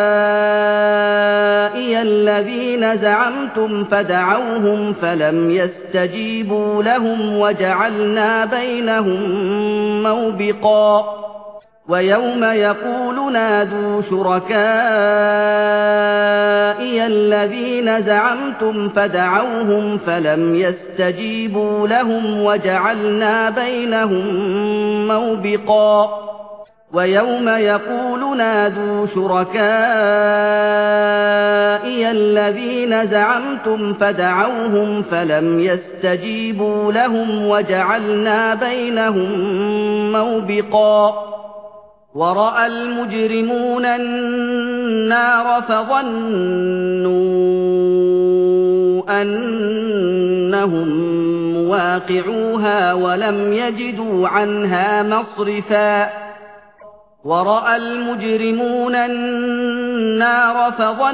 الذين زعمتم فدعوهم فلم يستجيبوا لهم وجعلنا بينهم موبقا ويوم يقول نادوا شركائي الذين زعمتم فدعوهم فلم يستجيبوا لهم وجعلنا بينهم موبقا ويوم يقول نادوا شركائي الذين زعمتم فدعوهم فلم يستجيبوا لهم وجعلنا بينهم موبقا ورأى المجرمون النار فظنوا أنهم مواقعوها ولم يجدوا عنها مصرفا ورأى المجرمون النار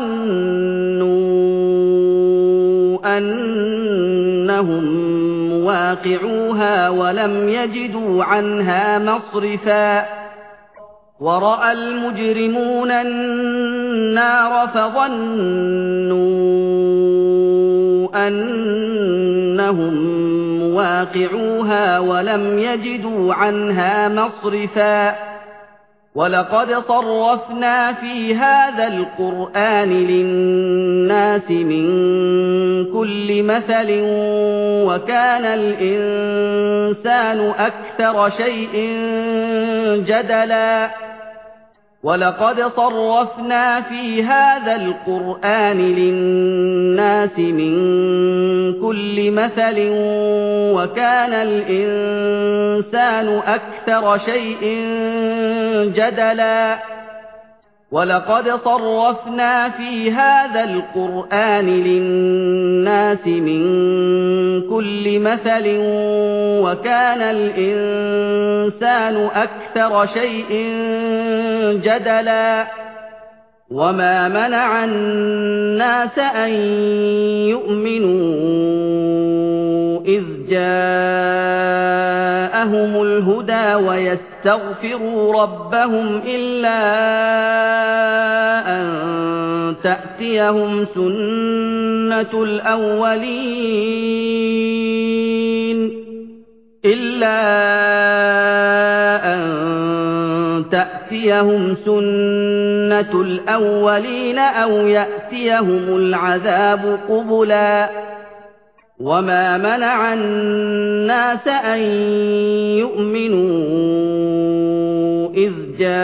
فظنوا أنهم مواقعوها ولم يجدوا عنها مصرفا ورأى المجرمون النار فظنوا أنهم مواقعوها ولم يجدوا عنها مصرفا ولقد صرفنا في هذا القرآن للناس من كل مثل وكان الإنسان أكثر شيء جدلا ولقد صرفنا في هذا القرآن للناس من كل مثل وكان الإنسان أكثر شيء جدلا ولقد صرفنا في هذا القرآن للناس من كل مثل وكان الإنسان أكثر شيء جدلا وما منع الناس أن يؤمنوا إذ جاءهم الهدى ويستغفروا ربهم إلا أن تأتيهم سنة الأولين إلا أن تأتيهم سنة الأولين أو يأتيهم العذاب قبلا وما منع الناس أن يؤمنوا إذ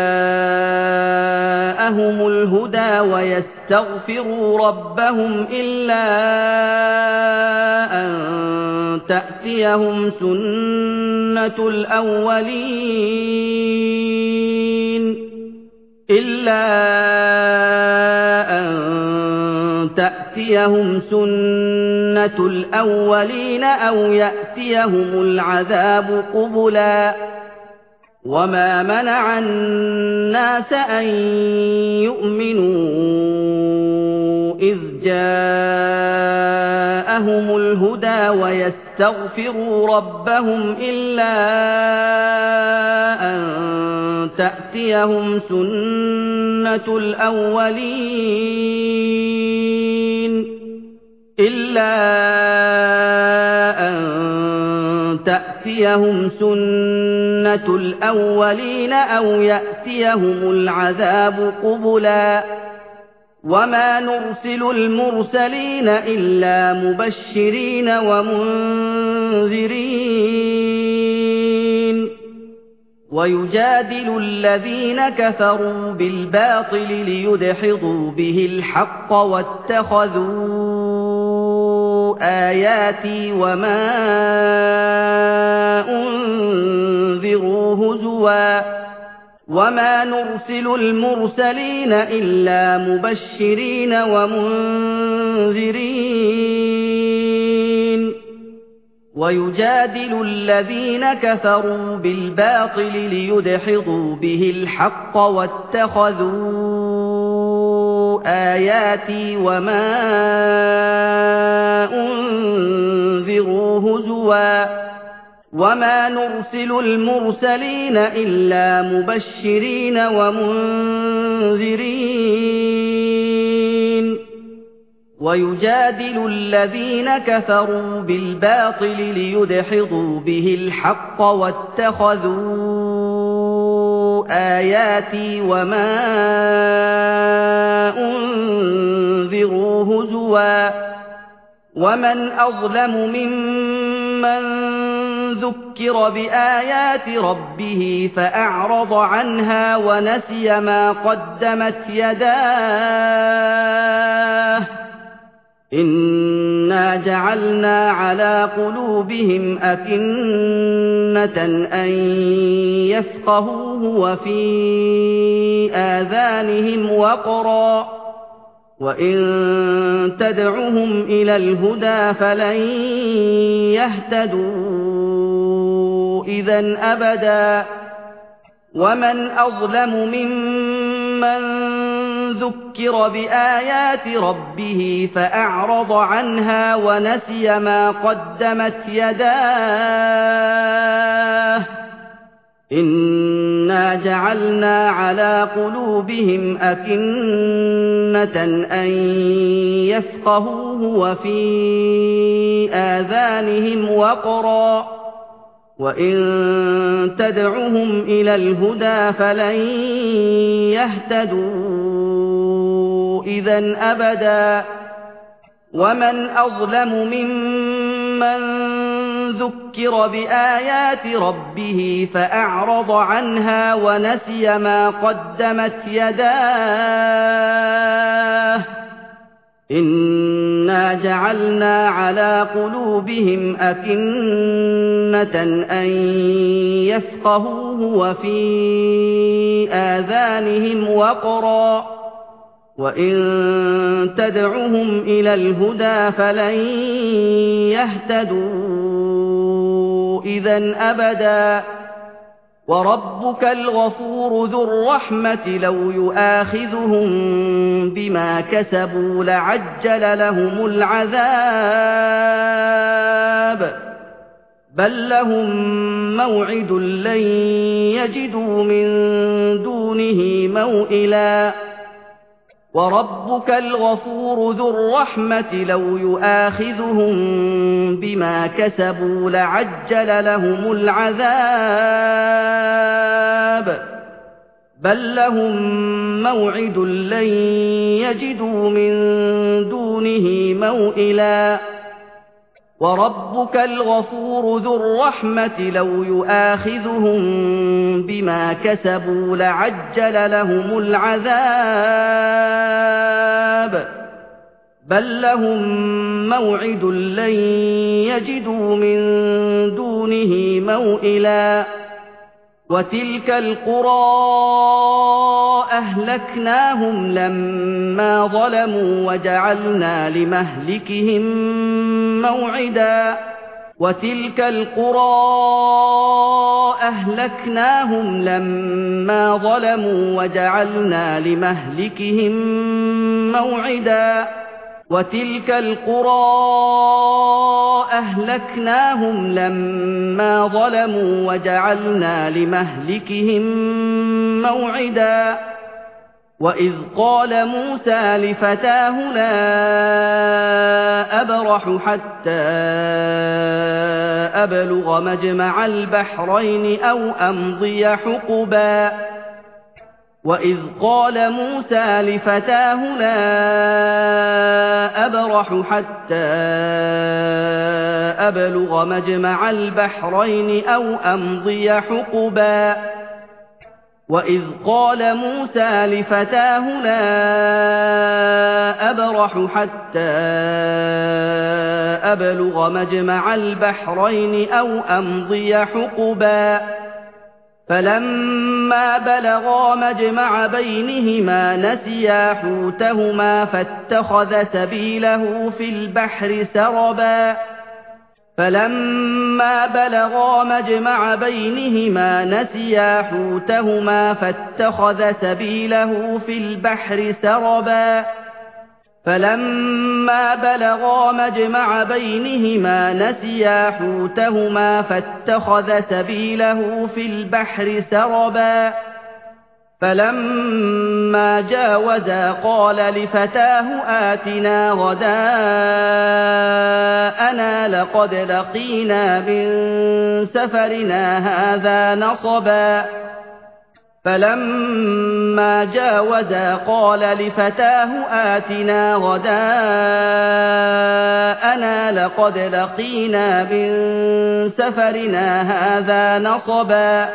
جاءهم الهدى ويستغفروا ربهم إلا أن تأتيهم سنة الأولين إلا أن تأتيهم سنة الأولين أو يأتيهم العذاب قبلا وما منع الناس أن يؤمنوا إذ جاءهم الهدى ويستغفروا ربهم إلا أن تأتيهم سنة الأولين إلا أن تأتيهم سنة الأولين أو يأتيهم العذاب قبلا وما نرسل المرسلين إلا مبشرين ومنذرين ويجادل الذين كفروا بالباطل ليدحضوا به الحق واتخذوا آياتي وما أنذروا هزوا وما نرسل المرسلين إلا مبشرين ومنذرين ويجادل الذين كفروا بالباطل ليدحضوا به الحق واتخذوا آياتي وما أنذروا هزوا وما نرسل المرسلين إلا مبشرين ومنذرين ويجادل الذين كفروا بالباطل ليدحضوا به الحق واتخذوا آياتي وما أنذروا هزوا ومن أظلم ممن ذُكِّرَ بِآيَاتِ رَبِّهِ فَأَعْرَضَ عَنْهَا وَنَسِيَ مَا قَدَّمَتْ يَدَاهُ إِنَّا جَعَلْنَا عَلَى قُلُوبِهِمْ أَكِنَّةً أَن يَفْقَهُوهُ وَفِي آذَانِهِمْ وَقْرًا ۚ وَإِن تَدْعُهُمْ إِلَى الْهُدَىٰ فَلَن يَهْتَدُوا إِذًا أَبَدًا ۚ وَمَنْ أَظْلَمُ مِمَّن ذُكِّرَ بِآيَاتِ رَبِّهِ فَأَعْرَضَ عَنْهَا وَنَسِيَ مَا قَدَّمَتْ يَدَاهُ إِنَّا جَعَلْنَا عَلَى قُلُوبِهِمْ أَكِنَّةً أَن يَفْقَهُوهُ وَفِي آذَانِهِمْ وَقْرًا ۚ وَإِن تَدْعُهُمْ إِلَى الْهُدَىٰ فَلَن يَهْتَدُوا إِذًا أَبَدًا ۚ وَمَنْ أَظْلَمُ مِمَّن ذُكِّرَ بِآيَاتِ رَبِّهِ فَأَعْرَضَ عَنْهَا وَنَسِيَ مَا قَدَّمَتْ يَدَاهُ إِنَّا جَعَلْنَا عَلَى قُلُوبِهِمْ أَكِنَّةً أَن يَفْقَهُوهُ وَفِي آذَانِهِمْ وَقْرًا ۚ وَإِن تَدْعُهُمْ إِلَى الْهُدَىٰ فَلَن يَهْتَدُوا إِذًا أَبَدًا ۚ وَرَبُّكَ الْغَفُورُ ذُو الرَّحْمَةِ لَوْ يُؤَاخِذُهُم بِمَا كَسَبُوا لَعَجَّلَ لَهُمُ الْعَذَابَ ۚ بَل لَّهُم مَّوْعِدٌ لَّن يَجِدُوا مِن دُونِهِ مَوْئِلًا وَرَبُّكَ الْغَفُورُ ذُو الرَّحْمَةِ لَوْ يُؤَاخِذُهُم بِمَا كَسَبُوا لَعَجَّلَ لَهُمُ الْعَذَابَ ۚ بَل لَّهُم مَّوْعِدٌ لَّن يَجِدُوا مِن دُونِهِ مَوْئِلًا وَرَبُّكَ الْغَفُورُ ذُو الرَّحْمَةِ لَوْ يُؤَاخِذُهُم بِمَا كَسَبُوا لَعَجَّلَ لَهُمُ الْعَذَابَ ۚ بَل لَّهُم مَّوْعِدٌ لَّن يَجِدُوا مِن دُونِهِ مَوْئِلًا وَتِلْكَ الْقُرَىٰ أَهْلَكْنَاهُمْ لَمَّا ظَلَمُوا وَجَعَلْنَا لِمَهْلِكِهِم مَّوْعِدًا وَتِلْكَ الْقُرَىٰ أَهْلَكْنَاهُمْ لَمَّا ظَلَمُوا وَجَعَلْنَا لِمَهْلِكِهِم مَّوْعِدًا وَتِلْكَ الْقُرَىٰ أَهْلَكْنَاهُمْ لَمَّا ظَلَمُوا وَجَعَلْنَا لِمَهْلِكِهِم مَّوْعِدًا وَإِذْ قَالَ مُوسَىٰ لِفَتَاهُ لَا أَبْرَحُ حَتَّىٰ أَبْلُغَ مَجْمَعَ الْبَحْرَيْنِ أَوْ أَمْضِيَ حُقُبًا وَإِذْ قَالَ مُوسَىٰ لِفَتَاهُ لَا أَبْرَحُ حَتَّىٰ أَبْلُغَ مَجْمَعَ الْبَحْرَيْنِ أَوْ أَمْضِيَ حُقُبًا وَإِذْ قَالَ مُوسَىٰ لِفَتَاهُ لَا أَبْرَحُ حَتَّىٰ أَبْلُغَ مَجْمَعَ الْبَحْرَيْنِ أَوْ أَمْضِيَ حُقُبًا فَلَمَّا بَلَغَا مَجْمَعَ بَيْنِهِمَا نَسِيَا حُوتَهُمَا فَاتَّخَذَ سَبِيلَهُ فِي الْبَحْرِ سَرَبًا فَلَمَّا بَلَغَا مَجْمَعَ بَيْنِهِمَا نَسِيَا حُوتَهُمَا فَاتَّخَذَ سَبِيلَهُ فِي الْبَحْرِ سَرَبًا فَلَمَّا بَلَغَا مَجْمَعَ بَيْنِهِمَا نَسِيَا حُوتَهُمَا فَاتَّخَذَ سَبِيلَهُ فِي الْبَحْرِ سَرَبًا فَلَمَّا جَاوَزَا قَالَ لِفَتَاهُ آتِنَا غَدَاءَنَا لَقَدْ لَقِينَا مِن سَفَرِنَا هَٰذَا نَصَبًا فَلَمَّا جَاوَزَا قَالَ لِفَتَاهُ آتِنَا غَدَاءَنَا لَقَدْ لَقِينَا مِن سَفَرِنَا هَٰذَا نَصَبًا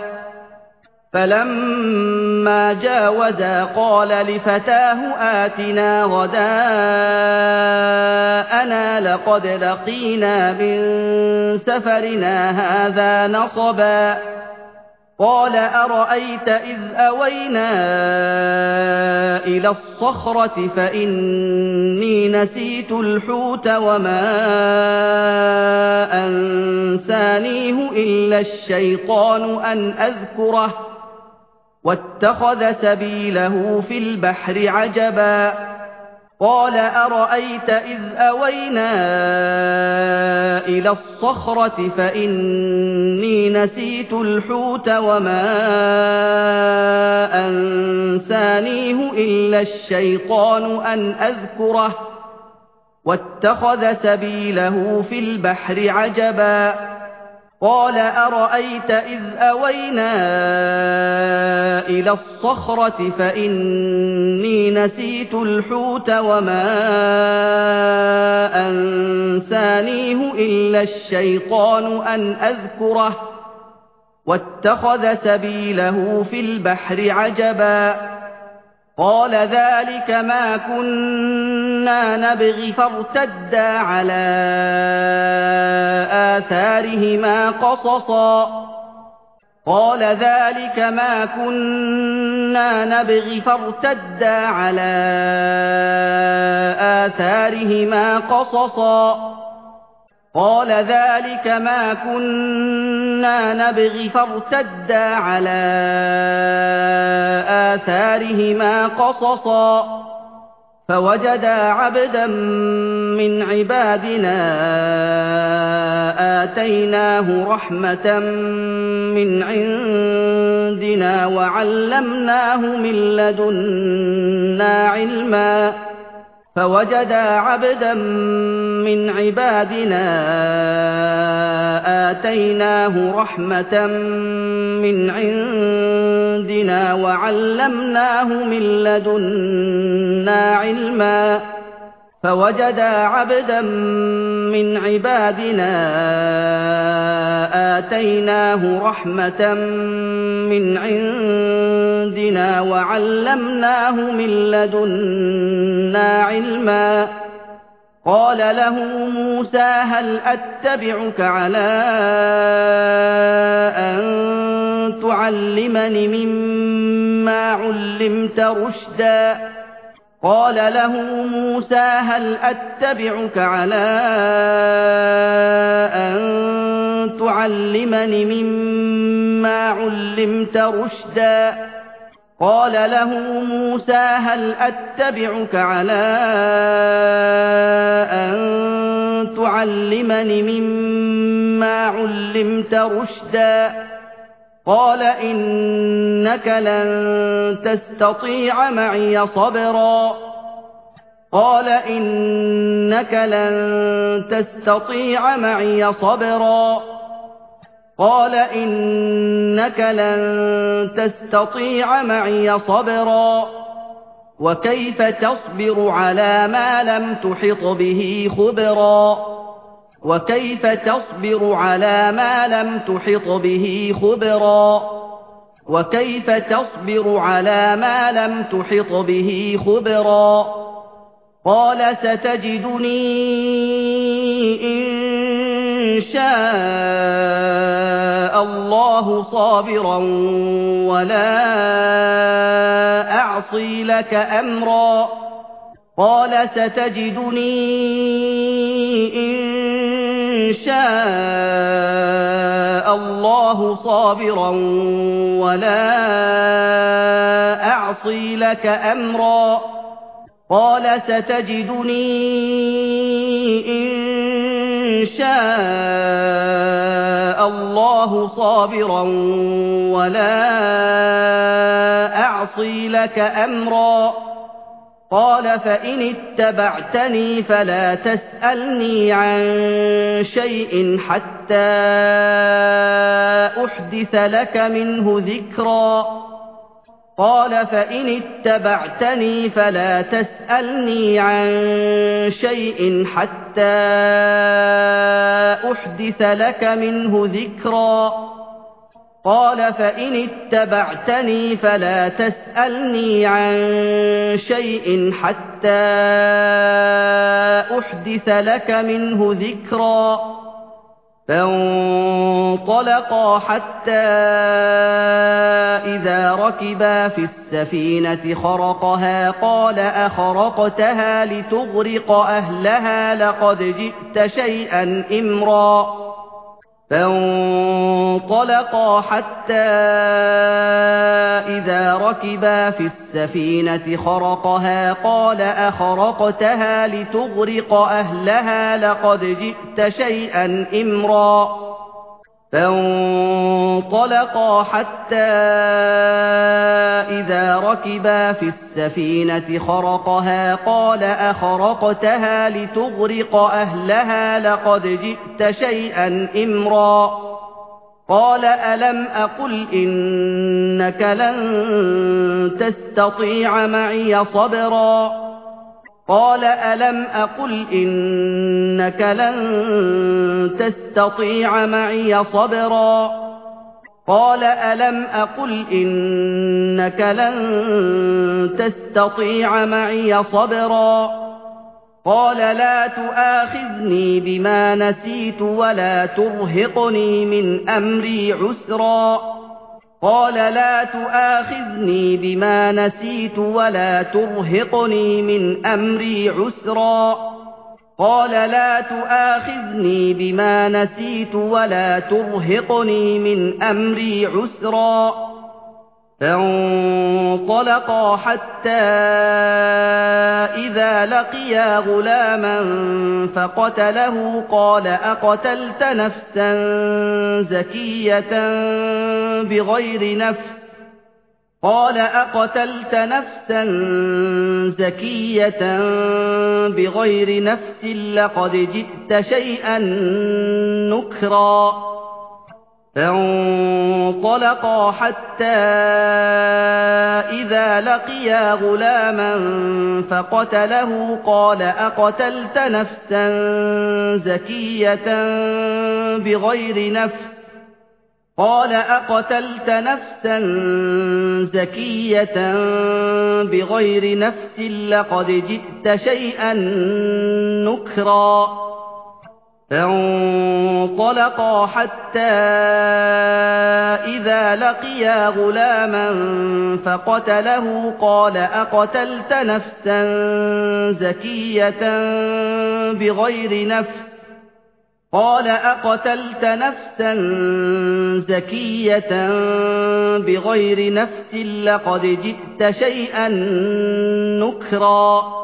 فَلَمَّا جَاوَزَا قَالَ لِفَتَاهُ آتِنَا غَدَاءَنَا لَقَدْ لَقِينَا مِن سَفَرِنَا هَٰذَا نَصَبًا قَالَ أَرَأَيْتَ إِذْ أَوَيْنَا إِلَى الصَّخْرَةِ فَإِنِّي نَسِيتُ الْحُوتَ وَمَا أَنسَانِيهُ إِلَّا الشَّيْطَانُ أَنْ أَذْكُرَهُ وَاتَّخَذَ سَبِيلَهُ فِي الْبَحْرِ عَجَبًا قَالَ أَرَأَيْتَ إِذْ أَوَيْنَا إِلَى الصَّخْرَةِ فَإِنِّي نَسِيتُ الْحُوتَ وَمَا أَنسَانِيهُ إِلَّا الشَّيْطَانُ أَنْ أَذْكُرَهُ وَاتَّخَذَ سَبِيلَهُ فِي الْبَحْرِ عَجَبًا قَالَ أَرَأَيْتَ إِذْ أَوَيْنَا إِلَى الصَّخْرَةِ فَإِنِّي نَسِيتُ الْحُوتَ وَمَا أَنسَانِيهُ إِلَّا الشَّيْطَانُ أَنْ أَذْكُرَهُ وَاتَّخَذَ سَبِيلَهُ فِي الْبَحْرِ عَجَبًا قَالَ ذَلِكَ مَا كُنَّا نَبْغِ فَارْتَدَّا عَلَىٰ آثَارِهِمَا قَصَصًا قَالَ ذَلِكَ مَا كُنَّا نَبْغِ فَارْتَدَّا عَلَىٰ آثَارِهِمَا قَصَصًا قَالَ ذَلِكَ مَا كُنَّا نَبْغِ فَارْتَدَّا عَلَىٰ آثَارِهِمَا قَصَصًا فَوَجَدَا عَبْدًا مِّنْ عِبَادِنَا آتَيْنَاهُ رَحْمَةً مِّنْ عِندِنَا وَعَلَّمْنَاهُ مِن لَّدُنَّا عِلْمًا فَوَجَدَا عَبْدًا مِّنْ عِبَادِنَا آتَيْنَاهُ رَحْمَةً مِّنْ عِندِنَا وَعَلَّمْنَاهُ مِن لَّدُنَّا عِلْمًا فَوَجَدَا عَبْدًا مِّنْ عِبَادِنَا آتَيْنَاهُ رَحْمَةً مِّنْ عِندِنَا وَعَلَّمْنَاهُ مِن لَّدُنَّا عِلْمًا قَالَ له موسى هل أتبعك على أن تعلمني مما علمت رشدا قال له موسى هل أتبعك على أن تعلمني مما علمت رشدا قال له موسى هل أتبعك على أن تعلمني مما علمت رشدا قال إنك لن تستطيع معي صبرا قال إنك لن تستطيع معي صبرا قال إنك لن تستطيع معي صبرا وكيف تصبر على ما لم تحط به خبرا وكيف تصبر على ما لم تحط به خبرا وكيف تصبر على ما لم تحط به خبرا قال ستجدني إن شاء الله صابرا ولا أعصي لك أمرا قال ستجدني إن شاء الله صابرا ولا أعصي لك أمرا قال ستجدني إن شاء الله صابرا ولا أعصي لك أمرا قال فإن اتبعتني فلا تسألني عن شيء حتى أحدث لك منه ذكرا قال فإن اتبعتني فلا تسألني عن شيء حتى أحدث لك منه ذكرا قال فإن اتبعتني فلا تسألني عن شيء حتى أحدث لك منه ذكرا فانطلقا حتى إذا ركبا في السفينة خرقها قال أخرقتها لتغرق أهلها لقد جئت شيئا إمرا فانطلقا حتى إذا ركبا في السفينة خرقها قال أخرقتها لتغرق أهلها لقد جئت شيئا إمرا فانطلقا حتى إذا ركبا في السفينة خرقها قال أخرقتها لتغرق أهلها لقد جئت شيئا إمرا قال ألم أقل إنك لن تستطيع معي صبرا قال ألم أقل إنك لن تستطيع معي صبرا قال ألم أقل إنك لن تستطيع معي صبرا قال لا تؤاخذني بما نسيت ولا ترهقني من أمري عسرا قال لا تؤاخذني بما نسيت ولا ترهقني من أمري عسرا قال لا تؤاخذني بما نسيت ولا ترهقني من أمري عسرا فانطلقا حتى إذا لقيا غلاما فقتله قال أقتلت نفسا زكية بغير نفس قال أقتلت نفسا زكية بغير نفس لقد جئت شيئا نكرا فانطلقا حتى إذا لقيا غلاما فقتله قال أقتلت نفسا زكية بغير نفس قال أقتلت نفسا زكية بغير نفس لقد جئت شيئا نكرا فانطلقا حتى إذا لقيا غلاما فقتله قال أقتلت نفسا زكية بغير نفس قال أقتلت نفسا زكية بغير نفس لقد جئت شيئا نكرا